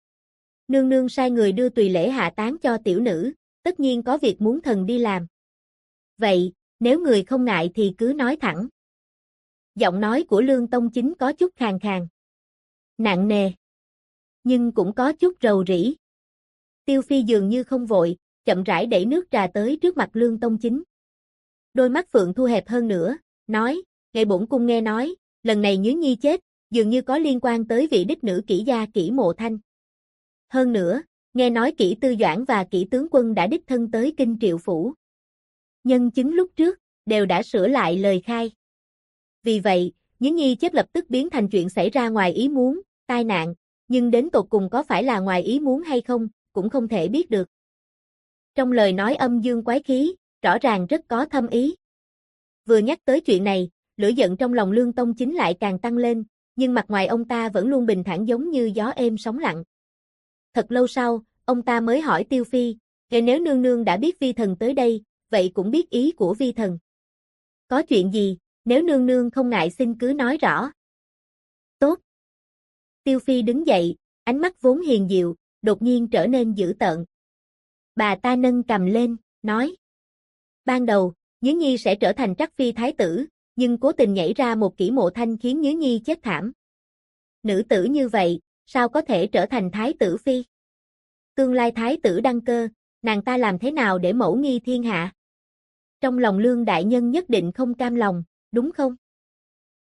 Nương nương sai người đưa tùy lễ hạ táng cho tiểu nữ, tất nhiên có việc muốn thần đi làm. Vậy, nếu người không ngại thì cứ nói thẳng. Giọng nói của Lương Tông Chính có chút khàn khàn. Nặng nề. Nhưng cũng có chút rầu rĩ. Tiêu Phi dường như không vội, chậm rãi đẩy nước trà tới trước mặt Lương Tông Chính. Đôi mắt Phượng thu hẹp hơn nữa, nói, "Ngài bổn cung nghe nói, lần này Nhứ Nhi chết, dường như có liên quan tới vị đích nữ Kỷ gia Kỷ Mộ Thanh. Hơn nữa, nghe nói Kỷ Tư Doãn và Kỷ tướng quân đã đích thân tới Kinh Triệu Phủ. Nhân chứng lúc trước, đều đã sửa lại lời khai. Vì vậy, Nhứ Nhi chết lập tức biến thành chuyện xảy ra ngoài ý muốn, tai nạn, nhưng đến tột cùng có phải là ngoài ý muốn hay không, cũng không thể biết được." Trong lời nói âm dương quái khí, rõ ràng rất có thâm ý. Vừa nhắc tới chuyện này, lửa giận trong lòng Lương Tông Chính lại càng tăng lên, nhưng mặt ngoài ông ta vẫn luôn bình thản giống như gió êm sóng lặng. Thật lâu sau, ông ta mới hỏi Tiêu Phi, nếu nương nương đã biết vi thần tới đây, vậy cũng biết ý của vi thần. Có chuyện gì, nếu nương nương không ngại xin cứ nói rõ. Tốt. Tiêu Phi đứng dậy, ánh mắt vốn hiền diệu, đột nhiên trở nên dữ tợn. Bà ta nâng cầm lên, nói. Ban đầu, Nhứ Nhi sẽ trở thành Trắc Phi Thái tử, nhưng cố tình nhảy ra một Kỷ Mộ Thanh khiến Nhứ Nhi chết thảm. Nữ tử như vậy, sao có thể trở thành Thái tử Phi? Tương lai Thái tử đăng cơ, nàng ta làm thế nào để mẫu nghi thiên hạ? Trong lòng Lương đại nhân nhất định không cam lòng, đúng không?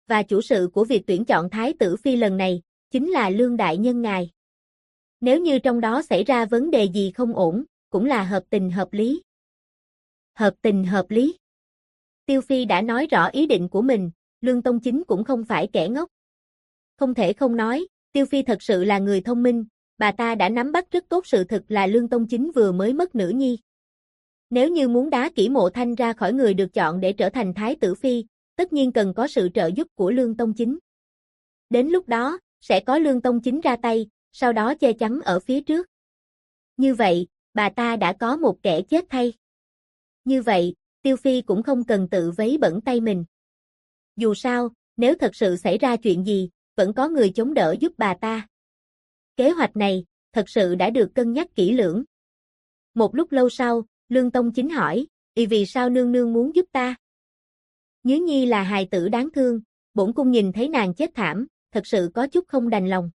và chủ sự của việc tuyển chọn Thái tử Phi lần này, chính là Lương Đại Nhân ngài. Nếu như trong đó xảy ra vấn đề gì không ổn, cũng là hợp tình hợp lý. Hợp tình hợp lý. Tiêu Phi đã nói rõ ý định của mình, Lương Tông Chính cũng không phải kẻ ngốc. Không thể không nói, Tiêu Phi thật sự là người thông minh, bà ta đã nắm bắt rất tốt sự thực là Lương Tông Chính vừa mới mất nữ nhi. Nếu như muốn đá Kỷ Mộ Thanh ra khỏi người được chọn để trở thành Thái tử Phi, tất nhiên cần có sự trợ giúp của Lương Tông Chính. Đến lúc đó, sẽ có Lương Tông Chính ra tay, sau đó che chắn ở phía trước. Như vậy, bà ta đã có một kẻ chết thay. Như vậy, Tiêu Phi cũng không cần tự vấy bẩn tay mình. Dù sao, nếu thật sự xảy ra chuyện gì, vẫn có người chống đỡ giúp bà ta. Kế hoạch này, thật sự đã được cân nhắc kỹ lưỡng. Một lúc lâu sau, Lương Tông Chính hỏi, vì sao nương nương muốn giúp ta? Nhứ Nhi là hài tử đáng thương, bổn cung nhìn thấy nàng chết thảm, thật sự có chút không đành lòng.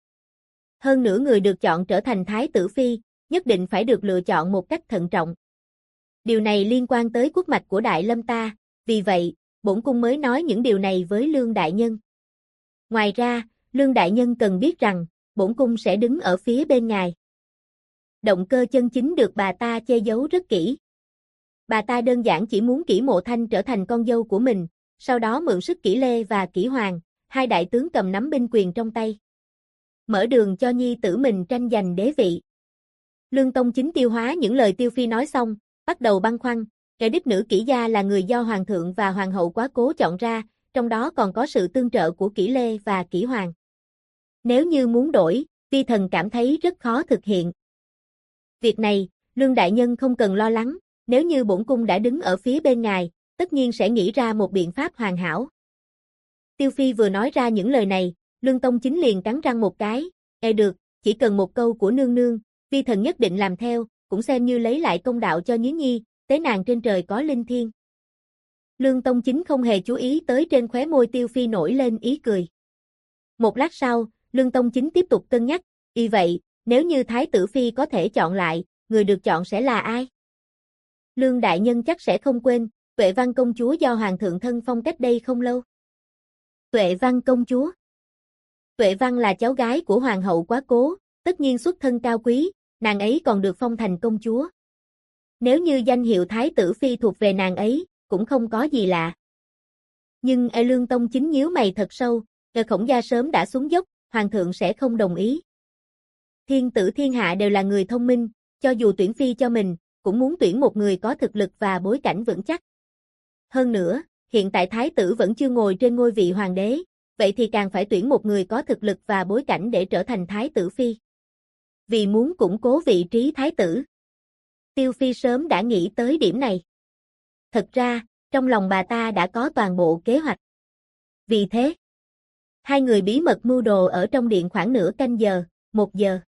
Hơn nữa người được chọn trở thành Thái tử Phi, nhất định phải được lựa chọn một cách thận trọng. Điều này liên quan tới quốc mạch của Đại Lâm ta, vì vậy, bổn cung mới nói những điều này với Lương Đại Nhân. Ngoài ra, Lương Đại Nhân cần biết rằng, bổn cung sẽ đứng ở phía bên ngài. Động cơ chân chính được bà ta che giấu rất kỹ. Bà ta đơn giản chỉ muốn Kỷ Mộ Thanh trở thành con dâu của mình, sau đó mượn sức Kỷ Lê và Kỷ Hoàng, hai đại tướng cầm nắm binh quyền trong tay. Mở đường cho nhi tử mình tranh giành đế vị. Lương Tông Chính tiêu hóa những lời Tiêu Phi nói xong, bắt đầu băn khoăn, kẻ đích nữ Kỷ gia là người do Hoàng thượng và Hoàng hậu quá cố chọn ra, trong đó còn có sự tương trợ của Kỷ Lê và Kỷ Hoàng. Nếu như muốn đổi, vi thần cảm thấy rất khó thực hiện. Việc này, Lương Đại Nhân không cần lo lắng, nếu như bổn cung đã đứng ở phía bên ngài, tất nhiên sẽ nghĩ ra một biện pháp hoàn hảo. Tiêu Phi vừa nói ra những lời này, Lương Tông Chính liền cắn răng một cái, được, chỉ cần một câu của nương nương, vi thần nhất định làm theo, cũng xem như lấy lại công đạo cho Nhứ Nhi, tế nàng trên trời có linh thiêng. Lương Tông Chính không hề chú ý tới trên khóe môi Tiêu Phi nổi lên ý cười. Một lát sau, Lương Tông Chính tiếp tục cân nhắc, vậy, nếu như Thái tử Phi có thể chọn lại, người được chọn sẽ là ai? Lương Đại Nhân chắc sẽ không quên, Tuệ Văn công chúa do Hoàng thượng thân phong cách đây không lâu. Tuệ Văn công chúa. Tuệ Văn là cháu gái của Hoàng hậu Quá Cố, tất nhiên xuất thân cao quý, nàng ấy còn được phong thành công chúa. Nếu như danh hiệu Thái tử Phi thuộc về nàng ấy, cũng không có gì lạ. Nhưng Lương Tông Chính nhíu mày thật sâu, Khổng gia sớm đã xuống dốc, Hoàng thượng sẽ không đồng ý. Thiên tử thiên hạ đều là người thông minh, cho dù tuyển phi cho mình, cũng muốn tuyển một người có thực lực và bối cảnh vững chắc. Hơn nữa, hiện tại Thái tử vẫn chưa ngồi trên ngôi vị hoàng đế, vậy thì càng phải tuyển một người có thực lực và bối cảnh để trở thành Thái tử Phi. Vì muốn củng cố vị trí Thái tử. Tiêu Phi sớm đã nghĩ tới điểm này. Thật ra, trong lòng bà ta đã có toàn bộ kế hoạch. Vì thế, hai người bí mật mưu đồ ở trong điện khoảng nửa canh giờ, 1 giờ.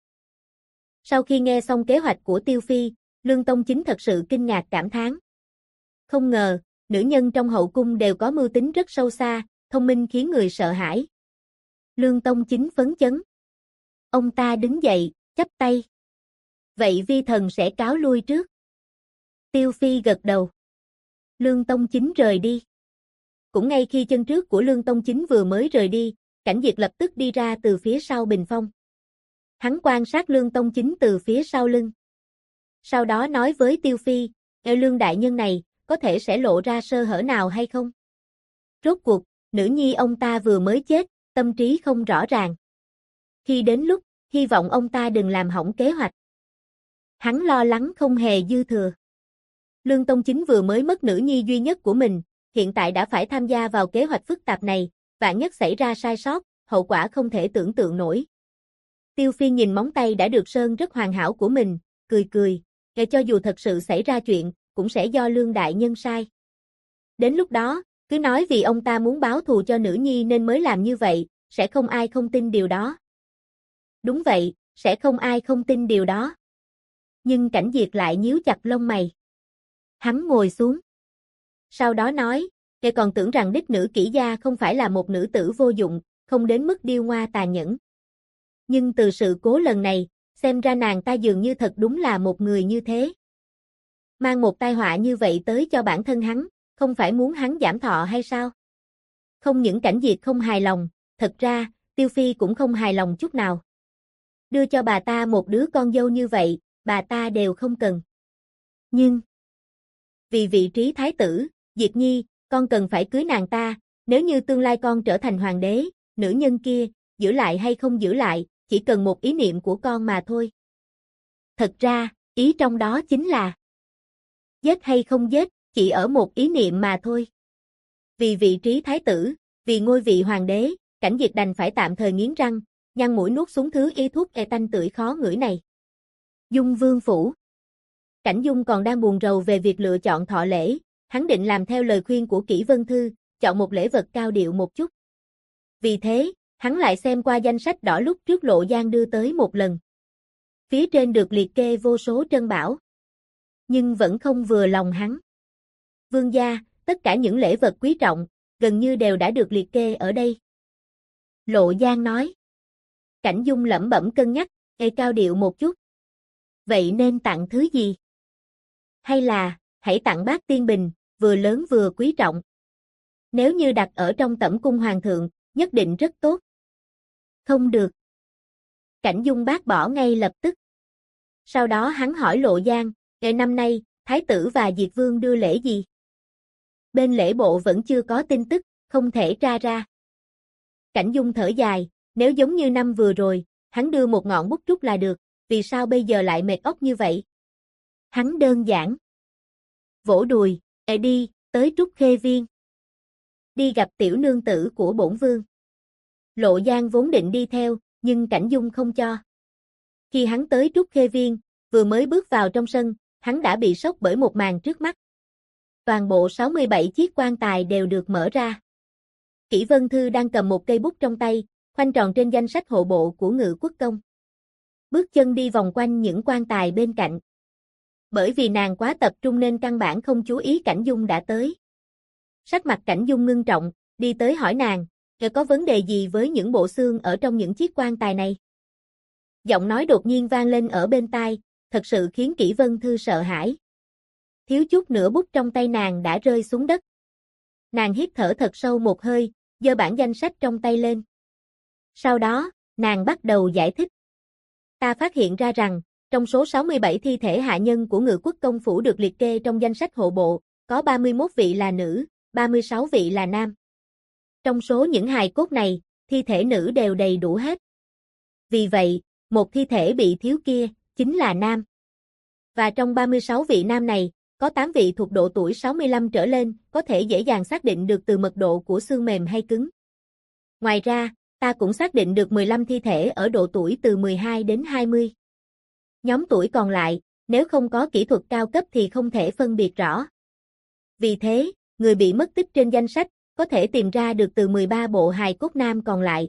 Sau khi nghe xong kế hoạch của Tiêu Phi, Lương Tông Chính thật sự kinh ngạc cảm thán. Không ngờ, nữ nhân trong hậu cung đều có mưu tính rất sâu xa, thông minh khiến người sợ hãi. Lương Tông Chính phấn chấn. Ông ta đứng dậy, chắp tay. Vậy vi thần sẽ cáo lui trước. Tiêu Phi gật đầu. Lương Tông Chính rời đi. Cũng ngay khi chân trước của Lương Tông Chính vừa mới rời đi, Cảnh Diệt lập tức đi ra từ phía sau bình phong. Hắn quan sát Lương Tông Chính từ phía sau lưng. Sau đó nói với Tiêu Phi, Lương đại nhân này, có thể sẽ lộ ra sơ hở nào hay không? Rốt cuộc, nữ nhi ông ta vừa mới chết, tâm trí không rõ ràng. Khi đến lúc, hy vọng ông ta đừng làm hỏng kế hoạch. Hắn lo lắng không hề dư thừa. Lương Tông Chính vừa mới mất nữ nhi duy nhất của mình, hiện tại đã phải tham gia vào kế hoạch phức tạp này, vạn nhất xảy ra sai sót, hậu quả không thể tưởng tượng nổi. Tiêu Phi nhìn móng tay đã được sơn rất hoàn hảo của mình, cười cười, cho dù thật sự xảy ra chuyện, cũng sẽ do Lương đại nhân sai. Đến lúc đó, cứ nói vì ông ta muốn báo thù cho nữ nhi nên mới làm như vậy, sẽ không ai không tin điều đó. Đúng vậy, sẽ không ai không tin điều đó. Nhưng Cảnh Diệt lại nhíu chặt lông mày. Hắn ngồi xuống. Sau đó nói, còn tưởng rằng đích nữ Kỷ gia không phải là một nữ tử vô dụng, không đến mức điêu ngoa tàn nhẫn. Nhưng từ sự cố lần này, xem ra nàng ta dường như thật đúng là một người như thế. Mang một tai họa như vậy tới cho bản thân hắn, không phải muốn hắn giảm thọ hay sao? Không những Cảnh Diệt không hài lòng, thật ra, Tiêu Phi cũng không hài lòng chút nào. Đưa cho bà ta một đứa con dâu như vậy, bà ta đều không cần. Nhưng, vì vị trí thái tử, Diệt Nhi, con cần phải cưới nàng ta, nếu như tương lai con trở thành hoàng đế, nữ nhân kia, giữ lại hay không giữ lại, chỉ cần một ý niệm của con mà thôi. Thật ra, ý trong đó chính là giết hay không giết, chỉ ở một ý niệm mà thôi. Vì vị trí thái tử, vì ngôi vị hoàng đế, Cảnh Diệt đành phải tạm thời nghiến răng, nhăn mũi nuốt xuống thứ y thuốc tanh tưởi khó ngửi này. Dung Vương phủ. Cảnh Dung còn đang buồn rầu về việc lựa chọn thọ lễ, hắn định làm theo lời khuyên của Kỷ Vân Thư, chọn một lễ vật cao điệu một chút. Vì thế, hắn lại xem qua danh sách đỏ lúc trước Lộ Giang đưa tới một lần. Phía trên được liệt kê vô số trân bảo. Nhưng vẫn không vừa lòng hắn. Vương gia, tất cả những lễ vật quý trọng, gần như đều đã được liệt kê ở đây. Lộ Giang nói. Cảnh Dung lẩm bẩm cân nhắc, cao điệu một chút. Vậy nên tặng thứ gì? Hay là, hãy tặng bát tiên bình, vừa lớn vừa quý trọng. Nếu như đặt ở trong tẩm cung hoàng thượng, nhất định rất tốt. Không được. Cảnh Dung bác bỏ ngay lập tức. Sau đó hắn hỏi Lộ Giang, năm nay, Thái tử và Diệt Vương đưa lễ gì? Bên lễ bộ vẫn chưa có tin tức, không thể tra ra. Cảnh Dung thở dài, nếu giống như năm vừa rồi, hắn đưa một ngọn bút trúc là được, vì sao bây giờ lại mệt óc như vậy? Hắn đơn giản. Vỗ đùi, đi, tới Trúc Khê Viên. Đi gặp tiểu nương tử của bổn vương. Lộ Giang vốn định đi theo, nhưng Cảnh Dung không cho. Khi hắn tới Trúc Khê Viên, vừa mới bước vào trong sân, hắn đã bị sốc bởi một màn trước mắt. Toàn bộ 67 chiếc quan tài đều được mở ra. Kỷ Vân Thư đang cầm một cây bút trong tay, khoanh tròn trên danh sách hộ bộ của Ngự Quốc Công. Bước chân đi vòng quanh những quan tài bên cạnh. Bởi vì nàng quá tập trung nên căn bản không chú ý Cảnh Dung đã tới. Sắc mặt Cảnh Dung ngưng trọng, đi tới hỏi nàng, có vấn đề gì với những bộ xương ở trong những chiếc quan tài này? Giọng nói đột nhiên vang lên ở bên tai, thật sự khiến Kỷ Vân Thư sợ hãi. Thiếu chút nữa bút trong tay nàng đã rơi xuống đất. Nàng hít thở thật sâu một hơi, giơ bản danh sách trong tay lên. Sau đó, nàng bắt đầu giải thích. Ta phát hiện ra rằng, trong số 67 thi thể hạ nhân của Ngự Quốc Công phủ được liệt kê trong danh sách hộ bộ, có 31 vị là nữ, 36 vị là nam. Trong số những hài cốt này, thi thể nữ đều đầy đủ hết. Vì vậy, một thi thể bị thiếu kia, chính là nam. Và trong 36 vị nam này, có 8 vị thuộc độ tuổi 65 trở lên, có thể dễ dàng xác định được từ mật độ của xương mềm hay cứng. Ngoài ra, ta cũng xác định được 15 thi thể ở độ tuổi từ 12 đến 20. Nhóm tuổi còn lại, nếu không có kỹ thuật cao cấp thì không thể phân biệt rõ. Vì thế, người bị mất tích trên danh sách, có thể tìm ra được từ 13 bộ hài cốt nam còn lại.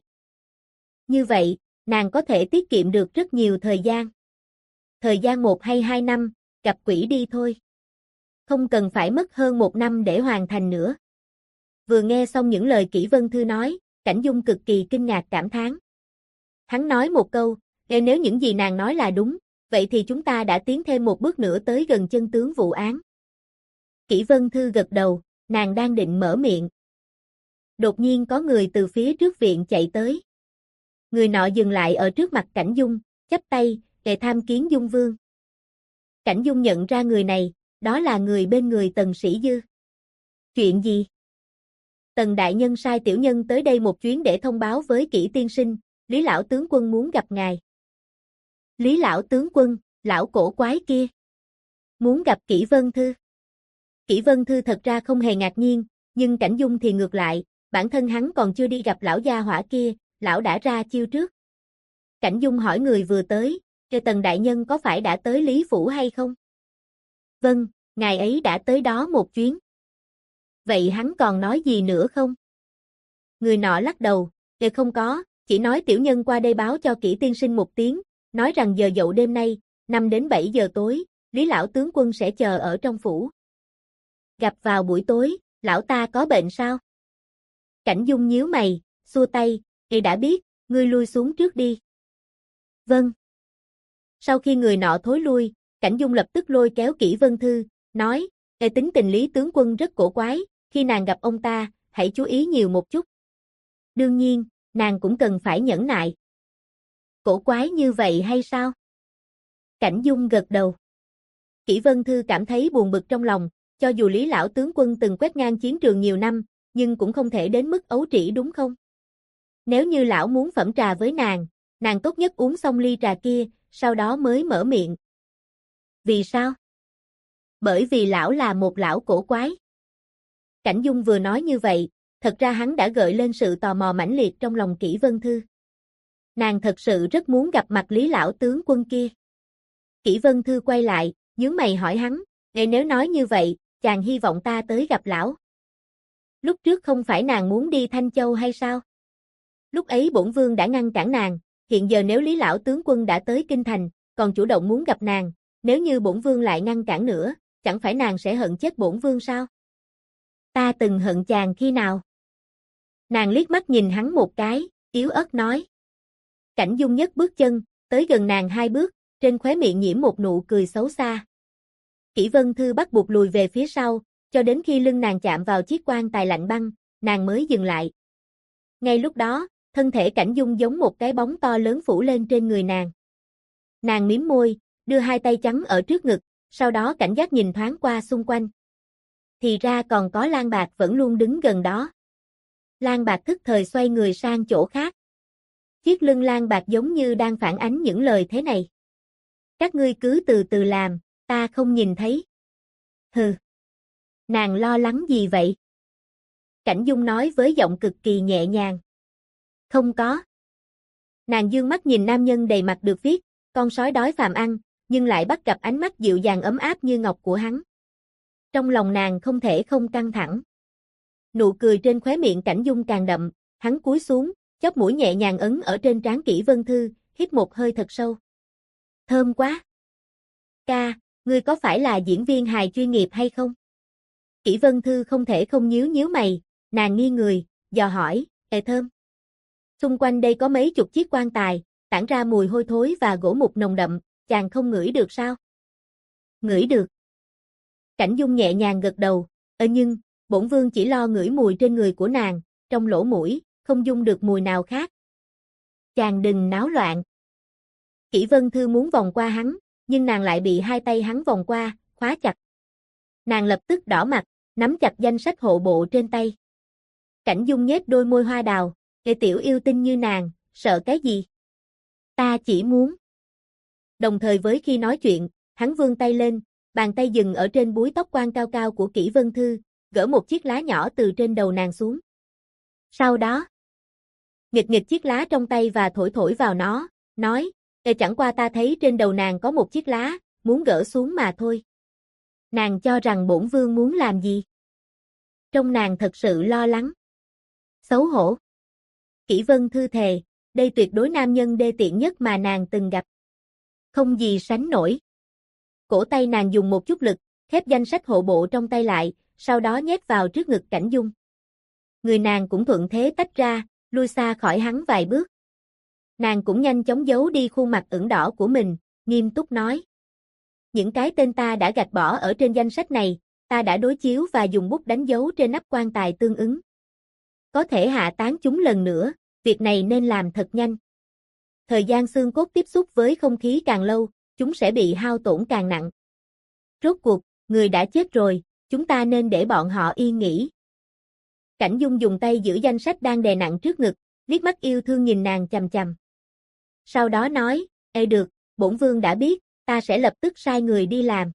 Như vậy, nàng có thể tiết kiệm được rất nhiều thời gian. Thời gian 1 hay 2 năm, gặp quỷ đi thôi. Không cần phải mất hơn 1 năm để hoàn thành nữa. Vừa nghe xong những lời Kỷ Vân Thư nói, Cảnh Dung cực kỳ kinh ngạc cảm thán. Hắn nói một câu, nếu những gì nàng nói là đúng, vậy thì chúng ta đã tiến thêm một bước nữa tới gần chân tướng vụ án. Kỷ Vân Thư gật đầu, nàng đang định mở miệng. Đột nhiên có người từ phía trước viện chạy tới. Người nọ dừng lại ở trước mặt Cảnh Dung, chắp tay, tham kiến Dung Vương. Cảnh Dung nhận ra người này, đó là người bên người Tần Sĩ Dư. Chuyện gì? Tần đại nhân sai tiểu nhân tới đây một chuyến để thông báo với Kỷ tiên sinh, Lý lão tướng quân muốn gặp ngài. Lý lão tướng quân, lão cổ quái kia. Muốn gặp Kỷ Vân Thư. Kỷ Vân Thư thật ra không hề ngạc nhiên, nhưng Cảnh Dung thì ngược lại, bản thân hắn còn chưa đi gặp lão gia hỏa kia, lão đã ra chiêu trước. Cảnh Dung hỏi người vừa tới, Tần đại nhân có phải đã tới Lý phủ hay không? Vâng, ngài ấy đã tới đó một chuyến. Vậy hắn còn nói gì nữa không? Người nọ lắc đầu, không có, chỉ nói tiểu nhân qua đây báo cho Kỷ tiên sinh một tiếng, nói rằng giờ dậu đêm nay, 5 đến 7 giờ tối, Lý lão tướng quân sẽ chờ ở trong phủ. Gặp vào buổi tối, lão ta có bệnh sao? Cảnh Dung nhíu mày, xua tay, đã biết, ngươi lui xuống trước đi. Vâng. Sau khi người nọ thối lui, Cảnh Dung lập tức lôi kéo Kỷ Vân Thư, nói, tính tình Lý tướng quân rất cổ quái, khi nàng gặp ông ta, hãy chú ý nhiều một chút. Đương nhiên, nàng cũng cần phải nhẫn nại. Cổ quái như vậy hay sao? Cảnh Dung gật đầu. Kỷ Vân Thư cảm thấy buồn bực trong lòng, cho dù Lý lão tướng quân từng quét ngang chiến trường nhiều năm, nhưng cũng không thể đến mức ấu trĩ đúng không? Nếu như lão muốn phẩm trà với nàng tốt nhất uống xong ly trà kia, sau đó mới mở miệng. Vì sao? Bởi vì lão là một lão cổ quái. Cảnh Dung vừa nói như vậy, thật ra hắn đã gợi lên sự tò mò mãnh liệt trong lòng Kỷ Vân Thư. Nàng thật sự rất muốn gặp mặt Lý lão tướng quân kia. Kỷ Vân Thư quay lại, nhướng mày hỏi hắn, nếu nói như vậy, chàng hy vọng ta tới gặp lão. Lúc trước không phải nàng muốn đi Thanh Châu hay sao? Lúc ấy bổn vương đã ngăn cản nàng, hiện giờ nếu Lý lão tướng quân đã tới kinh thành, còn chủ động muốn gặp nàng, nếu như bổn vương lại ngăn cản nữa, chẳng phải nàng sẽ hận chết bổn vương sao? Ta từng hận chàng khi nào? Nàng liếc mắt nhìn hắn một cái, yếu ớt nói. Cảnh Dung nhất bước chân, tới gần nàng 2 bước, trên khóe miệng nhiễm một nụ cười xấu xa. Kỷ Vân Thư bắt buộc lùi về phía sau, cho đến khi lưng nàng chạm vào chiếc quan tài lạnh băng, nàng mới dừng lại. Ngay lúc đó, thân thể Cảnh Dung giống một cái bóng to lớn phủ lên trên người nàng. Nàng mím môi, đưa 2 tay chắn ở trước ngực, sau đó cảnh giác nhìn thoáng qua xung quanh. Thì ra còn có Lan Bạc vẫn luôn đứng gần đó. Lan Bạc thức thời xoay người sang chỗ khác. Chiếc lưng Lan Bạc giống như đang phản ánh những lời thế này. Các ngươi cứ từ từ làm, ta không nhìn thấy. Hừ. Nàng lo lắng gì vậy? Cảnh Dung nói với giọng cực kỳ nhẹ nhàng. Không có. Nàng dương mắt nhìn nam nhân đầy mặt được viết, con sói đói phàm ăn, nhưng lại bắt gặp ánh mắt dịu dàng ấm áp như ngọc của hắn. Trong lòng nàng không thể không căng thẳng. Nụ cười trên khóe miệng Cảnh Dung càng đậm, hắn cúi xuống, chóp mũi nhẹ nhàng ấn ở trên trán Kỷ Vân Thư, hít một hơi thật sâu. Thơm quá. Ca, ngươi có phải là diễn viên hài chuyên nghiệp hay không? Kỷ Vân Thư không thể không nhíu mày, nàng nghi người, dò hỏi, thơm. Xung quanh đây có mấy chục chiếc quan tài, tản ra mùi hôi thối và gỗ mục nồng đậm, chàng không ngửi được sao? Ngửi được. Cảnh Dung nhẹ nhàng gật đầu, nhưng, bổn vương chỉ lo ngửi mùi trên người của nàng, trong lỗ mũi, không dung được mùi nào khác. Chàng đừng náo loạn. Kỷ Vân Thư muốn vòng qua hắn, nhưng nàng lại bị 2 tay hắn vòng qua, khóa chặt. Nàng lập tức đỏ mặt, nắm chặt danh sách hộ bộ trên tay. Cảnh Dung nhếch đôi môi hoa đào, tiểu yêu tinh như nàng, sợ cái gì? Ta chỉ muốn. Đồng thời với khi nói chuyện, hắn vươn tay lên, bàn tay dừng ở trên búi tóc quan cao cao của Kỷ Vân Thư, gỡ một chiếc lá nhỏ từ trên đầu nàng xuống. Sau đó, nghịch chiếc lá trong tay và thổi vào nó, nói, chẳng qua ta thấy trên đầu nàng có một chiếc lá, muốn gỡ xuống mà thôi. Nàng cho rằng bổn vương muốn làm gì? Trông nàng thật sự lo lắng. Xấu hổ. Kỷ Vân Thư thề, đây tuyệt đối nam nhân đê tiện nhất mà nàng từng gặp. Không gì sánh nổi. Cổ tay nàng dùng một chút lực, khép danh sách hộ bộ trong tay lại, sau đó nhét vào trước ngực Cảnh Dung. Người nàng cũng thuận thế tách ra, lui xa khỏi hắn vài bước. Nàng cũng nhanh chóng giấu đi khuôn mặt ửng đỏ của mình, nghiêm túc nói. Những cái tên ta đã gạch bỏ ở trên danh sách này, ta đã đối chiếu và dùng bút đánh dấu trên nắp quan tài tương ứng. Có thể hạ tán chúng lần nữa, việc này nên làm thật nhanh. Thời gian xương cốt tiếp xúc với không khí càng lâu, chúng sẽ bị hao tổn càng nặng. Rốt cuộc, người đã chết rồi, chúng ta nên để bọn họ yên nghỉ. Cảnh Dung dùng tay giữ danh sách đang đè nặng trước ngực, liếc mắt yêu thương nhìn nàng chằm chằm. Sau đó nói, được, bổn vương đã biết, ta sẽ lập tức sai người đi làm.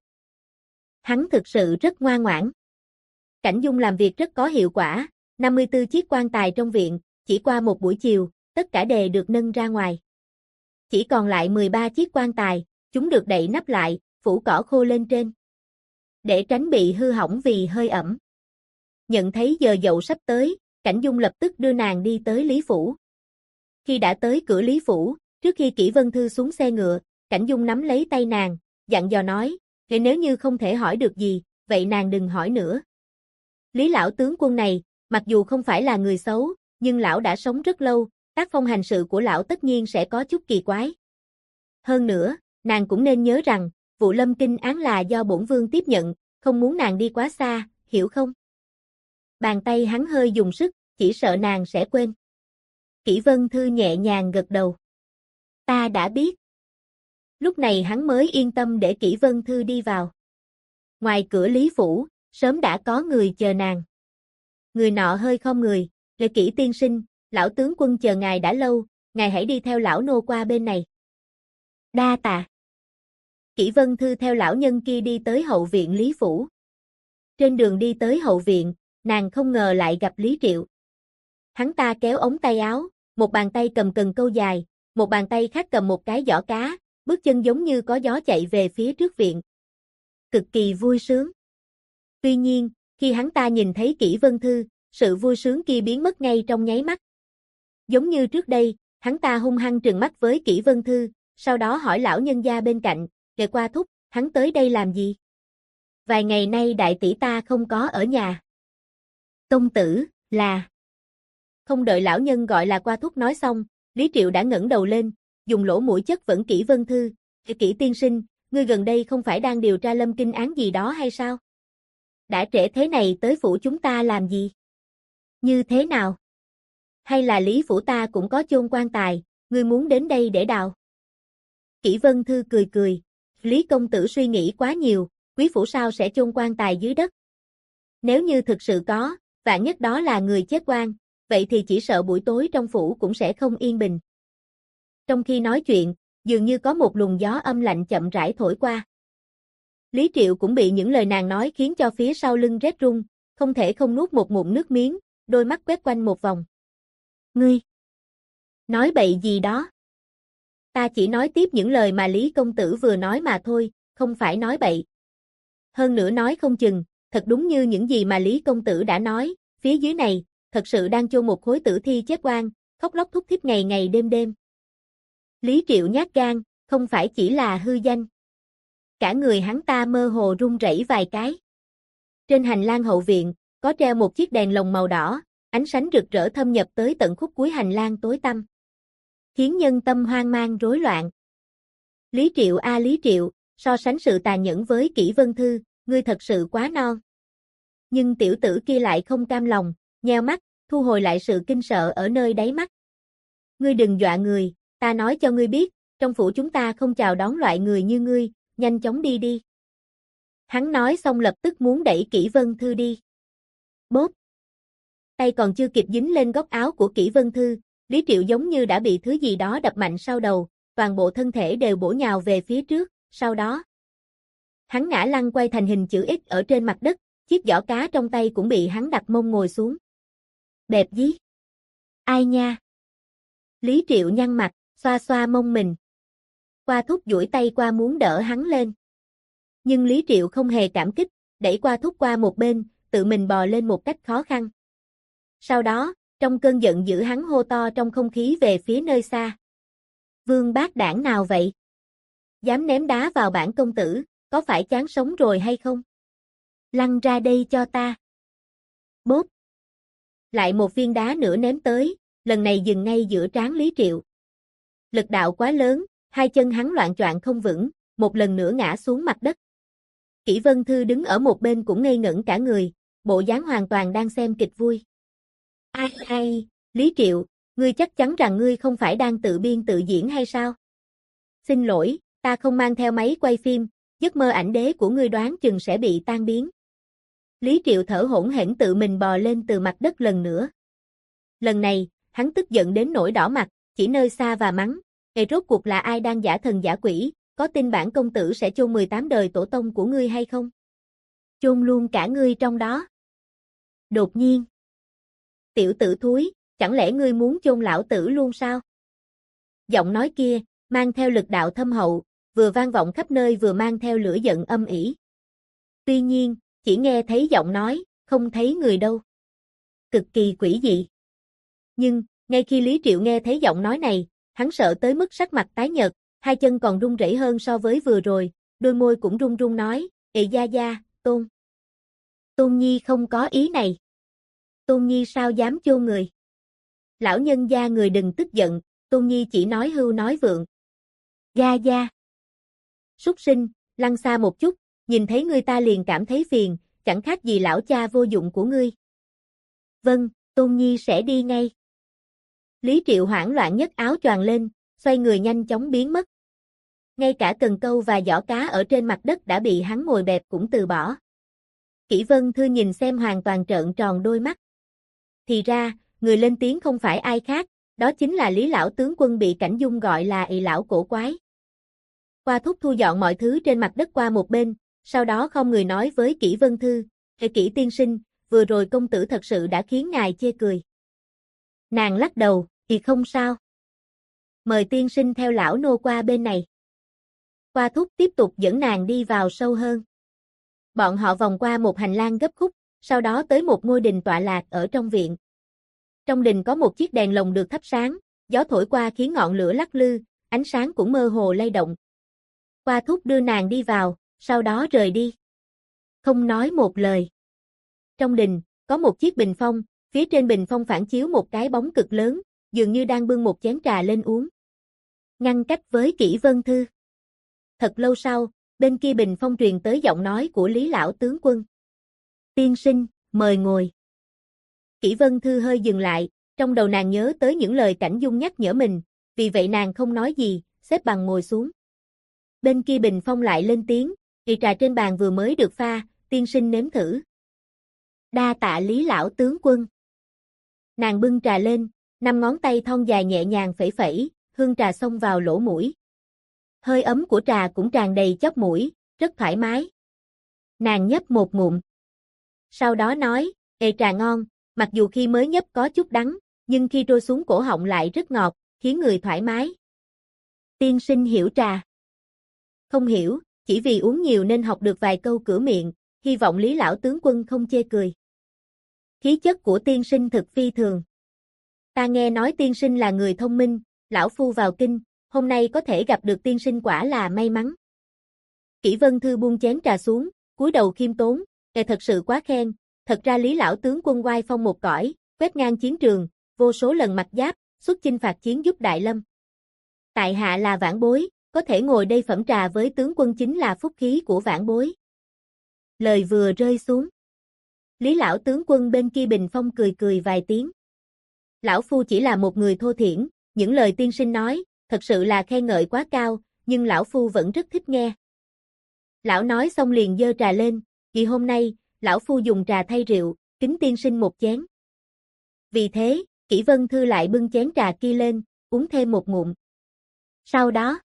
Hắn thực sự rất ngoan ngoãn. Cảnh Dung làm việc rất có hiệu quả, 54 chiếc quan tài trong viện, chỉ qua một buổi chiều, tất cả đều được nâng ra ngoài. Chỉ còn lại 13 chiếc quan tài, chúng được đậy nắp lại, phủ cỏ khô lên trên. Để tránh bị hư hỏng vì hơi ẩm. Nhận thấy giờ dậu sắp tới, Cảnh Dung lập tức đưa nàng đi tới Lý Phủ. Khi đã tới cửa Lý Phủ, trước khi Kỷ Vân Thư xuống xe ngựa, Cảnh Dung nắm lấy tay nàng, dặn dò nói, nếu như không thể hỏi được gì, vậy nàng đừng hỏi nữa. Lý lão tướng quân này, mặc dù không phải là người xấu, nhưng lão đã sống rất lâu, tác phong hành sự của lão tất nhiên sẽ có chút kỳ quái. Hơn nữa, nàng cũng nên nhớ rằng, vụ Lâm Kinh án là do bổn vương tiếp nhận, không muốn nàng đi quá xa, hiểu không? Bàn tay hắn hơi dùng sức, chỉ sợ nàng sẽ quên. Kỷ Vân Thư nhẹ nhàng gật đầu. Ta đã biết. Lúc này hắn mới yên tâm để Kỷ Vân Thư đi vào. Ngoài cửa Lý Phủ, sớm đã có người chờ nàng. Người nọ hơi khom người, "Lệ Kỷ tiên sinh, lão tướng quân chờ ngài đã lâu, ngài hãy đi theo lão nô qua bên này." Đa tạ. Kỷ Vân Thư theo lão nhân kia đi tới hậu viện Lý Phủ. Trên đường đi tới hậu viện, nàng không ngờ lại gặp Lý Triệu. Hắn ta kéo ống tay áo, một bàn tay cầm cần câu dài, một bàn tay khác cầm một cái giỏ cá, bước chân giống như có gió chạy về phía trước viện. Cực kỳ vui sướng. Tuy nhiên, khi hắn ta nhìn thấy Kỷ Vân Thư, sự vui sướng kia biến mất ngay trong nháy mắt. Giống như trước đây, hắn ta hung hăng trừng mắt với Kỷ Vân Thư, sau đó hỏi lão nhân gia bên cạnh, "Kệ Qua thúc, hắn tới đây làm gì? Vài ngày nay đại tỷ ta không có ở nhà." "Công tử, là..." Không đợi lão nhân gọi là Qua thúc nói xong, Lý Triệu đã ngẩng đầu lên, dùng lỗ mũi chất vấn Kỷ Vân Thư, "Kỷ tiên sinh, ngươi gần đây không phải đang điều tra Lâm Kinh án gì đó hay sao? Đã trễ thế này tới phủ chúng ta làm gì? Như thế nào? Hay là Lý phủ ta cũng có chôn quan tài, ngươi muốn đến đây để đào?" Kỷ Vân Thư cười cười, "Lý công tử suy nghĩ quá nhiều, quý phủ sao sẽ chôn quan tài dưới đất? Nếu như thực sự có, vạn nhất đó là người chết oan, vậy thì chỉ sợ buổi tối trong phủ cũng sẽ không yên bình." Trong khi nói chuyện, dường như có một luồng gió âm lạnh chậm rãi thổi qua. Lý Triệu cũng bị những lời nàng nói khiến cho phía sau lưng rét run, không thể không nuốt một ngụm nước miếng, đôi mắt quét quanh một vòng. "Ngươi nói bậy gì đó?" "Ta chỉ nói tiếp những lời mà Lý công tử vừa nói mà thôi, không phải nói bậy. Hơn nữa nói không chừng, thật đúng như những gì mà Lý công tử đã nói, phía dưới này, thật sự đang chôn một khối tử thi chết oan, khóc lóc thút thít ngày ngày đêm đêm." Lý Triệu nhát gan, không phải chỉ là hư danh. Cả người hắn ta mơ hồ run rẩy vài cái. Trên hành lang hậu viện, có treo một chiếc đèn lồng màu đỏ, ánh sáng rực rỡ thâm nhập tới tận khúc cuối hành lang tối tăm, khiến nhân tâm hoang mang rối loạn. "Lý Triệu a Lý Triệu, so sánh sự tàn nhẫn với Kỷ Vân Thư, ngươi thật sự quá non." Nhưng tiểu tử kia lại không cam lòng, nheo mắt, thu hồi lại sự kinh sợ ở nơi đáy mắt. "Ngươi đừng dọa người, ta nói cho ngươi biết, trong phủ chúng ta không chào đón loại người như ngươi, nhanh chóng đi đi." Hắn nói xong lập tức muốn đẩy Kỷ Vân Thư đi. Bốp! Tay còn chưa kịp dính lên góc áo của Kỷ Vân Thư, Lý Triệu giống như đã bị thứ gì đó đập mạnh sau đầu, toàn bộ thân thể đều bổ nhào về phía trước, sau đó hắn ngã lăn quay thành hình chữ X ở trên mặt đất, chiếc giỏ cá trong tay cũng bị hắn đặt mông ngồi xuống. Bẹp dí! Ai nha? Lý Triệu nhăn mặt, xoa xoa mông mình. Qua thúc duỗi tay qua muốn đỡ hắn lên. Nhưng Lý Triệu không hề cảm kích, đẩy Qua thúc qua một bên, tự mình bò lên một cách khó khăn. Sau đó, trong cơn giận dữ hắn hô to trong không khí về phía nơi xa. "Vương bát đảng nào vậy? Dám ném đá vào bản công tử, có phải chán sống rồi hay không? Lăn ra đây cho ta." Bốp! Lại một viên đá nữa ném tới, lần này dừng ngay giữa trán Lý Triệu. Lực đạo quá lớn, hai chân hắn loạng choạng không vững, một lần nữa ngã xuống mặt đất. Kỷ Vân Thư đứng ở một bên cũng ngây ngẩn cả người, bộ dáng hoàn toàn đang xem kịch vui. Ai, Lý Triệu, ngươi chắc chắn rằng ngươi không phải đang tự biên tự diễn hay sao? Xin lỗi, ta không mang theo máy quay phim, giấc mơ ảnh đế của ngươi đoán chừng sẽ bị tan biến." Lý Triệu thở hổn hển tự mình bò lên từ mặt đất lần nữa. Lần này, hắn tức giận đến nỗi đỏ mặt, chỉ nơi xa và mắng, rốt cuộc là ai đang giả thần giả quỷ, có tin bản công tử sẽ chôn 18 đời tổ tông của ngươi hay không? Chôn luôn cả ngươi trong đó." Đột nhiên, "Tiểu tử thúi, chẳng lẽ ngươi muốn chôn lão tử luôn sao?" Giọng nói kia, mang theo lực đạo thâm hậu, vừa vang vọng khắp nơi vừa mang theo lửa giận âm ỉ. Tuy nhiên, chỉ nghe thấy giọng nói, không thấy người đâu. Cực kỳ quỷ dị. Nhưng, ngay khi Lý Triệu nghe thấy giọng nói này, hắn sợ tới mức sắc mặt tái nhợt, hai chân còn run rẩy hơn so với vừa rồi, đôi môi cũng run run nói, "Ê gia gia, Tôn. Tôn Nhi không có ý này. Tôn Nhi sao dám chôn người?" "Lão nhân gia người đừng tức giận, Tôn Nhi chỉ nói hưu nói vượng." "Gia gia. Súc sinh, lăn xa một chút, nhìn thấy ngươi ta liền cảm thấy phiền, chẳng khác gì lão cha vô dụng của ngươi." Vâng, Tôn Nhi sẽ đi ngay. Lý Triệu hoảng loạn nhấc áo choàng lên, xoay người nhanh chóng biến mất. Ngay cả cần câu và giỏ cá ở trên mặt đất đã bị hắn ngồi bẹp cũng từ bỏ. Kỷ Vân Thư nhìn xem hoàn toàn trợn tròn đôi mắt. Thì ra, người lên tiếng không phải ai khác, đó chính là Lý lão tướng quân bị Cảnh Dung gọi là ị lão cổ quái. Qua Thúc thu dọn mọi thứ trên mặt đất qua một bên, sau đó không người nói với Kỷ Vân Thư, Kỷ tiên sinh, vừa rồi công tử thật sự đã khiến ngài chê cười. Nàng lắc đầu, thì không sao. Mời tiên sinh theo lão nô qua bên này. Qua Thúc tiếp tục dẫn nàng đi vào sâu hơn. Bọn họ vòng qua một hành lang gấp khúc, sau đó tới một ngôi đình tọa lạc ở trong viện. Trong đình có một chiếc đèn lồng được thắp sáng, gió thổi qua khiến ngọn lửa lắc lư, ánh sáng cũng mơ hồ lay động. Qua Thúc đưa nàng đi vào, sau đó rời đi. Không nói một lời. Trong đình, có một chiếc bình phong, phía trên bình phong phản chiếu một cái bóng cực lớn, dường như đang bưng một chén trà lên uống. Ngăn cách với Kỷ Vân Thư. Thật lâu sau, bên kia bình phong truyền tới giọng nói của Lý lão tướng quân. Tiên sinh, mời ngồi. Kỷ Vân Thư hơi dừng lại, trong đầu nàng nhớ tới những lời Cảnh Dung nhắc nhở mình, vì vậy nàng không nói gì, xếp bằng ngồi xuống. Bên kia bình phong lại lên tiếng, "Ly trà trên bàn vừa mới được pha, tiên sinh nếm thử." Đa tạ Lý lão tướng quân. Nàng bưng trà lên, 5 ngón tay thon dài nhẹ nhàng phẩy phẩy, hương trà xông vào lỗ mũi. Hơi ấm của trà cũng tràn đầy chóp mũi, rất thoải mái. Nàng nhấp một ngụm. Sau đó nói, trà ngon, mặc dù khi mới nhấp có chút đắng, nhưng khi trôi xuống cổ họng lại rất ngọt, khiến người thoải mái. Tiên sinh hiểu trà. Không hiểu, chỉ vì uống nhiều nên học được vài câu cửa miệng, hy vọng Lý lão tướng quân không chê cười. Khí chất của tiên sinh thực phi thường. Ta nghe nói tiên sinh là người thông minh, lão phu vào kinh, hôm nay có thể gặp được tiên sinh quả là may mắn. Kỷ Vân Thư buông chén trà xuống, cúi đầu khiêm tốn, thật sự quá khen, thật ra Lý lão tướng quân oai phong một cõi, quét ngang chiến trường, vô số lần mặc giáp, xuất chinh phạt chiến giúp Đại Lâm. Tại hạ là vãn bối, có thể ngồi đây phẩm trà với tướng quân chính là phúc khí của vãn bối. Lời vừa rơi xuống. Lý lão tướng quân bên kia bình phong cười cười vài tiếng. Lão phu chỉ là một người thô thiển, những lời tiên sinh nói, thật sự là khen ngợi quá cao, nhưng lão phu vẫn rất thích nghe. Lão nói xong liền giơ trà lên, vì hôm nay, lão phu dùng trà thay rượu, kính tiên sinh một chén. Vì thế, Kỷ Vân Thư lại bưng chén trà kia lên, uống thêm một ngụm. Sau đó,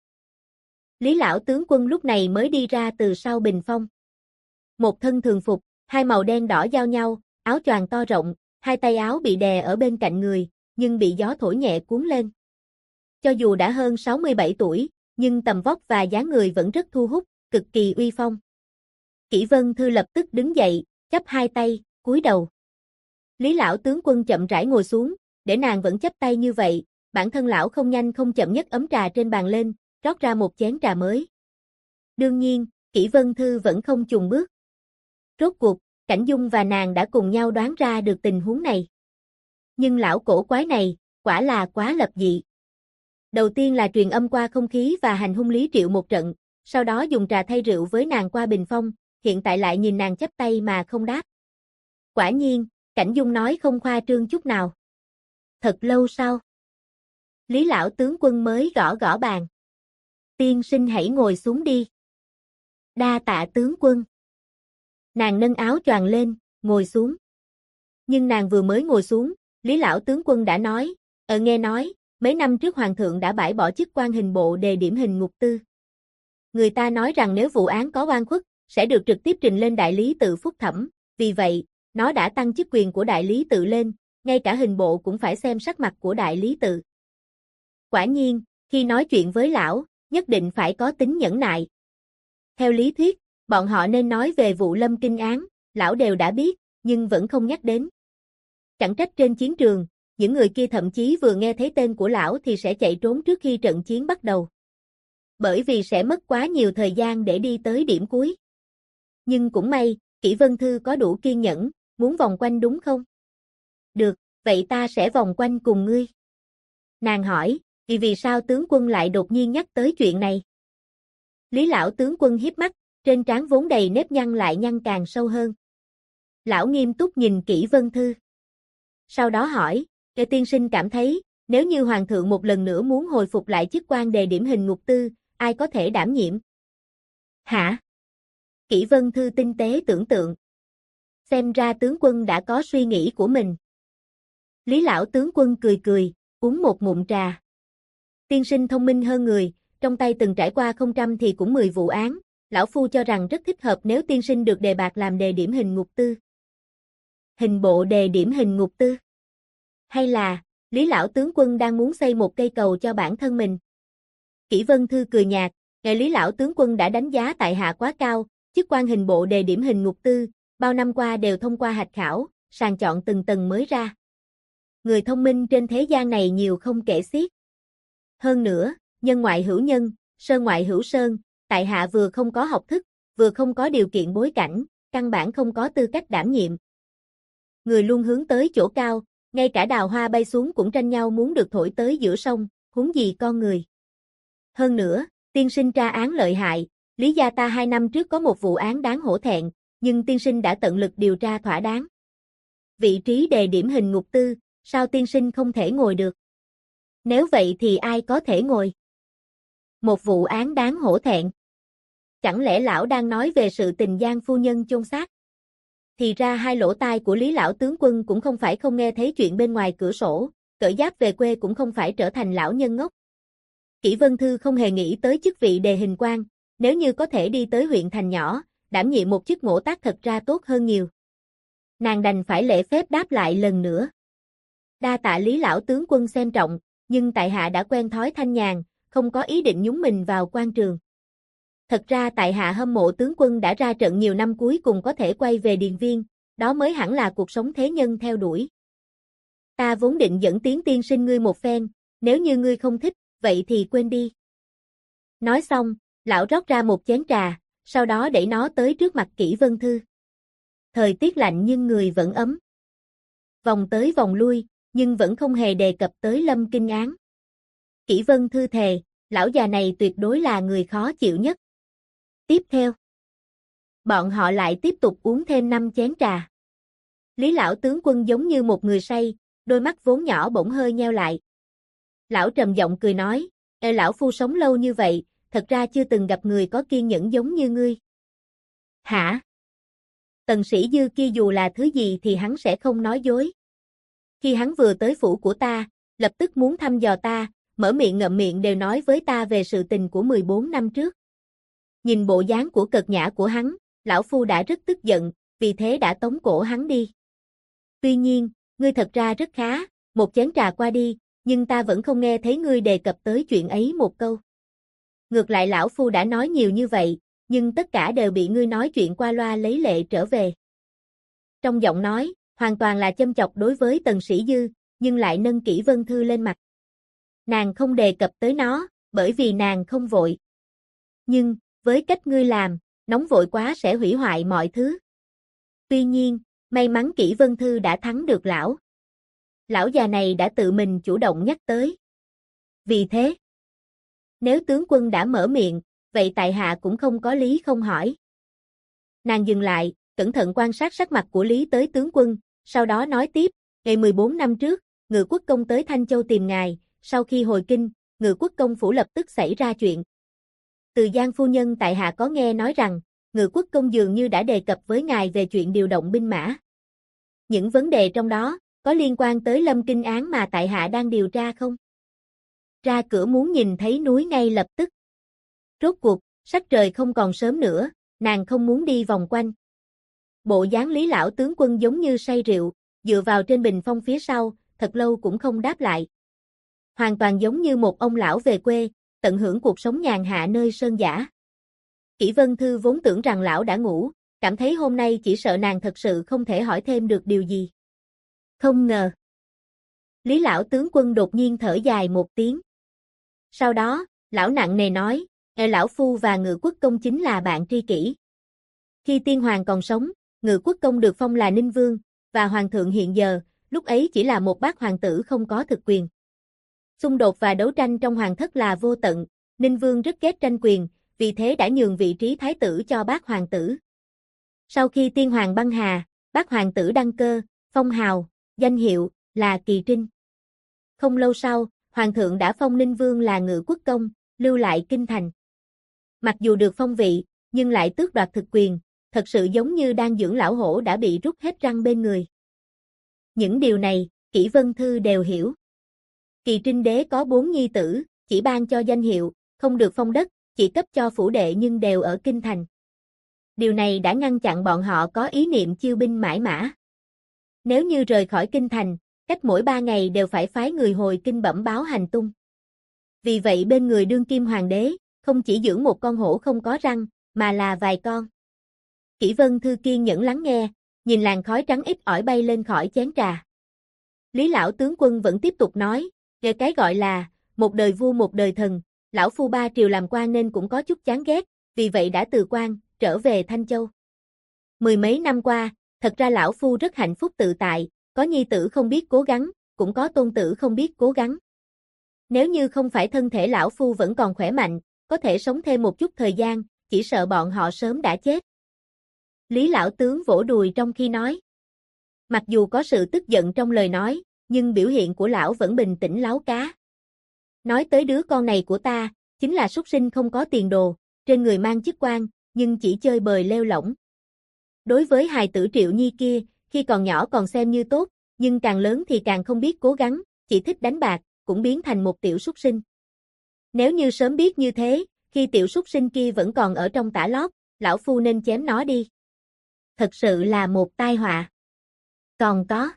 Lý lão tướng quân lúc này mới đi ra từ sau bình phong. Một thân thường phục, hai màu đen đỏ giao nhau, áo choàng to rộng, hai tay áo bị đè ở bên cạnh người, nhưng bị gió thổi nhẹ cuốn lên. Cho dù đã hơn 67 tuổi, nhưng tầm vóc và dáng người vẫn rất thu hút, cực kỳ uy phong. Kỷ Vân Thư lập tức đứng dậy, chắp hai tay, cúi đầu. Lý lão tướng quân chậm rãi ngồi xuống, để nàng vẫn chắp tay như vậy, bản thân lão không nhanh không chậm nhấc ấm trà trên bàn lên, rót ra một chén trà mới. Đương nhiên, Kỷ Vân Thư vẫn không chùn bước. Rốt cuộc, Cảnh Dung và nàng đã cùng nhau đoán ra được tình huống này. Nhưng lão cổ quái này, quả là quá lập dị. Đầu tiên là truyền âm qua không khí và hành hung Lý Triệu một trận, sau đó dùng trà thay rượu với nàng qua bình phong, hiện tại lại nhìn nàng chắp tay mà không đáp. Quả nhiên, Cảnh Dung nói không khoa trương chút nào. Thật lâu sau, Lý lão tướng quân mới gõ gõ bàn. Tiên sinh hãy ngồi xuống đi. Đa tạ tướng quân. Nàng nâng áo choàng lên, ngồi xuống. Nhưng nàng vừa mới ngồi xuống, Lý lão tướng quân đã nói, nghe nói, mấy năm trước hoàng thượng đã bãi bỏ chức quan hình bộ đề điểm hình ngục tư. Người ta nói rằng nếu vụ án có oan khuất, sẽ được trực tiếp trình lên đại lý tự phúc thẩm, vì vậy, nó đã tăng chức quyền của đại lý tự lên, ngay cả hình bộ cũng phải xem sắc mặt của đại lý tự. Quả nhiên, khi nói chuyện với lão, nhất định phải có tính nhẫn nại. Theo lý thuyết, bọn họ nên nói về vụ Lâm Kinh án, lão đều đã biết, nhưng vẫn không nhắc đến. Chẳng trách trên chiến trường, những người kia thậm chí vừa nghe thấy tên của lão thì sẽ chạy trốn trước khi trận chiến bắt đầu. Bởi vì sẽ mất quá nhiều thời gian để đi tới điểm cuối. Nhưng cũng may, Kỷ Vân Thư có đủ kiên nhẫn, muốn vòng quanh đúng không? Được, vậy ta sẽ vòng quanh cùng ngươi. Nàng hỏi, vì sao tướng quân lại đột nhiên nhắc tới chuyện này? Lý lão tướng quân híp mắt, trên trán vốn đầy nếp nhăn lại nhăn càng sâu hơn. Lão nghiêm túc nhìn Kỷ Vân Thư. sau đó hỏi, tiên sinh cảm thấy, nếu như hoàng thượng một lần nữa muốn hồi phục lại chức quan đề điểm hình ngục tư, ai có thể đảm nhiệm? Hả? Kỷ Vân Thư tinh tế tưởng tượng. Xem ra tướng quân đã có suy nghĩ của mình. Lý lão tướng quân cười cười, uống một ngụm trà. Tiên sinh thông minh hơn người, trong tay từng trải qua không trăm thì cũng 10 vụ án, lão phu cho rằng rất thích hợp nếu tiên sinh được đề bạt làm đề điểm hình ngục tư. Hình bộ đề điểm hình ngục tư? Hay là, Lý lão tướng quân đang muốn xây một cây cầu cho bản thân mình? Kỷ Vân Thư cười nhạt, ngài Lý lão tướng quân đã đánh giá tại hạ quá cao, chức quan hình bộ đề điểm hình ngục tư, bao năm qua đều thông qua hạch khảo, sàng chọn từng tầng mới ra. Người thông minh trên thế gian này nhiều không kể xiết. Hơn nữa, nhân ngoại hữu nhân, sơn ngoại hữu sơn, tại hạ vừa không có học thức, vừa không có điều kiện bối cảnh, căn bản không có tư cách đảm nhiệm. Người luôn hướng tới chỗ cao, ngay cả đào hoa bay xuống cũng tranh nhau muốn được thổi tới giữa sông, huống gì con người. Hơn nữa, tiên sinh tra án lợi hại, Lý gia ta 2 năm trước có một vụ án đáng hổ thẹn, nhưng tiên sinh đã tận lực điều tra thỏa đáng. Vị trí đề điểm hình ngục tư, sao tiên sinh không thể ngồi được? Nếu vậy thì ai có thể ngồi? Một vụ án đáng hổ thẹn. Chẳng lẽ lão đang nói về sự tình Giang phu nhân chôn xác? Thì ra hai lỗ tai của Lý lão tướng quân cũng không phải không nghe thấy chuyện bên ngoài cửa sổ, cởi giáp về quê cũng không phải trở thành lão nhân ngốc. Kỷ Vân Thư không hề nghĩ tới chức vị đề hình quan, nếu như có thể đi tới huyện thành nhỏ, đảm nhiệm một chức ngỗ tác thật ra tốt hơn nhiều. Nàng đành phải lễ phép đáp lại lần nữa. Đa tạ Lý lão tướng quân xem trọng, nhưng tại hạ đã quen thói thanh nhàn, không có ý định nhúng mình vào quan trường. Thật ra tại hạ hâm mộ tướng quân đã ra trận nhiều năm cuối cùng có thể quay về Điền Viên, đó mới hẳn là cuộc sống thế nhân theo đuổi. Ta vốn định dẫn tiến tiên sinh ngươi một phen, nếu như ngươi không thích, vậy thì quên đi. Nói xong, lão rót ra một chén trà, sau đó đẩy nó tới trước mặt Kỷ Vân Thư. Thời tiết lạnh nhưng người vẫn ấm. Vòng tới vòng lui, nhưng vẫn không hề đề cập tới Lâm Kinh án. Kỷ Vân Thư thề, lão già này tuyệt đối là người khó chịu nhất. Tiếp theo, bọn họ lại tiếp tục uống thêm 5 chén trà. Lý lão tướng quân giống như một người say, đôi mắt vốn nhỏ bỗng hơi nheo lại. Lão trầm giọng cười nói, lão phu sống lâu như vậy, thật ra chưa từng gặp người có kiên nhẫn giống như ngươi. Hả? Tần Sĩ Dư kia dù là thứ gì thì hắn sẽ không nói dối. Khi hắn vừa tới phủ của ta, lập tức muốn thăm dò ta, mở miệng ngậm miệng đều nói với ta về sự tình của 14 năm trước. Nhìn bộ dáng của cợt nhã của hắn, lão phu đã rất tức giận, vì thế đã tống cổ hắn đi. Tuy nhiên, ngươi thật ra rất khá, một chén trà qua đi, nhưng ta vẫn không nghe thấy ngươi đề cập tới chuyện ấy một câu. Ngược lại lão phu đã nói nhiều như vậy, nhưng tất cả đều bị ngươi nói chuyện qua loa lấy lệ trở về. Trong giọng nói, hoàn toàn là châm chọc đối với Tần Sĩ Dư, nhưng lại nâng Kỷ Vân Thư lên mặt. Nàng không đề cập tới nó, bởi vì nàng không vội. Nhưng, với cách ngươi làm, nóng vội quá sẽ hủy hoại mọi thứ. Tuy nhiên, may mắn Kỷ Vân Thư đã thắng được lão. Lão già này đã tự mình chủ động nhắc tới. Vì thế, nếu tướng quân đã mở miệng, vậy tại hạ cũng không có lý không hỏi. Nàng dừng lại, cẩn thận quan sát sắc mặt của Lý tới tướng quân, sau đó nói tiếp, ngày 14 năm trước, Ngự Quốc công tới Thanh Châu tìm ngài, sau khi hồi kinh, Ngự Quốc công phủ lập tức xảy ra chuyện. Từ Giang phu nhân tại hạ có nghe nói rằng, Ngự Quốc công dường như đã đề cập với ngài về chuyện điều động binh mã. Những vấn đề trong đó, có liên quan tới Lâm Kinh án mà tại hạ đang điều tra không? Ra cửa muốn nhìn thấy núi ngay lập tức. Rốt cuộc, sắc trời không còn sớm nữa, nàng không muốn đi vòng quanh. Bộ dáng Lý lão tướng quân giống như say rượu, dựa vào trên bình phong phía sau, thật lâu cũng không đáp lại. Hoàn toàn giống như một ông lão về quê, tận hưởng cuộc sống nhàn hạ nơi sơn dã. Kỷ Vân Thư vốn tưởng rằng lão đã ngủ, cảm thấy hôm nay chỉ sợ nàng thật sự không thể hỏi thêm được điều gì. Không ngờ. Lý lão tướng quân đột nhiên thở dài một tiếng. Sau đó, lão nặng nề nói, lão phu và Ngự Quốc công chính là bạn tri kỷ. Khi tiên hoàng còn sống, Ngự Quốc công được phong là Ninh Vương, và hoàng thượng hiện giờ, lúc ấy chỉ là một bác hoàng tử không có thực quyền. Xung đột và đấu tranh trong hoàng thất là vô tận, Ninh Vương rất ghét tranh quyền, vì thế đã nhường vị trí thái tử cho bác hoàng tử. Sau khi tiên hoàng băng hà, bác hoàng tử đăng cơ, phong hào, danh hiệu, là Kỳ Trinh. Không lâu sau, Hoàng thượng đã phong Ninh Vương là Ngự Quốc Công, lưu lại kinh thành. Mặc dù được phong vị, nhưng lại tước đoạt thực quyền, thật sự giống như đang dưỡng lão hổ đã bị rút hết răng bên người. Những điều này, Kỷ Vân Thư đều hiểu. Kỳ Trinh đế có 4 nhi tử, chỉ ban cho danh hiệu, không được phong đất, chỉ cấp cho phủ đệ nhưng đều ở kinh thành. Điều này đã ngăn chặn bọn họ có ý niệm chiêu binh mãi mã. Nếu như rời khỏi kinh thành, cách mỗi 3 ngày đều phải phái người hồi kinh bẩm báo hành tung. Vì vậy bên người đương kim hoàng đế, không chỉ dưỡng một con hổ không có răng, mà là vài con. Kỷ Vân Thư kiên nhẫn lắng nghe, nhìn làn khói trắng ít ỏi bay lên khỏi chén trà. Lý lão tướng quân vẫn tiếp tục nói, về cái gọi là, một đời vua một đời thần, lão phu 3 triều làm quan nên cũng có chút chán ghét, vì vậy đã từ quan, trở về Thanh Châu. Mười mấy năm qua, thật ra lão phu rất hạnh phúc tự tại, có nhi tử không biết cố gắng, cũng có tôn tử không biết cố gắng. Nếu như không phải thân thể lão phu vẫn còn khỏe mạnh, có thể sống thêm một chút thời gian, chỉ sợ bọn họ sớm đã chết. Lý lão tướng vỗ đùi trong khi nói. Mặc dù có sự tức giận trong lời nói, nhưng biểu hiện của lão vẫn bình tĩnh láo cá. Nói tới đứa con này của ta, chính là súc sinh không có tiền đồ, trên người mang chức quan, nhưng chỉ chơi bời lêu lỏng. Đối với hài tử Triệu Nhi kia, khi còn nhỏ còn xem như tốt, nhưng càng lớn thì càng không biết cố gắng, chỉ thích đánh bạc, cũng biến thành một tiểu súc sinh. Nếu như sớm biết như thế, khi tiểu súc sinh kia vẫn còn ở trong tã lót, lão phu nên chém nó đi. Thật sự là một tai họa. Còn có.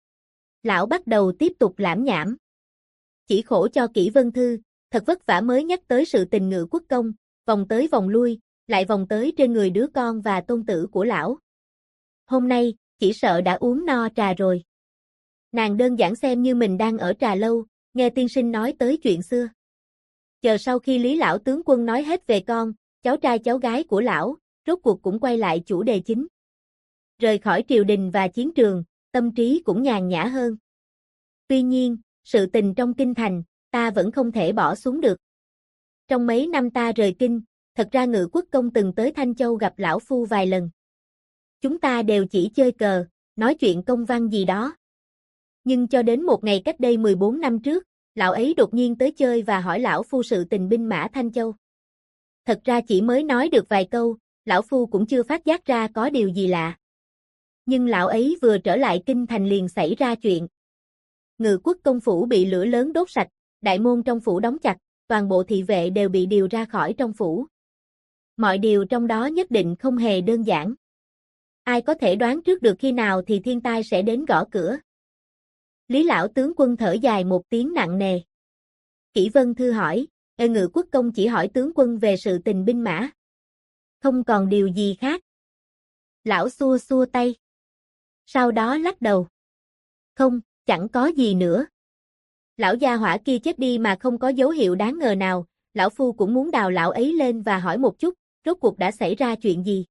Lão bắt đầu tiếp tục lảm nhảm. Chỉ khổ cho Kỷ Vân Thư, thật vất vả mới nhắc tới sự tình Ngự Quốc Công, vòng tới vòng lui, lại vòng tới trên người đứa con và tôn tử của lão. Hôm nay, chỉ sợ đã uống no trà rồi. Nàng đơn giản xem như mình đang ở trà lâu, nghe tiên sinh nói tới chuyện xưa. Chờ sau khi Lý lão tướng quân nói hết về con, cháu trai cháu gái của lão, rốt cuộc cũng quay lại chủ đề chính. Rời khỏi triều đình và chiến trường, tâm trí cũng nhàn nhã hơn. Tuy nhiên, sự tình trong kinh thành, ta vẫn không thể bỏ xuống được. Trong mấy năm ta rời kinh, thật ra Ngự Quốc Công từng tới Thanh Châu gặp lão phu vài lần. Chúng ta đều chỉ chơi cờ, nói chuyện công văn gì đó. Nhưng cho đến một ngày cách đây 14 năm trước, lão ấy đột nhiên tới chơi và hỏi lão phu sự tình binh mã Thanh Châu. Thật ra chỉ mới nói được vài câu, lão phu cũng chưa phát giác ra có điều gì lạ. Nhưng lão ấy vừa trở lại kinh thành liền xảy ra chuyện. Ngự Quốc Công phủ bị lửa lớn đốt sạch, đại môn trong phủ đóng chặt, toàn bộ thị vệ đều bị điều ra khỏi trong phủ. Mọi điều trong đó nhất định không hề đơn giản. Ai có thể đoán trước được khi nào thì thiên tai sẽ đến gõ cửa. Lý lão tướng quân thở dài một tiếng nặng nề. Kỷ Vân Thư hỏi, Ngự Quốc Công chỉ hỏi tướng quân về sự tình binh mã. Không còn điều gì khác. Lão xua xua tay. Sau đó lắc đầu. Không, chẳng có gì nữa. Lão gia hỏa kia chết đi mà không có dấu hiệu đáng ngờ nào, lão phu cũng muốn đào lão ấy lên và hỏi một chút, rốt cuộc đã xảy ra chuyện gì.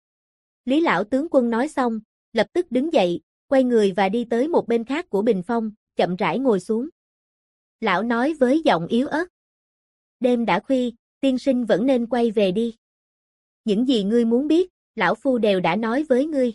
Lý lão tướng quân nói xong, lập tức đứng dậy, quay người và đi tới một bên khác của bình phong, chậm rãi ngồi xuống. Lão nói với giọng yếu ớt. Đêm đã khuya, tiên sinh vẫn nên quay về đi. Những gì ngươi muốn biết, lão phu đều đã nói với ngươi.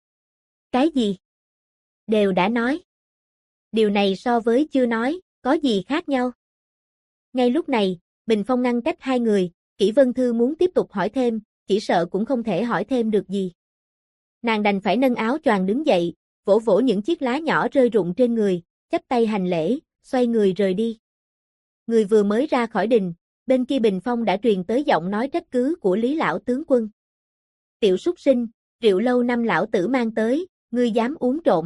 Cái gì? Đều đã nói. Điều này so với chưa nói, có gì khác nhau? Ngay lúc này, bình phong ngăn cách hai người, Kỷ Vân Thư muốn tiếp tục hỏi thêm, chỉ sợ cũng không thể hỏi thêm được gì. Nàng đành phải nâng áo choàng đứng dậy, vỗ vỗ những chiếc lá nhỏ rơi rụng trên người, chắp tay hành lễ, xoay người rời đi. Người vừa mới ra khỏi đình, bên kia bình phong đã truyền tới giọng nói trách cứ của Lý lão tướng quân. Tiểu súc sinh, rượu lâu năm lão tử mang tới, ngươi dám uống trộm.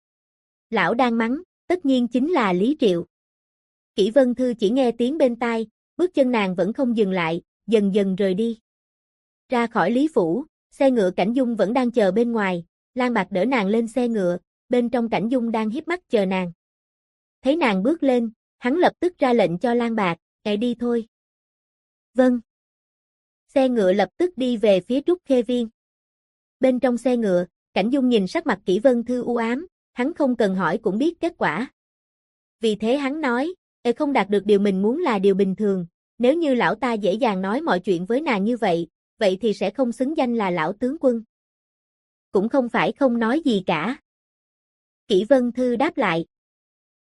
Lão đang mắng, tất nhiên chính là Lý Triệu. Kỷ Vân Thư chỉ nghe tiếng bên tai, bước chân nàng vẫn không dừng lại, dần dần rời đi. Ra khỏi Lý Phủ, xe ngựa Cảnh Dung vẫn đang chờ bên ngoài, Lan Bạc đỡ nàng lên xe ngựa, bên trong Cảnh Dung đang híp mắt chờ nàng. Thấy nàng bước lên, hắn lập tức ra lệnh cho Lan Bạc, chạy đi thôi. Vâng. Xe ngựa lập tức đi về phía Trúc Khê Viên. Bên trong xe ngựa, Cảnh Dung nhìn sắc mặt Kỷ Vân Thư u ám, hắn không cần hỏi cũng biết kết quả. Vì thế hắn nói, không đạt được điều mình muốn là điều bình thường, nếu như lão ta dễ dàng nói mọi chuyện với nàng như vậy, vậy thì sẽ không xứng danh là lão tướng quân. Cũng không phải không nói gì cả. Kỷ Vân Thư đáp lại.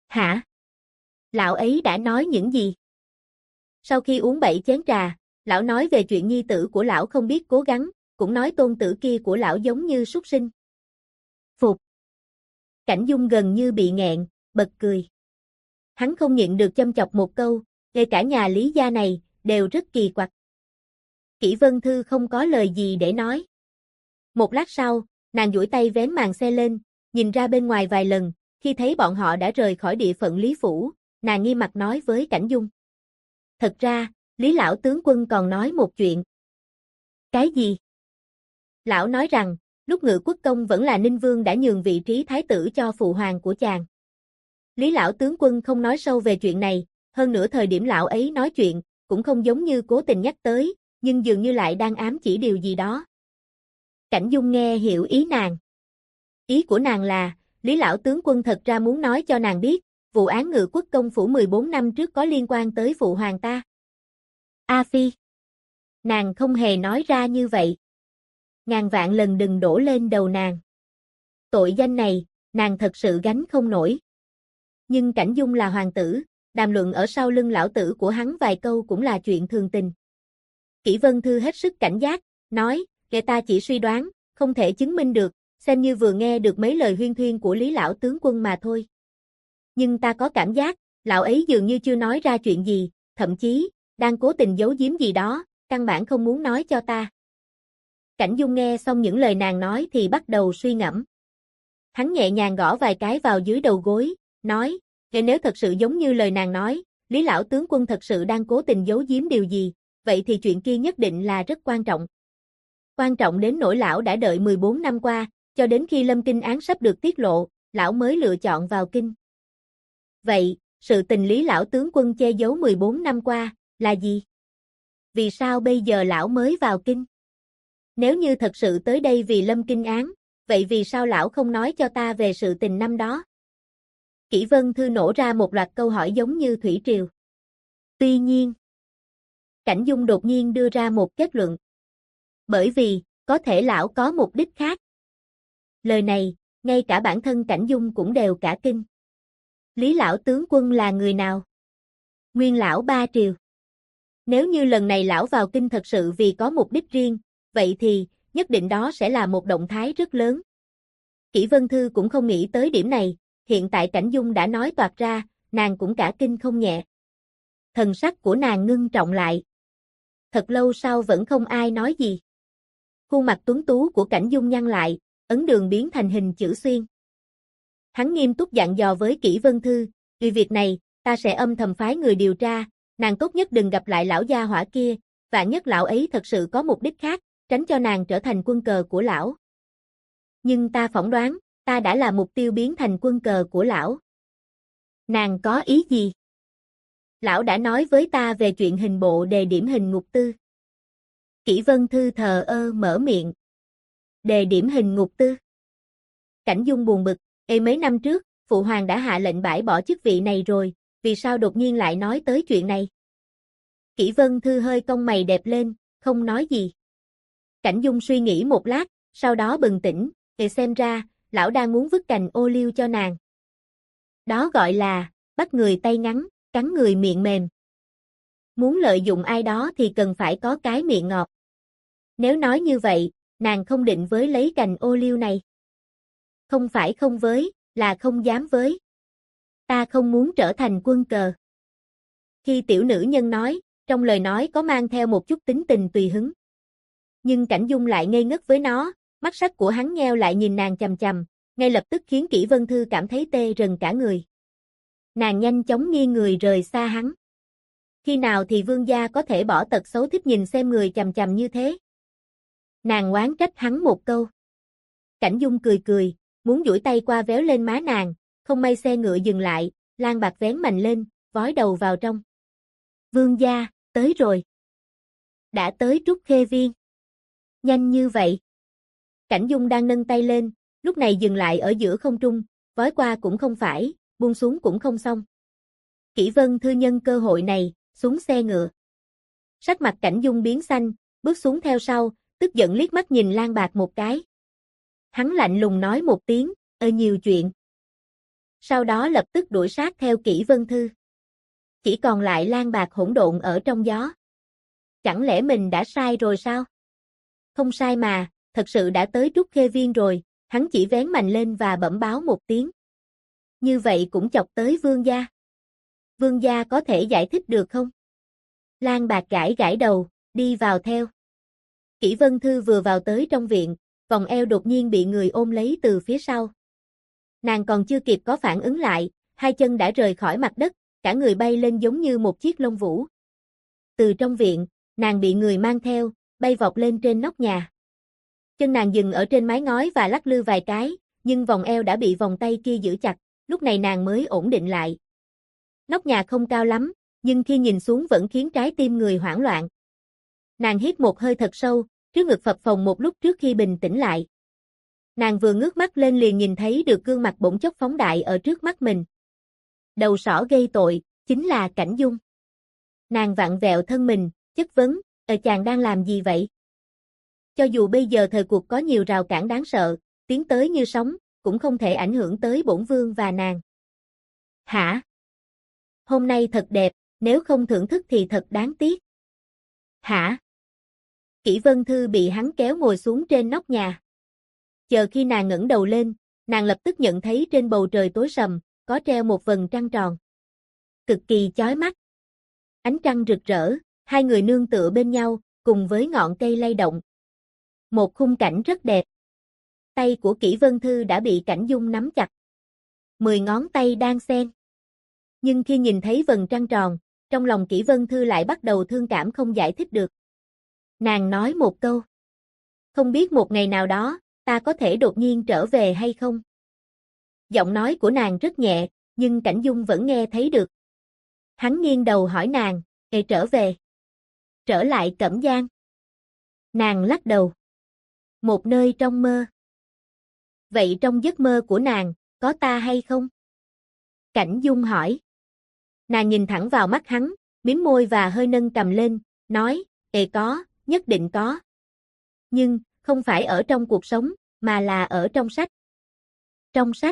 Hả? Lão ấy đã nói những gì? Sau khi uống 7 chén trà, lão nói về chuyện nhi tử của lão không biết cố gắng, cũng nói tôn tử kia của lão giống như súc sinh. Phục. Cảnh Dung gần như bị nghẹn, bật cười. Hắn không nhịn được châm chọc một câu, ngay cả nhà Lý gia này, đều rất kỳ quặc. Kỷ Vân Thư không có lời gì để nói. Một lát sau, nàng duỗi tay vén màn xe lên, nhìn ra bên ngoài vài lần, khi thấy bọn họ đã rời khỏi địa phận Lý Phủ, nàng nghiêm mặt nói với Cảnh Dung. Thật ra, Lý lão tướng quân còn nói một chuyện. Cái gì? Lão nói rằng, lúc Ngự Quốc công vẫn là Ninh Vương đã nhường vị trí thái tử cho phụ hoàng của chàng. Lý lão tướng quân không nói sâu về chuyện này, hơn nữa thời điểm lão ấy nói chuyện, cũng không giống như cố tình nhắc tới, nhưng dường như lại đang ám chỉ điều gì đó. Cảnh Dung nghe hiểu ý nàng. Ý của nàng là, Lý lão tướng quân thật ra muốn nói cho nàng biết, vụ án Ngự Quốc công phủ 14 năm trước có liên quan tới phụ hoàng ta. A Phi. Nàng không hề nói ra như vậy. Ngàn vạn lần đừng đổ lên đầu nàng. Tội danh này, nàng thật sự gánh không nổi. Nhưng Cảnh Dung là hoàng tử, đàm luận ở sau lưng lão tử của hắn vài câu cũng là chuyện thường tình. Kỷ Vân Thư hết sức cảnh giác, nói, kẻ ta chỉ suy đoán, không thể chứng minh được, xem như vừa nghe được mấy lời huyên thuyên của Lý lão tướng quân mà thôi. Nhưng ta có cảm giác, lão ấy dường như chưa nói ra chuyện gì, thậm chí, đang cố tình giấu giếm gì đó, căn bản không muốn nói cho ta. Cảnh Dung nghe xong những lời nàng nói thì bắt đầu suy ngẫm. Hắn nhẹ nhàng gõ vài cái vào dưới đầu gối, nói, nếu thật sự giống như lời nàng nói, Lý lão tướng quân thật sự đang cố tình giấu giếm điều gì, vậy thì chuyện kia nhất định là rất quan trọng. Quan trọng đến nỗi lão đã đợi 14 năm qua, cho đến khi Lâm Kinh án sắp được tiết lộ, lão mới lựa chọn vào kinh. Vậy, sự tình Lý lão tướng quân che giấu 14 năm qua, là gì? Vì sao bây giờ lão mới vào kinh? Nếu như thật sự tới đây vì Lâm Kinh án, vậy vì sao lão không nói cho ta về sự tình năm đó? Kỷ Vân Thư nổ ra một loạt câu hỏi giống như thủy triều. Tuy nhiên, Cảnh Dung đột nhiên đưa ra một kết luận. Bởi vì, có thể lão có mục đích khác. Lời này, ngay cả bản thân Cảnh Dung cũng đều cả kinh. Lý lão tướng quân là người nào? Nguyên lão Ba Triều. Nếu như lần này lão vào kinh thật sự vì có mục đích riêng, vậy thì, nhất định đó sẽ là một động thái rất lớn. Kỷ Vân Thư cũng không nghĩ tới điểm này, hiện tại Cảnh Dung đã nói toạc ra, nàng cũng cả kinh không nhẹ. Thần sắc của nàng ngưng trọng lại. Thật lâu sau vẫn không ai nói gì. Khuôn mặt tuấn tú của Cảnh Dung nhăn lại, ấn đường biến thành hình chữ xuyên. Hắn nghiêm túc dặn dò với Kỷ Vân Thư, vì việc này, ta sẽ âm thầm phái người điều tra, nàng tốt nhất đừng gặp lại lão gia hỏa kia, vạn nhất lão ấy thật sự có mục đích khác, tránh cho nàng trở thành quân cờ của lão. Nhưng ta phỏng đoán, ta đã là mục tiêu biến thành quân cờ của lão. Nàng có ý gì? Lão đã nói với ta về chuyện hình bộ đề điểm hình ngục tư. Kỷ Vân Thư thờ ơ mở miệng. Đề điểm hình ngục tư. Cảnh Dung buồn bực, mấy năm trước, Phụ Hoàng đã hạ lệnh bãi bỏ chức vị này rồi, vì sao đột nhiên lại nói tới chuyện này? Kỷ Vân Thư hơi cong mày đẹp lên, không nói gì. Cảnh Dung suy nghĩ một lát, sau đó bừng tỉnh, xem ra, lão đang muốn vứt cành ô liu cho nàng. Đó gọi là, bắt người tay ngắn, cắn người miệng mềm. Muốn lợi dụng ai đó thì cần phải có cái miệng ngọt. Nếu nói như vậy, nàng không định với lấy cành ô liu này. Không phải không với, là không dám với. Ta không muốn trở thành quân cờ. Khi tiểu nữ nhân nói, trong lời nói có mang theo một chút tính tình tùy hứng. Nhưng Cảnh Dung lại ngây ngất với nó, mắt sắc của hắn nheo lại nhìn nàng chằm chằm, ngay lập tức khiến Kỷ Vân Thư cảm thấy tê rần cả người. Nàng nhanh chóng nghiêng người rời xa hắn. Khi nào thì vương gia có thể bỏ tật xấu thích nhìn xem người chằm chằm như thế? Nàng oán trách hắn một câu. Cảnh Dung cười cười, muốn duỗi tay qua véo lên má nàng, không may xe ngựa dừng lại, Lan Bạc vén mành lên, vói đầu vào trong. Vương gia, tới rồi. Đã tới Trúc Khê Viên. Nhanh như vậy. Cảnh Dung đang nâng tay lên, lúc này dừng lại ở giữa không trung, vói qua cũng không phải, buông xuống cũng không xong. Kỷ Vân Thư nhân cơ hội này, xuống xe ngựa. Sắc mặt Cảnh Dung biến xanh, bước xuống theo sau, tức giận liếc mắt nhìn Lan Bạc một cái. Hắn lạnh lùng nói một tiếng, nhiều chuyện. sau đó lập tức đuổi sát theo Kỷ Vân Thư. Chỉ còn lại Lan Bạc hỗn độn ở trong gió. Chẳng lẽ mình đã sai rồi sao? Không sai mà, thật sự đã tới Trúc Khê Viên rồi, hắn chỉ vén mành lên và bẩm báo một tiếng. Như vậy cũng chọc tới vương gia. Vương gia có thể giải thích được không? Lan Bạc gãi gãi đầu, đi vào theo. Kỷ Vân Thư vừa vào tới trong viện, vòng eo đột nhiên bị người ôm lấy từ phía sau. Nàng còn chưa kịp có phản ứng lại, hai chân đã rời khỏi mặt đất, cả người bay lên giống như một chiếc lông vũ. Từ trong viện, nàng bị người mang theo, bay vọt lên trên nóc nhà. Chân nàng dừng ở trên mái ngói và lắc lư vài cái, nhưng vòng eo đã bị vòng tay kia giữ chặt, lúc này nàng mới ổn định lại. Nóc nhà không cao lắm, nhưng khi nhìn xuống vẫn khiến trái tim người hoảng loạn. Nàng hít một hơi thật sâu, trước ngực phập phồng một lúc trước khi bình tĩnh lại. Nàng vừa ngước mắt lên liền nhìn thấy được gương mặt bỗng chốc phóng đại ở trước mắt mình. Đầu sỏ gây tội, chính là Cảnh Dung. Nàng vặn vẹo thân mình, chất vấn, chàng đang làm gì vậy? Cho dù bây giờ thời cuộc có nhiều rào cản đáng sợ, tiến tới như sóng, cũng không thể ảnh hưởng tới bổn vương và nàng. Hả? Hôm nay thật đẹp, nếu không thưởng thức thì thật đáng tiếc. Hả? Kỷ Vân Thư bị hắn kéo ngồi xuống trên nóc nhà. Chờ khi nàng ngẩng đầu lên, nàng lập tức nhận thấy trên bầu trời tối sầm, có treo một vầng trăng tròn. Cực kỳ chói mắt. Ánh trăng rực rỡ, hai người nương tựa bên nhau, cùng với ngọn cây lay động. Một khung cảnh rất đẹp. Tay của Kỷ Vân Thư đã bị Cảnh Dung nắm chặt. 10 ngón tay đan xen. Nhưng khi nhìn thấy vầng trăng tròn, trong lòng Kỷ Vân Thư lại bắt đầu thương cảm không giải thích được. Nàng nói một câu. Không biết một ngày nào đó, ta có thể đột nhiên trở về hay không? Giọng nói của nàng rất nhẹ, nhưng Cảnh Dung vẫn nghe thấy được. Hắn nghiêng đầu hỏi nàng, trở về. Trở lại Cẩm Giang. Nàng lắc đầu. Một nơi trong mơ. Vậy trong giấc mơ của nàng, có ta hay không? Cảnh Dung hỏi. Nàng nhìn thẳng vào mắt hắn, mím môi và hơi nâng cầm lên, nói, có, nhất định có. Nhưng, không phải ở trong cuộc sống, mà là ở trong sách. Trong sách.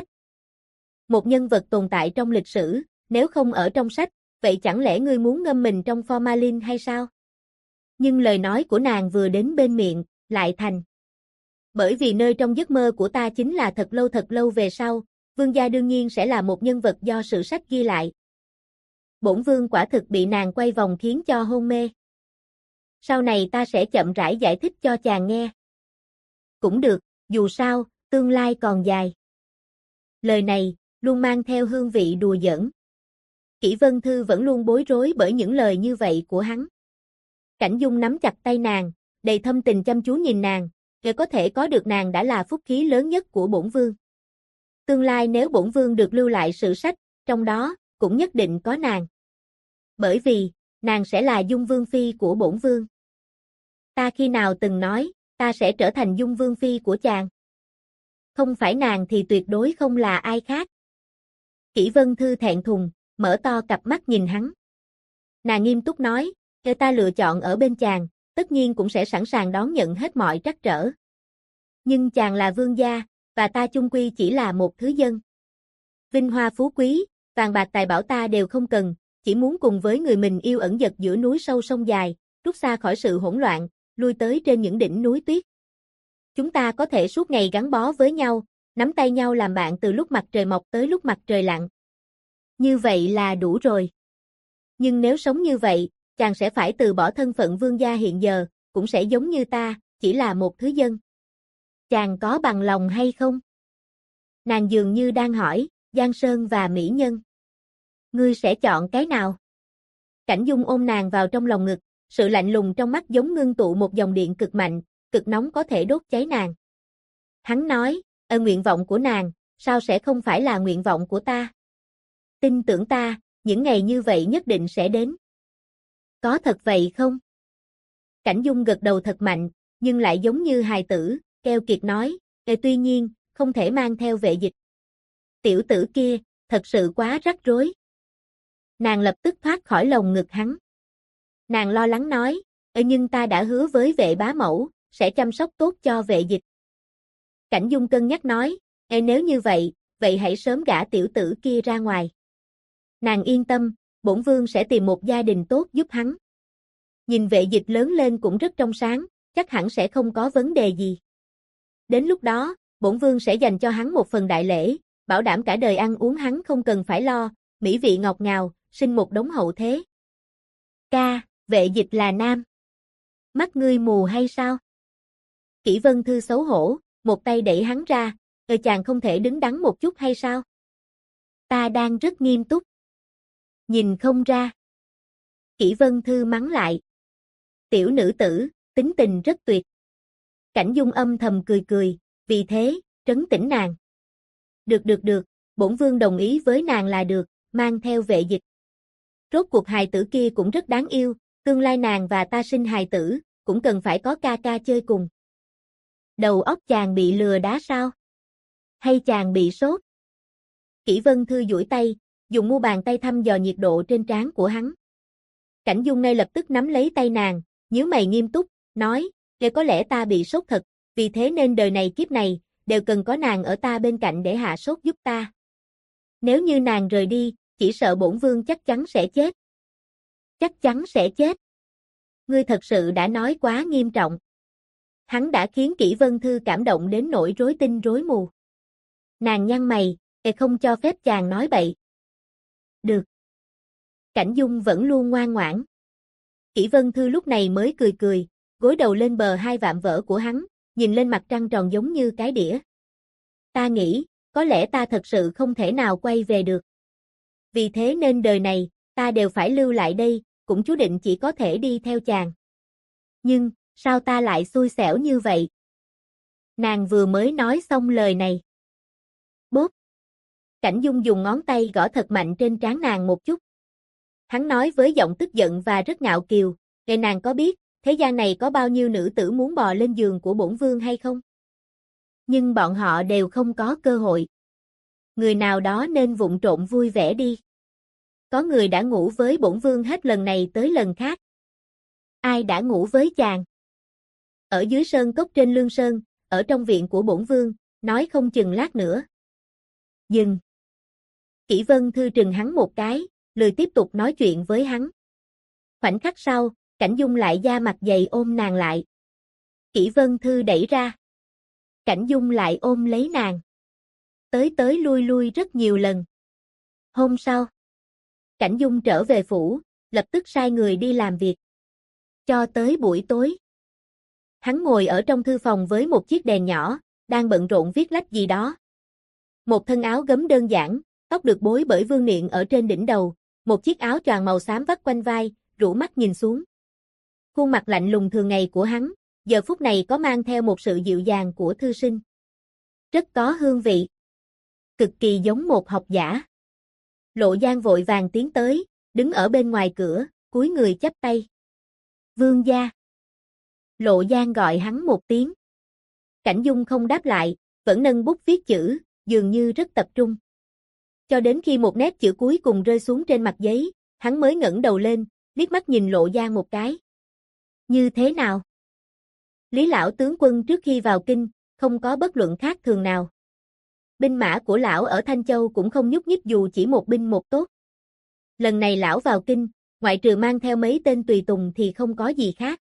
Một nhân vật tồn tại trong lịch sử, nếu không ở trong sách, vậy chẳng lẽ ngươi muốn ngâm mình trong formalin hay sao? Nhưng lời nói của nàng vừa đến bên miệng, lại thành. Bởi vì nơi trong giấc mơ của ta chính là thật lâu về sau, vương gia đương nhiên sẽ là một nhân vật do sử sách ghi lại. Bổn vương quả thực bị nàng quay vòng khiến cho hôn mê. Sau này ta sẽ chậm rãi giải thích cho chàng nghe. Cũng được, dù sao, tương lai còn dài. Lời này, luôn mang theo hương vị đùa giỡn. Kỷ Vân Thư vẫn luôn bối rối bởi những lời như vậy của hắn. Cảnh Dung nắm chặt tay nàng, đầy thâm tình chăm chú nhìn nàng, để có thể có được nàng đã là phúc khí lớn nhất của bổn vương. Tương lai nếu bổn vương được lưu lại sử sách, trong đó, cũng nhất định có nàng. Bởi vì, nàng sẽ là Dung Vương Phi của bổn vương. Ta khi nào từng nói, ta sẽ trở thành Dung Vương Phi của chàng? Không phải nàng thì tuyệt đối không là ai khác. Kỷ Vân Thư thẹn thùng, mở to cặp mắt nhìn hắn. Nàng nghiêm túc nói, nếu ta lựa chọn ở bên chàng, tất nhiên cũng sẽ sẵn sàng đón nhận hết mọi trắc trở. Nhưng chàng là vương gia, và ta chung quy chỉ là một thứ dân. Vinh hoa phú quý, vàng bạc tài bảo ta đều không cần, chỉ muốn cùng với người mình yêu ẩn dật giữa núi sâu sông dài, rút xa khỏi sự hỗn loạn, lui tới trên những đỉnh núi tuyết. Chúng ta có thể suốt ngày gắn bó với nhau, nắm tay nhau làm bạn từ lúc mặt trời mọc tới lúc mặt trời lặn. Như vậy là đủ rồi. Nhưng nếu sống như vậy, chàng sẽ phải từ bỏ thân phận vương gia hiện giờ, cũng sẽ giống như ta, chỉ là một thứ dân. Chàng có bằng lòng hay không? Nàng dường như đang hỏi, Giang Sơn và Mỹ Nhân. Ngươi sẽ chọn cái nào? Cảnh Dung ôm nàng vào trong lòng ngực, sự lạnh lùng trong mắt giống ngưng tụ một dòng điện cực mạnh, cực nóng có thể đốt cháy nàng. Hắn nói, nguyện vọng của nàng, sao sẽ không phải là nguyện vọng của ta? Tin tưởng ta, những ngày như vậy nhất định sẽ đến. Có thật vậy không? Cảnh Dung gật đầu thật mạnh, nhưng lại giống như hài tử, keo kiệt nói, tuy nhiên, không thể mang theo vệ dịch. Tiểu tử kia, thật sự quá rắc rối. Nàng lập tức thoát khỏi lồng ngực hắn. Nàng lo lắng nói, nhưng ta đã hứa với vệ bá mẫu, sẽ chăm sóc tốt cho vệ dịch. Cảnh Dung cân nhắc nói, nếu như vậy, vậy hãy sớm gả tiểu tử kia ra ngoài. Nàng yên tâm, bổn vương sẽ tìm một gia đình tốt giúp hắn. Nhìn Vệ Dịch lớn lên cũng rất trong sáng, chắc hẳn sẽ không có vấn đề gì. Đến lúc đó, bổn vương sẽ dành cho hắn một phần đại lễ, bảo đảm cả đời ăn uống hắn không cần phải lo, mỹ vị ngọt ngào, sinh một đống hậu thế. Ca, Vệ Dịch là nam. Mắt ngươi mù hay sao? Kỷ Vân Thư xấu hổ, một tay đẩy hắn ra, chàng không thể đứng đắn một chút hay sao? Ta đang rất nghiêm túc. Nhìn không ra. Kỷ Vân Thư mắng lại. Tiểu nữ tử, tính tình rất tuyệt. Cảnh Dung âm thầm cười cười, vì thế, trấn tĩnh nàng. Được, bổn vương đồng ý với nàng là được, mang theo Vệ Dịch. Rốt cuộc hài tử kia cũng rất đáng yêu, tương lai nàng và ta sinh hài tử, cũng cần phải có ca ca chơi cùng. Đầu óc chàng bị lừa đá sao? Hay chàng bị sốt? Kỷ Vân Thư duỗi tay, dùng mu bàn tay thăm dò nhiệt độ trên trán của hắn. Cảnh Dung ngay lập tức nắm lấy tay nàng, nhíu mày nghiêm túc, nói, có lẽ ta bị sốt thật, vì thế nên đời này kiếp này, đều cần có nàng ở ta bên cạnh để hạ sốt giúp ta. Nếu như nàng rời đi, chỉ sợ bổn vương chắc chắn sẽ chết. Chắc chắn sẽ chết. Ngươi thật sự đã nói quá nghiêm trọng. Hắn đã khiến Kỷ Vân Thư cảm động đến nỗi rối tinh rối mù. Nàng nhăn mày, không cho phép chàng nói bậy. Được. Cảnh Dung vẫn luôn ngoan ngoãn. Kỷ Vân Thư lúc này mới cười cười, gối đầu lên bờ hai vạm vỡ của hắn, nhìn lên mặt trăng tròn giống như cái đĩa. Ta nghĩ, có lẽ ta thật sự không thể nào quay về được. Vì thế nên đời này, ta đều phải lưu lại đây, cũng chú định chỉ có thể đi theo chàng. Nhưng, sao ta lại xui xẻo như vậy? Nàng vừa mới nói xong lời này. Bốp! Cảnh Dung dùng ngón tay gõ thật mạnh trên trán nàng một chút. Hắn nói với giọng tức giận và rất ngạo kiều, nàng có biết, thế gian này có bao nhiêu nữ tử muốn bò lên giường của bổn vương hay không? Nhưng bọn họ đều không có cơ hội. Người nào đó nên vụng trộm vui vẻ đi. Có người đã ngủ với bổn vương hết lần này tới lần khác. Ai đã ngủ với chàng? Ở dưới sơn cốc trên Lương Sơn, ở trong viện của bổn vương, nói không chừng lát nữa. Dừng. Kỷ Vân Thư trừng hắn một cái, lười tiếp tục nói chuyện với hắn. Khoảnh khắc sau, Cảnh Dung lại da mặt dày ôm nàng lại. Kỷ Vân Thư đẩy ra. Cảnh Dung lại ôm lấy nàng. Tới lui lui rất nhiều lần. Hôm sau, Cảnh Dung trở về phủ, lập tức sai người đi làm việc. Cho tới buổi tối, hắn ngồi ở trong thư phòng với một chiếc đèn nhỏ, đang bận rộn viết lách gì đó. Một thân áo gấm đơn giản, tóc được bối bởi vương miện ở trên đỉnh đầu, một chiếc áo choàng màu xám vắt quanh vai, rũ mắt nhìn xuống. Khuôn mặt lạnh lùng thường ngày của hắn, giờ phút này có mang theo một sự dịu dàng của thư sinh. Rất có hương vị. Cực kỳ giống một học giả. Lộ Giang vội vàng tiến tới, đứng ở bên ngoài cửa, cúi người chắp tay. Vương gia. Lộ Giang gọi hắn một tiếng. Cảnh Dung không đáp lại, vẫn nâng bút viết chữ, dường như rất tập trung. Cho đến khi một nét chữ cuối cùng rơi xuống trên mặt giấy, hắn mới ngẩng đầu lên, liếc mắt nhìn Lộ Giang một cái. Như thế nào? Lý lão tướng quân trước khi vào kinh, không có bất luận khác thường nào. Binh mã của lão ở Thanh Châu cũng không nhúc nhích dù chỉ một binh một tốt. Lần này lão vào kinh, ngoại trừ mang theo mấy tên tùy tùng thì không có gì khác.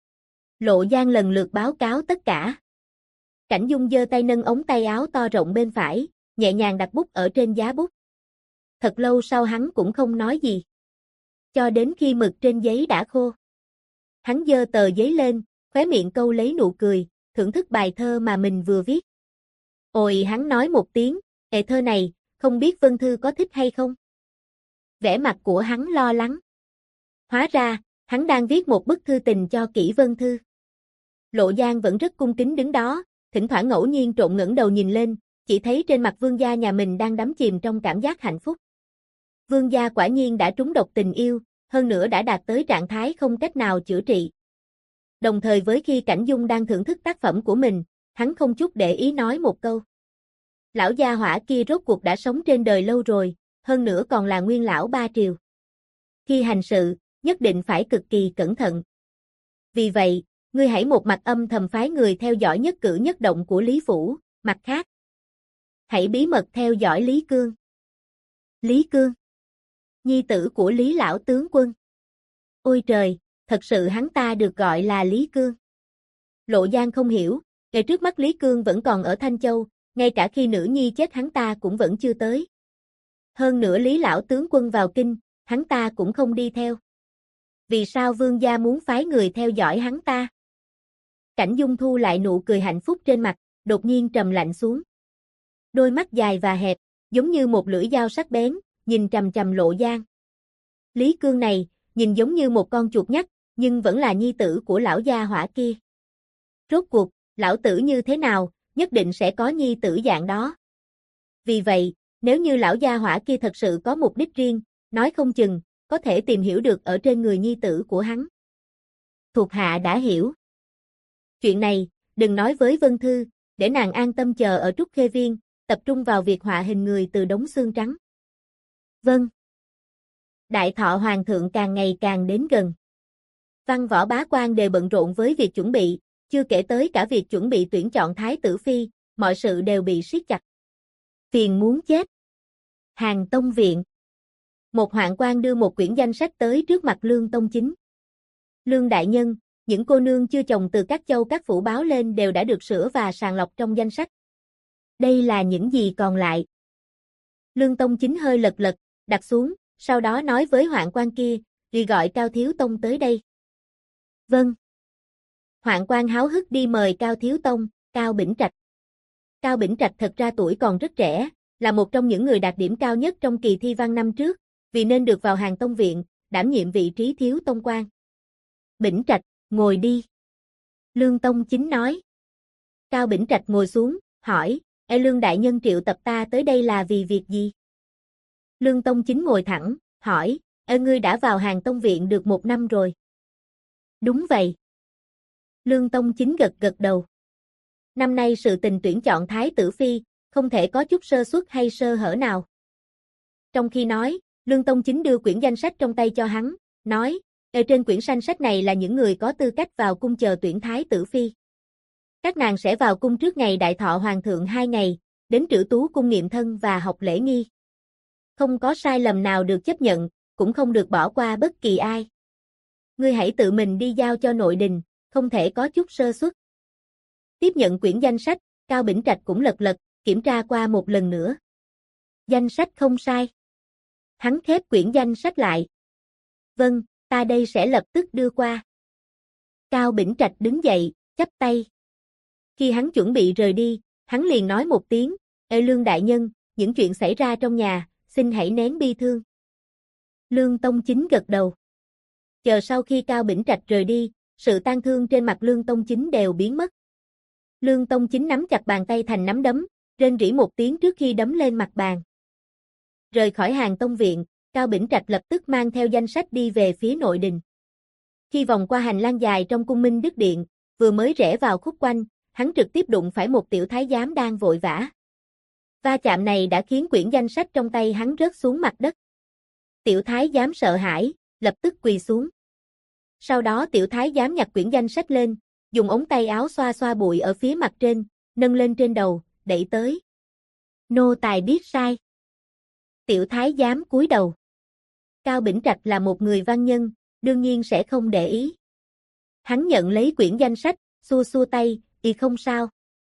Lộ Giang lần lượt báo cáo tất cả. Cảnh Dung giơ tay nâng ống tay áo to rộng bên phải, nhẹ nhàng đặt bút ở trên giá bút. Thật lâu sau hắn cũng không nói gì. Cho đến khi mực trên giấy đã khô. Hắn giơ tờ giấy lên, khóe miệng câu lấy nụ cười, thưởng thức bài thơ mà mình vừa viết. Ôi hắn nói một tiếng, thơ này, không biết Vân Thư có thích hay không? Vẻ mặt của hắn lo lắng. Hóa ra, hắn đang viết một bức thư tình cho Kỷ Vân Thư. Lộ Giang vẫn rất cung kính đứng đó, thỉnh thoảng ngẫu nhiên trộn ngẩng đầu nhìn lên, chỉ thấy trên mặt vương gia nhà mình đang đắm chìm trong cảm giác hạnh phúc. Vương gia quả nhiên đã trúng độc tình yêu, hơn nữa đã đạt tới trạng thái không cách nào chữa trị. Đồng thời với khi Cảnh Dung đang thưởng thức tác phẩm của mình, hắn không chút để ý nói một câu. Lão gia hỏa kia rốt cuộc đã sống trên đời lâu rồi, hơn nữa còn là nguyên lão ba triều. Khi hành sự, nhất định phải cực kỳ cẩn thận. Vì vậy, ngươi hãy một mặt âm thầm phái người theo dõi nhất cử nhất động của Lý Phủ, mặt khác. hãy bí mật theo dõi Lý Cương. Lý Cương, nhi tử của Lý lão tướng quân. Ôi trời, thật sự hắn ta được gọi là Lý Cương. Lộ Giang không hiểu, ngày trước mắt Lý Cương vẫn còn ở Thanh Châu, ngay cả khi nữ nhi chết hắn ta cũng vẫn chưa tới. Hơn nữa Lý lão tướng quân vào kinh, hắn ta cũng không đi theo. Vì sao vương gia muốn phái người theo dõi hắn ta? Cảnh Dung thu lại nụ cười hạnh phúc trên mặt, đột nhiên trầm lạnh xuống. Đôi mắt dài và hẹp, giống như một lưỡi dao sắc bén, nhìn trầm trầm Lộ Giang. Lý Cương này, nhìn giống như một con chuột nhắt, nhưng vẫn là nhi tử của lão gia hỏa kia. Rốt cuộc, lão tử như thế nào, nhất định sẽ có nhi tử dạng đó. Vì vậy, nếu như lão gia hỏa kia thật sự có mục đích riêng, nói không chừng, có thể tìm hiểu được ở trên người nhi tử của hắn. Thuộc hạ đã hiểu. Chuyện này, đừng nói với Vân Thư, để nàng an tâm chờ ở Trúc Khê Viên, tập trung vào việc họa hình người từ đống xương trắng. Vâng. Đại thọ hoàng thượng càng ngày càng đến gần. Văn võ bá quan đều bận rộn với việc chuẩn bị, chưa kể tới cả việc chuẩn bị tuyển chọn thái tử phi, mọi sự đều bị siết chặt. Phiền muốn chết. Hàng Tông viện. Một hoạn quan đưa một quyển danh sách tới trước mặt Lương Tông Chính. Lương đại nhân, những cô nương chưa chồng từ các châu các phủ báo lên đều đã được sửa và sàng lọc trong danh sách. Đây là những gì còn lại. Lương Tông Chính hơi lật lật, đặt xuống, sau đó nói với hoạn quan kia, đi gọi Cao Thiếu Tông tới đây. Vâng. Hoạn quan háo hức đi mời Cao Thiếu Tông, Cao Bỉnh Trạch. Cao Bỉnh Trạch thật ra tuổi còn rất trẻ, là một trong những người đạt điểm cao nhất trong kỳ thi văn năm trước, vì nên được vào Hàng Tông viện, đảm nhiệm vị trí Thiếu Tông quan. Bỉnh Trạch, ngồi đi. Lương Tông Chính nói. Cao Bỉnh Trạch ngồi xuống, hỏi, Lương đại nhân triệu tập ta tới đây là vì việc gì? Lương Tông Chính ngồi thẳng, hỏi, ngươi đã vào Hàng Tông viện được 1 năm rồi. Đúng vậy. Lương Tông Chính gật gật đầu. Năm nay sự tình tuyển chọn thái tử phi, không thể có chút sơ suất hay sơ hở nào. Trong khi nói, Lương Tông Chính đưa quyển danh sách trong tay cho hắn, nói, ở trên quyển danh sách này là những người có tư cách vào cung chờ tuyển thái tử phi. Các nàng sẽ vào cung trước ngày đại thọ hoàng thượng 2 ngày, đến Trữ Tú cung nghiệm thân và học lễ nghi. Không có sai lầm nào được chấp nhận, cũng không được bỏ qua bất kỳ ai. Ngươi hãy tự mình đi giao cho nội đình, không thể có chút sơ suất. Tiếp nhận quyển danh sách, Cao Bỉnh Trạch cũng lật lật, kiểm tra qua một lần nữa. Danh sách không sai. Hắn khép quyển danh sách lại. Vâng, ta đây sẽ lập tức đưa qua. Cao Bỉnh Trạch đứng dậy, chắp tay. Khi hắn chuẩn bị rời đi, hắn liền nói một tiếng, Lương đại nhân, những chuyện xảy ra trong nhà, xin hãy nén bi thương. Lương Tông Chính gật đầu. Chờ sau khi Cao Bỉnh Trạch rời đi, sự tang thương trên mặt Lương Tông Chính đều biến mất. Lương Tông Chính nắm chặt bàn tay thành nắm đấm, rên rỉ một tiếng trước khi đấm lên mặt bàn. Rời khỏi Hàng Tông viện, Cao Bỉnh Trạch lập tức mang theo danh sách đi về phía nội đình. Khi vòng qua hành lang dài trong cung Minh Đức Điện, vừa mới rẽ vào khúc quanh, hắn trực tiếp đụng phải một tiểu thái giám đang vội vã. Va chạm này đã khiến quyển danh sách trong tay hắn rớt xuống mặt đất. Tiểu thái giám sợ hãi, lập tức quỳ xuống. Sau đó tiểu thái giám nhặt quyển danh sách lên, dùng ống tay áo xoa xoa bụi ở phía mặt trên, nâng lên trên đầu, đẩy tới. Nô tài biết sai. Tiểu thái giám cúi đầu. Cao Bỉnh Trạch là một người văn nhân, đương nhiên sẽ không để ý. Hắn nhận lấy quyển danh sách, xua xua tay, không sao.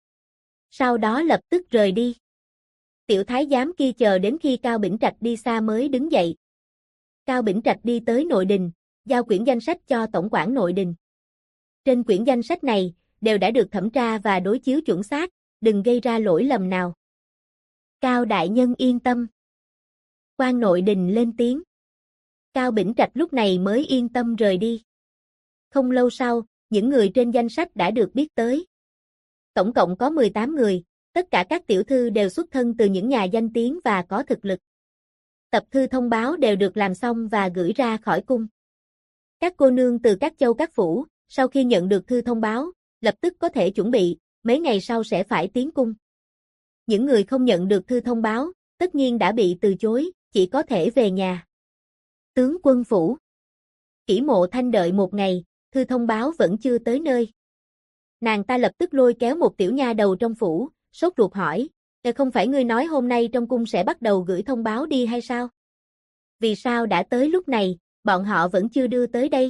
Sau đó lập tức rời đi. Tiểu thái giám kia chờ đến khi Cao Bỉnh Trạch đi xa mới đứng dậy. Cao Bỉnh Trạch đi tới nội đình, giao quyển danh sách cho tổng quản nội đình. Trên quyển danh sách này, đều đã được thẩm tra và đối chiếu chuẩn xác, đừng gây ra lỗi lầm nào. Cao đại nhân yên tâm. Quan nội đình lên tiếng. Cao Bỉnh Trạch lúc này mới yên tâm rời đi. Không lâu sau, những người trên danh sách đã được biết tới. Tổng cộng có 18 người, tất cả các tiểu thư đều xuất thân từ những nhà danh tiếng và có thực lực. Tập thư thông báo đều được làm xong và gửi ra khỏi cung. Các cô nương từ các châu các phủ, sau khi nhận được thư thông báo, lập tức có thể chuẩn bị, mấy ngày sau sẽ phải tiến cung. Những người không nhận được thư thông báo, tất nhiên đã bị từ chối, chỉ có thể về nhà. Tướng quân phủ. Kỷ Mộ Thanh đợi một ngày, thư thông báo vẫn chưa tới nơi. Nàng ta lập tức lôi kéo một tiểu nha đầu trong phủ, sốt ruột hỏi, Không phải ngươi nói hôm nay trong cung sẽ bắt đầu gửi thông báo đi hay sao? Vì sao đã tới lúc này, bọn họ vẫn chưa đưa tới đây?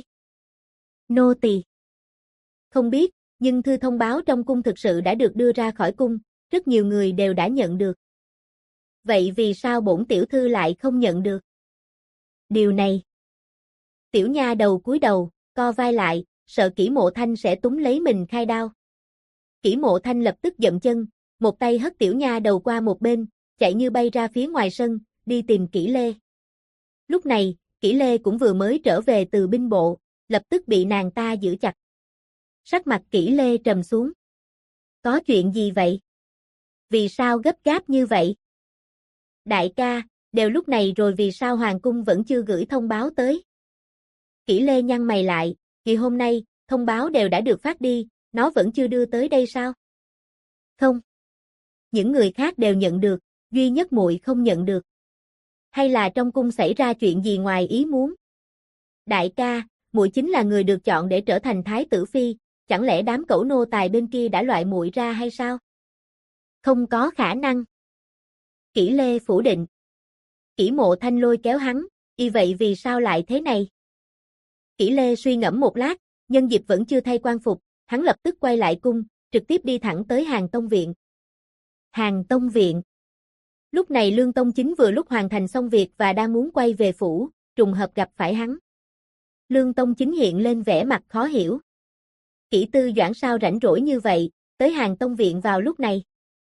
Nô tỳ không biết, nhưng thư thông báo trong cung thực sự đã được đưa ra khỏi cung, rất nhiều người đều đã nhận được. Vậy vì sao bổn tiểu thư lại không nhận được? Điều này. Tiểu nha đầu cúi đầu, co vai lại, sợ Kỷ Mộ Thanh sẽ túm lấy mình khai đao. Kỷ Mộ Thanh lập tức dậm chân, một tay hất tiểu nha đầu qua một bên, chạy như bay ra phía ngoài sân, đi tìm Kỷ Lê. Lúc này, Kỷ Lê cũng vừa mới trở về từ binh bộ, lập tức bị nàng ta giữ chặt. Sắc mặt Kỷ Lê trầm xuống. Có chuyện gì vậy? Vì sao gấp gáp như vậy? Đại ca, đều lúc này rồi vì sao hoàng cung vẫn chưa gửi thông báo tới? Kỷ Lê nhăn mày lại, kỳ hôm nay, thông báo đều đã được phát đi, nó vẫn chưa đưa tới đây sao? Không. Những người khác đều nhận được, duy nhất muội không nhận được. Hay là trong cung xảy ra chuyện gì ngoài ý muốn? Đại ca, muội chính là người được chọn để trở thành thái tử phi, chẳng lẽ đám cẩu nô tài bên kia đã loại muội ra hay sao? Không có khả năng. Kỷ Lê phủ định. Kỷ Mộ Thanh lôi kéo hắn, y vậy vì sao lại thế này? Kỷ Lê suy ngẫm một lát, nhân dịp vẫn chưa thay quan phục, hắn lập tức quay lại cung, trực tiếp đi thẳng tới Hàng Tông Viện. Hàng Tông Viện. Lúc này Lương Tông Chính vừa lúc hoàn thành xong việc và đang muốn quay về phủ, trùng hợp gặp phải hắn. Lương Tông Chính hiện lên vẻ mặt khó hiểu. Kỷ Tư Doãn sao rảnh rỗi như vậy, tới Hàng Tông Viện vào lúc này.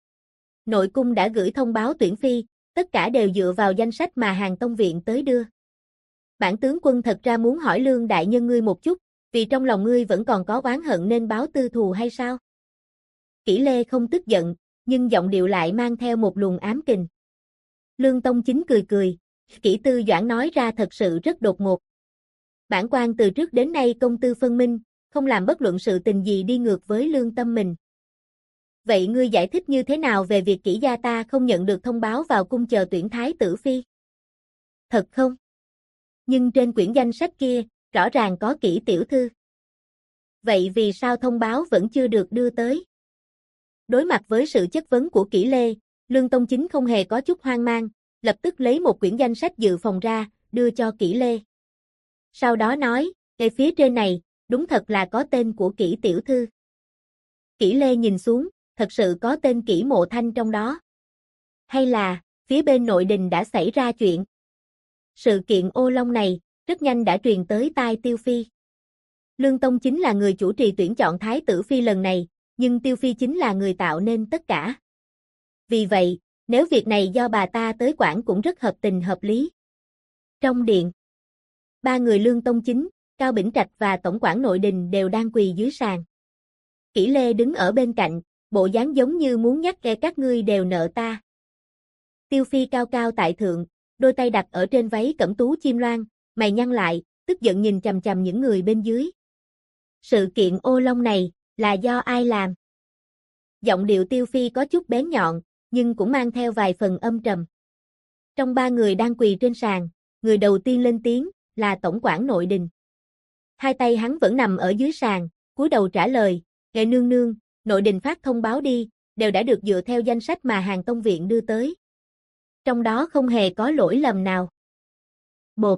Nội cung đã gửi thông báo tuyển phi, tất cả đều dựa vào danh sách mà Hàng Tông Viện tới đưa. Bản tướng quân thật ra muốn hỏi Lương đại nhân ngươi một chút, vì trong lòng ngươi vẫn còn có oán hận nên báo tư thù hay sao? Kỷ Lê không tức giận, nhưng giọng điệu lại mang theo một luồng ám kình. Lương Tông Chính cười cười, Kỷ Tư Doãn nói ra thật sự rất đột ngột. Bản quan từ trước đến nay công tư phân minh, không làm bất luận sự tình gì đi ngược với lương tâm mình. Vậy ngươi giải thích như thế nào về việc Kỷ gia ta không nhận được thông báo vào cung chờ tuyển thái tử phi? Thật không? Nhưng trên quyển danh sách kia, rõ ràng có Kỷ tiểu thư. Vậy vì sao thông báo vẫn chưa được đưa tới? Đối mặt với sự chất vấn của Kỷ Lê, Lương Tông Chính không hề có chút hoang mang, lập tức lấy một quyển danh sách dự phòng ra, đưa cho Kỷ Lê. Sau đó nói, ngay phía trên này, đúng thật là có tên của Kỷ tiểu thư. Kỷ Lê nhìn xuống, thật sự có tên Kỷ Mộ Thanh trong đó. Hay là, phía bên nội đình đã xảy ra chuyện? Sự kiện ô long này, rất nhanh đã truyền tới tai Tiêu Phi. Lương Tông Chính là người chủ trì tuyển chọn thái tử phi lần này, nhưng Tiêu Phi chính là người tạo nên tất cả. Vì vậy, nếu việc này do bà ta tới quản cũng rất hợp tình hợp lý. Trong điện, ba người Lương Tông Chính, Cao Bỉnh Trạch và tổng quản nội đình đều đang quỳ dưới sàn. Kỷ Lê đứng ở bên cạnh, bộ dáng giống như muốn nhắc kẻ các ngươi đều nợ ta. Tiêu Phi cao cao tại thượng, đôi tay đặt ở trên váy cẩm tú chim loan, mày nhăn lại, tức giận nhìn chằm chằm những người bên dưới. Sự kiện ô long này, là do ai làm? Giọng điệu Tiêu Phi có chút bén nhọn, nhưng cũng mang theo vài phần âm trầm. Trong ba người đang quỳ trên sàn, người đầu tiên lên tiếng, là tổng quản nội đình. Hai tay hắn vẫn nằm ở dưới sàn, cúi đầu trả lời, ngài nương nương, nội đình phát thông báo đi, đều đã được dựa theo danh sách mà Hàng Tông Viện đưa tới. Trong đó không hề có lỗi lầm nào. Bột.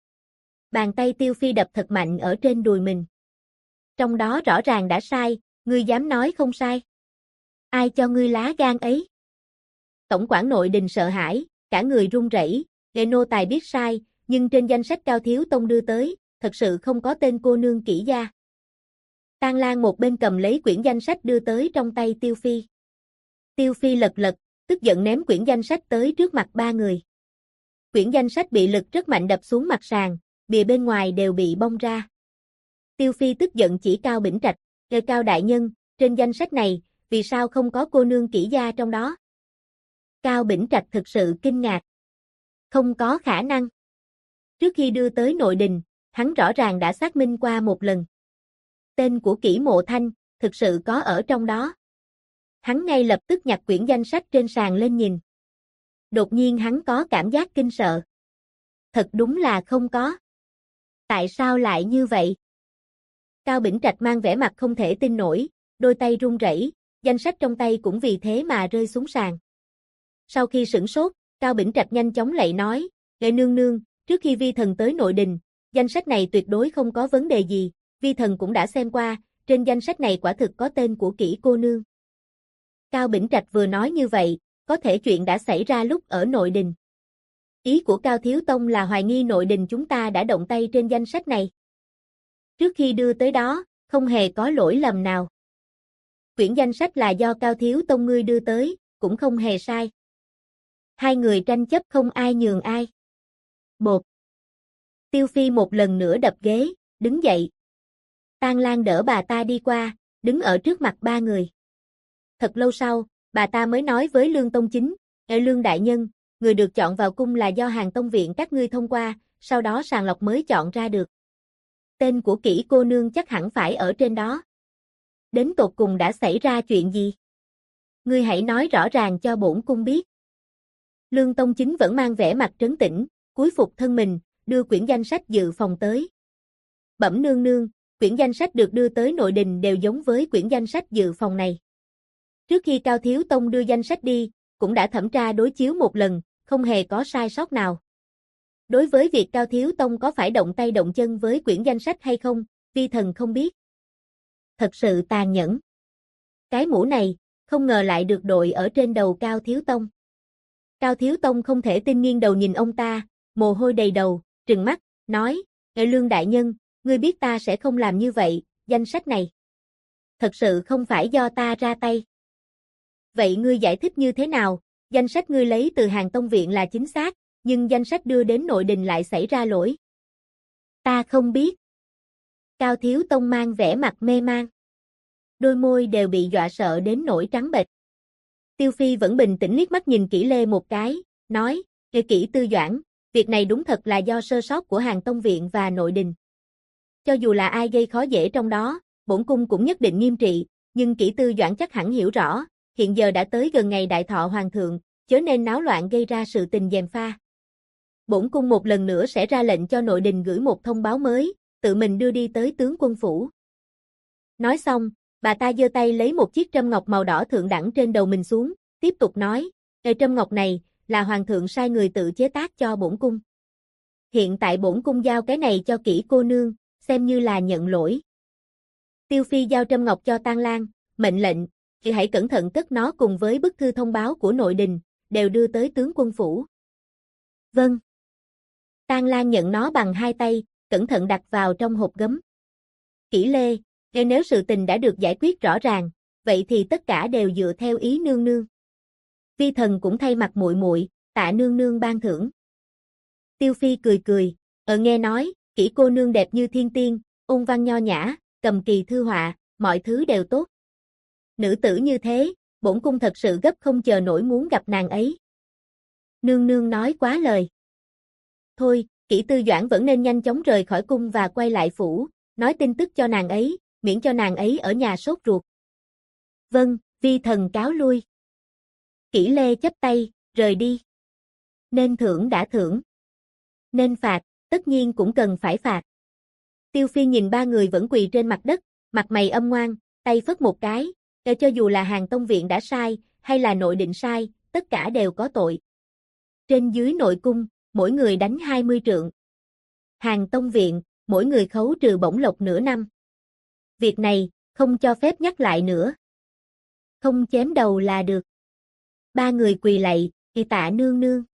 Bàn tay Tiêu Phi đập thật mạnh ở trên đùi mình. Trong đó rõ ràng đã sai, ngươi dám nói không sai. Ai cho ngươi lá gan ấy? Tổng quản nội đình sợ hãi, cả người run rẩy, nghệ nô tài biết sai, nhưng trên danh sách Cao Thiếu Tông đưa tới, thật sự không có tên cô nương Kỷ gia. Tang Lan một bên cầm lấy quyển danh sách đưa tới trong tay Tiêu Phi. Tiêu Phi lật lật, tức giận ném quyển danh sách tới trước mặt ba người. Quyển danh sách bị lực rất mạnh đập xuống mặt sàn, bìa bên ngoài đều bị bong ra. Tiêu Phi tức giận chỉ Cao Bỉnh Trạch, "Ngài Cao đại nhân, trên danh sách này, vì sao không có cô nương Kỷ gia trong đó?" Cao Bỉnh Trạch thực sự kinh ngạc. Không có khả năng. Trước khi đưa tới nội đình, hắn rõ ràng đã xác minh qua một lần. Tên của Kỷ Mộ Thanh, thực sự có ở trong đó. Hắn ngay lập tức nhặt quyển danh sách trên sàn lên nhìn. Đột nhiên hắn có cảm giác kinh sợ. Thật đúng là không có. Tại sao lại như vậy? Cao Bỉnh Trạch mang vẻ mặt không thể tin nổi, đôi tay run rẩy, danh sách trong tay cũng vì thế mà rơi xuống sàn. Sau khi sửng sốt, Cao Bỉnh Trạch nhanh chóng lạy nói, "Lệ nương nương, trước khi vi thần tới nội đình, danh sách này tuyệt đối không có vấn đề gì, vi thần cũng đã xem qua, trên danh sách này quả thực có tên của Kỷ cô nương." Cao Bỉnh Trạch vừa nói như vậy, có thể chuyện đã xảy ra lúc ở nội đình. Ý của Cao Thiếu Tông là hoài nghi nội đình chúng ta đã động tay trên danh sách này. Trước khi đưa tới đó, không hề có lỗi lầm nào. Quyển danh sách là do Cao Thiếu Tông ngươi đưa tới, cũng không hề sai. Hai người tranh chấp không ai nhường ai. Bột. Tiêu Phi một lần nữa đập ghế, đứng dậy. Tang Lan đỡ bà ta đi qua, đứng ở trước mặt ba người. Thật lâu sau, bà ta mới nói với Lương Tông Chính, Lương đại nhân, người được chọn vào cung là do Hàng Tông viện các ngươi thông qua, sau đó sàng lọc mới chọn ra được. Tên của Kỷ cô nương chắc hẳn phải ở trên đó. Đến tột cùng đã xảy ra chuyện gì? Ngươi hãy nói rõ ràng cho bổn cung biết." Lương Tông Chính vẫn mang vẻ mặt trấn tĩnh, cúi phục thân mình, đưa quyển danh sách dự phòng tới. "Bẩm nương nương, quyển danh sách được đưa tới nội đình đều giống với quyển danh sách dự phòng này. Trước khi Cao Thiếu Tông đưa danh sách đi, cũng đã thẩm tra đối chiếu một lần, không hề có sai sót nào. Đối với việc Cao Thiếu Tông có phải động tay động chân với quyển danh sách hay không, vi thần không biết." Thật sự tàn nhẫn. Cái mũ này, không ngờ lại được đội ở trên đầu Cao Thiếu Tông. Cao Thiếu Tông không thể tin nghiêng đầu nhìn ông ta, mồ hôi đầy đầu, trừng mắt, nói, Lương đại nhân, ngươi biết ta sẽ không làm như vậy, danh sách này. Thật sự không phải do ta ra tay. Vậy ngươi giải thích như thế nào, danh sách ngươi lấy từ Hàng Tông viện là chính xác, nhưng danh sách đưa đến nội đình lại xảy ra lỗi. Ta không biết. Cao Thiếu Tông mang vẻ mặt mê man. Đôi môi đều bị dọa sợ đến nỗi trắng bệch. Tiêu Phi vẫn bình tĩnh liếc mắt nhìn Kỷ Lê một cái, nói, Kỷ Tư Doãn, việc này đúng thật là do sơ sót của Hàng Tông viện và nội đình. Cho dù là ai gây khó dễ trong đó, bổn cung cũng nhất định nghiêm trị, nhưng Kỷ Tư Doãn chắc hẳn hiểu rõ, hiện giờ đã tới gần ngày đại thọ hoàng thượng, chớ nên náo loạn gây ra sự tình gièm pha. Bổn cung một lần nữa sẽ ra lệnh cho nội đình gửi một thông báo mới, tự mình đưa đi tới tướng quân phủ. Nói xong, bà ta giơ tay lấy một chiếc trâm ngọc màu đỏ thượng đẳng trên đầu mình xuống, tiếp tục nói, trâm ngọc này, là hoàng thượng sai người tự chế tác cho bổn cung. Hiện tại bổn cung giao cái này cho Kỷ cô nương, xem như là nhận lỗi. Tiêu Phi giao trâm ngọc cho Tang Lan, mệnh lệnh, chị hãy cẩn thận cất nó cùng với bức thư thông báo của nội đình, đều đưa tới tướng quân phủ. Vâng. Tang Lan nhận nó bằng hai tay, cẩn thận đặt vào trong hộp gấm. Kỷ Lê, nếu sự tình đã được giải quyết rõ ràng, vậy thì tất cả đều dựa theo ý nương nương. Vi thần cũng thay mặt muội muội, tạ nương nương ban thưởng. Tiêu Phi cười cười, nghe nói, Kỷ cô nương đẹp như thiên tiên, ôn văn nho nhã, cầm kỳ thư họa, mọi thứ đều tốt. Nữ tử như thế, bổn cung thật sự gấp không chờ nổi muốn gặp nàng ấy. Nương nương nói quá lời. Thôi, Kỷ Tư Doãn vẫn nên nhanh chóng rời khỏi cung và quay lại phủ, nói tin tức cho nàng ấy, miễn cho nàng ấy ở nhà sốt ruột. Vâng, vi thần cáo lui. Kỷ Lê chắp tay, rời đi. Nên thưởng đã thưởng. Nên phạt, tất nhiên cũng cần phải phạt. Tiêu Phi nhìn ba người vẫn quỳ trên mặt đất, mặt mày âm ngoan, tay phất một cái, cho dù là Hàng Tông viện đã sai, hay là nội định sai, tất cả đều có tội. Trên dưới nội cung, mỗi người đánh 20 trượng. Hàng Tông viện, mỗi người khấu trừ bổng lộc nửa năm. Việc này, không cho phép nhắc lại nữa. Không chém đầu là được. Ba người quỳ lạy, tạ nương nương.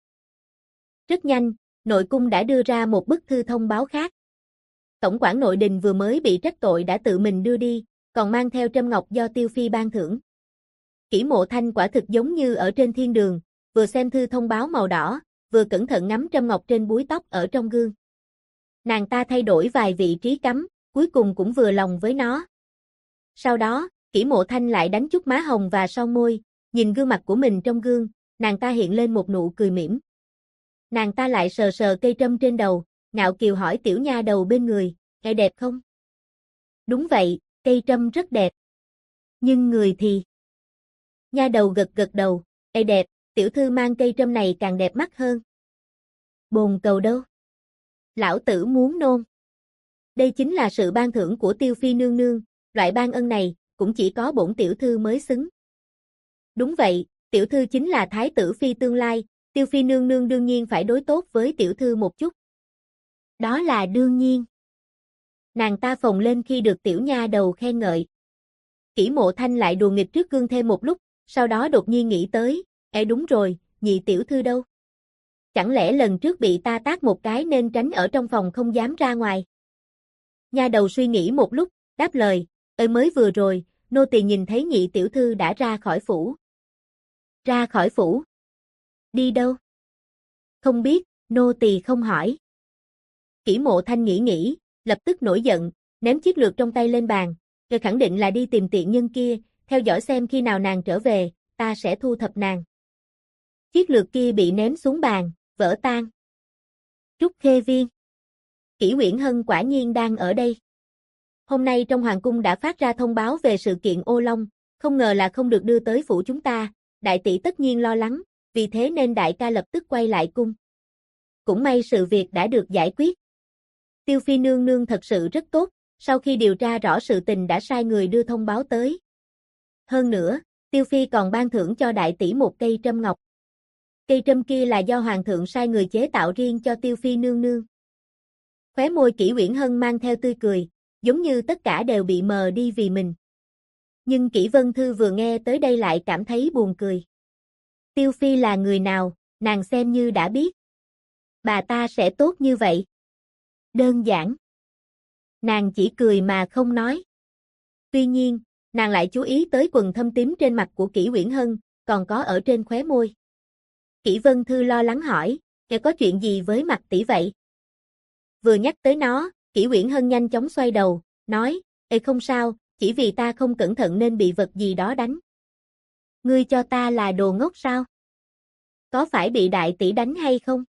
Rất nhanh, nội cung đã đưa ra một bức thư thông báo khác. Tổng quản nội đình vừa mới bị trách tội đã tự mình đưa đi, còn mang theo trâm ngọc do Tiêu Phi ban thưởng. Kỷ Mộ Thanh quả thực giống như ở trên thiên đường, vừa xem thư thông báo màu đỏ, vừa cẩn thận ngắm trâm ngọc trên búi tóc ở trong gương. Nàng ta thay đổi vài vị trí cắm, cuối cùng cũng vừa lòng với nó. Sau đó, Kỷ Mộ Thanh lại đánh chút má hồng và son môi, nhìn gương mặt của mình trong gương, nàng ta hiện lên một nụ cười mỉm. Nàng ta lại sờ sờ cây trâm trên đầu, ngạo kiều hỏi tiểu nha đầu bên người, "Cây đẹp không?" Đúng vậy, cây trâm rất đẹp. Nhưng người thì... Nha đầu gật gật đầu, "Cây đẹp, tiểu thư mang cây trâm này càng đẹp mắt hơn." Bồn cầu đâu? Lão tử muốn nôn. Đây chính là sự ban thưởng của Tiêu Phi nương nương, loại ban ân này, cũng chỉ có bổn tiểu thư mới xứng. Đúng vậy, Tiểu thư chính là thái tử phi tương lai, Tiêu phi nương nương đương nhiên phải đối tốt với tiểu thư một chút. Đó là đương nhiên. Nàng ta phồng lên khi được tiểu nha đầu khen ngợi. Kỷ Mộ Thanh lại đùa nghịch trước gương thêm một lúc, sau đó đột nhiên nghĩ tới, đúng rồi, nhị tiểu thư đâu? Chẳng lẽ lần trước bị ta tát một cái nên tránh ở trong phòng không dám ra ngoài? Nha đầu suy nghĩ một lúc, đáp lời, mới vừa rồi, nô tỳ nhìn thấy nhị tiểu thư đã ra khỏi phủ. Ra khỏi phủ? Đi đâu? Không biết, nô tỳ không hỏi. Kỷ Mộ Thanh nghĩ, lập tức nổi giận, ném chiếc lược trong tay lên bàn, rồi khẳng định là đi tìm tiện nhân kia, theo dõi xem khi nào nàng trở về, ta sẽ thu thập nàng. Chiếc lược kia bị ném xuống bàn, vỡ tan. Trúc Khê Viên. Kỷ Uyển Hân quả nhiên đang ở đây. Hôm nay trong hoàng cung đã phát ra thông báo về sự kiện Ô Long, không ngờ là không được đưa tới phủ chúng ta, đại tỷ tất nhiên lo lắng, vì thế nên đại ca lập tức quay lại cung. Cũng may sự việc đã được giải quyết. Tiêu phi nương nương thật sự rất tốt, sau khi điều tra rõ sự tình đã sai người đưa thông báo tới. Hơn nữa, Tiêu phi còn ban thưởng cho đại tỷ một cây trâm ngọc. Cây trâm kia là do hoàng thượng sai người chế tạo riêng cho Tiêu phi nương nương. Khóe môi Kỷ Uyển Hân mang theo tươi cười, giống như tất cả đều bị mờ đi vì mình. Nhưng Kỷ Vân Thư vừa nghe tới đây lại cảm thấy buồn cười. Tiêu phi là người nào, nàng xem như đã biết. Bà ta sẽ tốt như vậy. Đơn giản. Nàng chỉ cười mà không nói. Tuy nhiên, nàng lại chú ý tới quầng thâm tím trên mặt của Kỷ Uyển Hân, còn có ở trên khóe môi. Kỷ Vân Thư lo lắng hỏi, có chuyện gì với mặt tỷ vậy? Vừa nhắc tới nó, Kỷ Uyển Hân nhanh chóng xoay đầu, nói, không sao, chỉ vì ta không cẩn thận nên bị vật gì đó đánh. Ngươi cho ta là đồ ngốc sao? Có phải bị đại tỷ đánh hay không?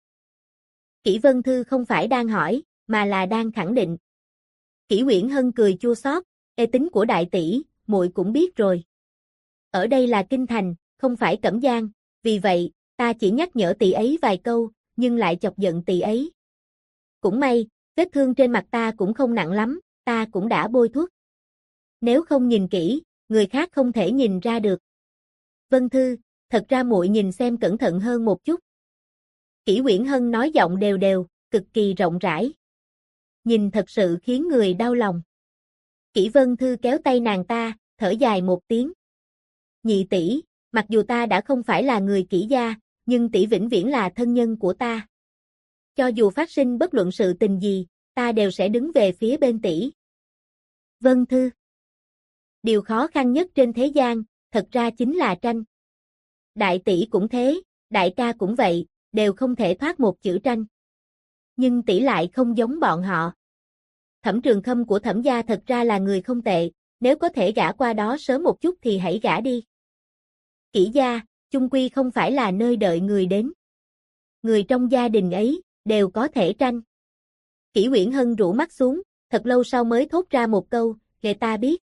Kỷ Vân Thư không phải đang hỏi, mà là đang khẳng định. Kỷ Uyển Hân cười chua xót, tính của đại tỷ, muội cũng biết rồi. Ở đây là kinh thành, không phải Cẩm Giang, vì vậy, ta chỉ nhắc nhở tỷ ấy vài câu, nhưng lại chọc giận tỷ ấy. Cũng may, vết thương trên mặt ta cũng không nặng lắm, ta cũng đã bôi thuốc. Nếu không nhìn kỹ, người khác không thể nhìn ra được. Vân Thư, thật ra muội nhìn xem cẩn thận hơn một chút. Kỷ Uyển Hân nói giọng đều đều, cực kỳ rộng rãi. Nhìn thật sự khiến người đau lòng. Kỷ Vân Thư kéo tay nàng ta, thở dài một tiếng. Nhị tỷ, mặc dù ta đã không phải là người Kỷ gia, nhưng tỷ vĩnh viễn là thân nhân của ta. Cho dù phát sinh bất luận sự tình gì, ta đều sẽ đứng về phía bên tỷ. Vân Thư. Điều khó khăn nhất trên thế gian, thật ra chính là tranh. Đại tỷ cũng thế, đại ca cũng vậy, đều không thể thoát một chữ tranh. Nhưng tỷ lại không giống bọn họ. Thẩm Trường Khâm của Thẩm gia thật ra là người không tệ, nếu có thể gả qua đó sớm một chút thì hãy gả đi. Kỷ gia, chung quy không phải là nơi đợi người đến. Người trong gia đình ấy, đều có thể tranh. Kỷ Uyển Hân rũ mắt xuống, thật lâu sau mới thốt ra một câu, "Kệ ta biết."